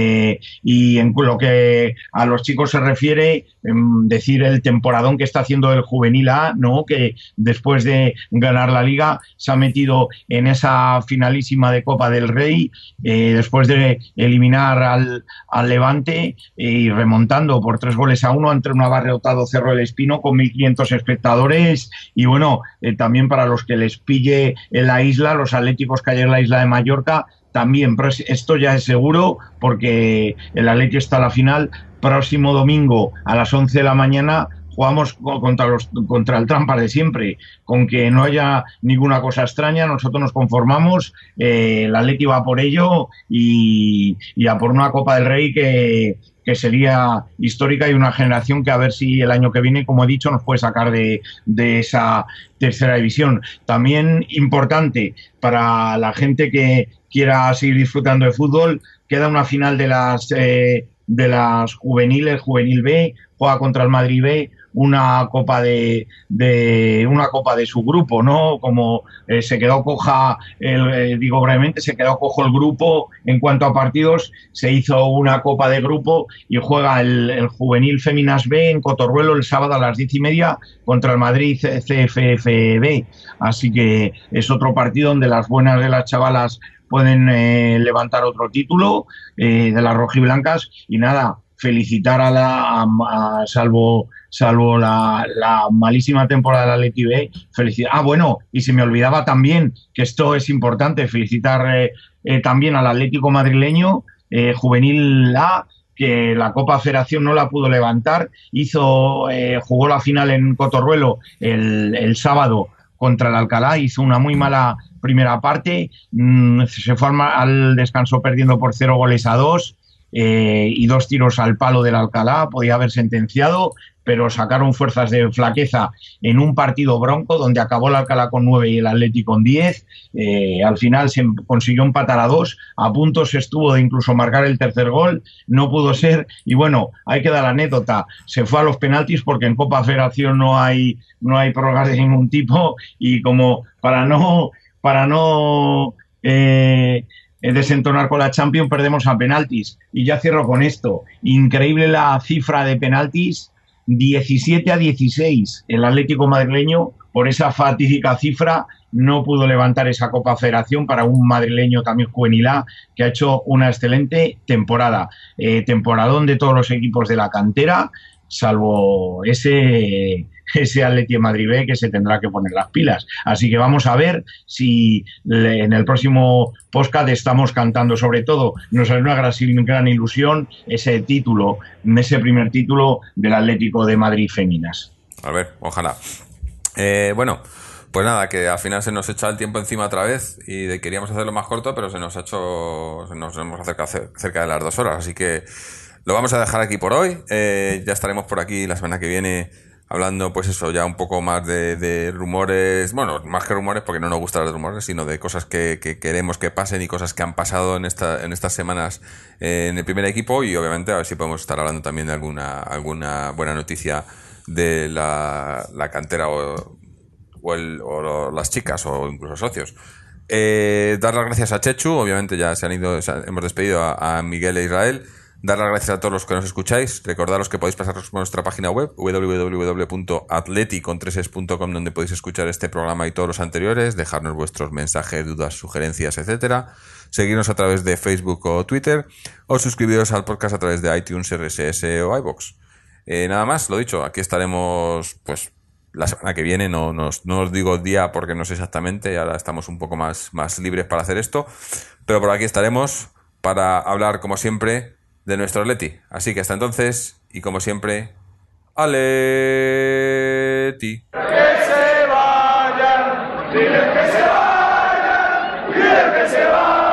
S3: Y en lo que a los chicos se refiere, decir el temporadón que está haciendo el Juvenil A, ¿no? Que después de ganar la Liga se ha metido en esa finalísima de Copa del Rey, después de eliminar al Levante y remontando por 3-1 ante un abarrotado Cerro del Espino con 1.500 espectadores. Y bueno, también para los que les pille en la isla, los atléticos que hay en la isla de Mallorca, también, pero esto ya es seguro porque el Atleti está a la final. Próximo domingo a las 11 de la mañana jugamos contra el Trampas de siempre. Con que no haya ninguna cosa extraña, nosotros nos conformamos. El Atleti va por ello y a por una Copa del Rey que sería histórica y una generación que a ver si el año que viene, como he dicho, nos puede sacar de esa tercera división. También importante para la gente que quiera seguir disfrutando de fútbol, queda una final de las juveniles, Juvenil B, juega contra el Madrid B, una copa de su grupo, ¿no? Como se quedó coja, digo brevemente, se quedó cojo el grupo en cuanto a partidos, se hizo una copa de grupo y juega el Juvenil Féminas B en Cotorruelo el sábado a las 10:30 contra el Madrid CFFB. Así que es otro partido donde las buenas de las chavalas pueden levantar otro título de las rojiblancas. Y nada, felicitar salvo la malísima temporada del Atleti B, felicitar. Bueno, y se me olvidaba también, que esto es importante, felicitar también al Atlético madrileño, Juvenil A, que la Copa Federación no la pudo levantar, jugó la final en Cotorruelo el sábado contra el Alcalá, hizo una muy mala primera parte, se fue al descanso perdiendo por 0-2, y 2 tiros al palo del Alcalá, podía haber sentenciado, pero sacaron fuerzas de flaqueza en un partido bronco donde acabó el Alcalá con 9 y el Atleti con 10. Al final se consiguió empatar a 2, a puntos estuvo de incluso marcar el tercer gol, no pudo ser, y bueno, hay que dar la anécdota, se fue a los penaltis porque en Copa Federación no hay prórrogas de ningún tipo, y como para no desentonar con la Champions, perdemos a penaltis. Y ya cierro con esto, increíble la cifra de penaltis, 17-16. El Atlético madrileño, por esa fatídica cifra, no pudo levantar esa Copa Federación para un madrileño también juvenil A, que ha hecho una excelente temporada. Temporadón de todos los equipos de la cantera, salvo ese Atleti de Madrid B, que se tendrá que poner las pilas. Así que vamos a ver si en el próximo podcast estamos cantando. Sobre todo, nos hará una gran ilusión ese título, ese primer título del Atlético de Madrid Féminas.
S2: A ver, ojalá. Bueno, pues nada, que al final se nos echa el tiempo encima otra vez y queríamos hacerlo más corto, pero nos hemos acercado cerca de las 2 horas, así que lo vamos a dejar aquí por hoy. Ya estaremos por aquí la semana que viene hablando, pues eso, ya un poco más de rumores, bueno, más que rumores porque no nos gustan los rumores, sino de cosas que queremos que pasen y cosas que han pasado en estas semanas en el primer equipo, y obviamente a ver si podemos estar hablando también de alguna buena noticia de la cantera o las chicas o incluso socios. Dar las gracias a Chechu, obviamente ya hemos despedido a Miguel e Israel. Dar las gracias a todos los que nos escucháis. Recordaros que podéis pasaros por nuestra página web www.atleticontreses.com, donde podéis escuchar este programa y todos los anteriores, dejarnos vuestros mensajes, dudas, sugerencias, etcétera. Seguirnos a través de Facebook o Twitter, o suscribiros al podcast a través de iTunes, RSS o iVoox. Nada más, lo dicho, aquí estaremos pues la semana que viene. No os digo día porque no sé exactamente, ahora estamos un poco más libres para hacer esto, pero por aquí estaremos para hablar, como siempre, de nuestro Atleti. Así que hasta entonces, y como siempre, Atleti.
S1: Que se vayan, diles que se vayan, diles que se vayan.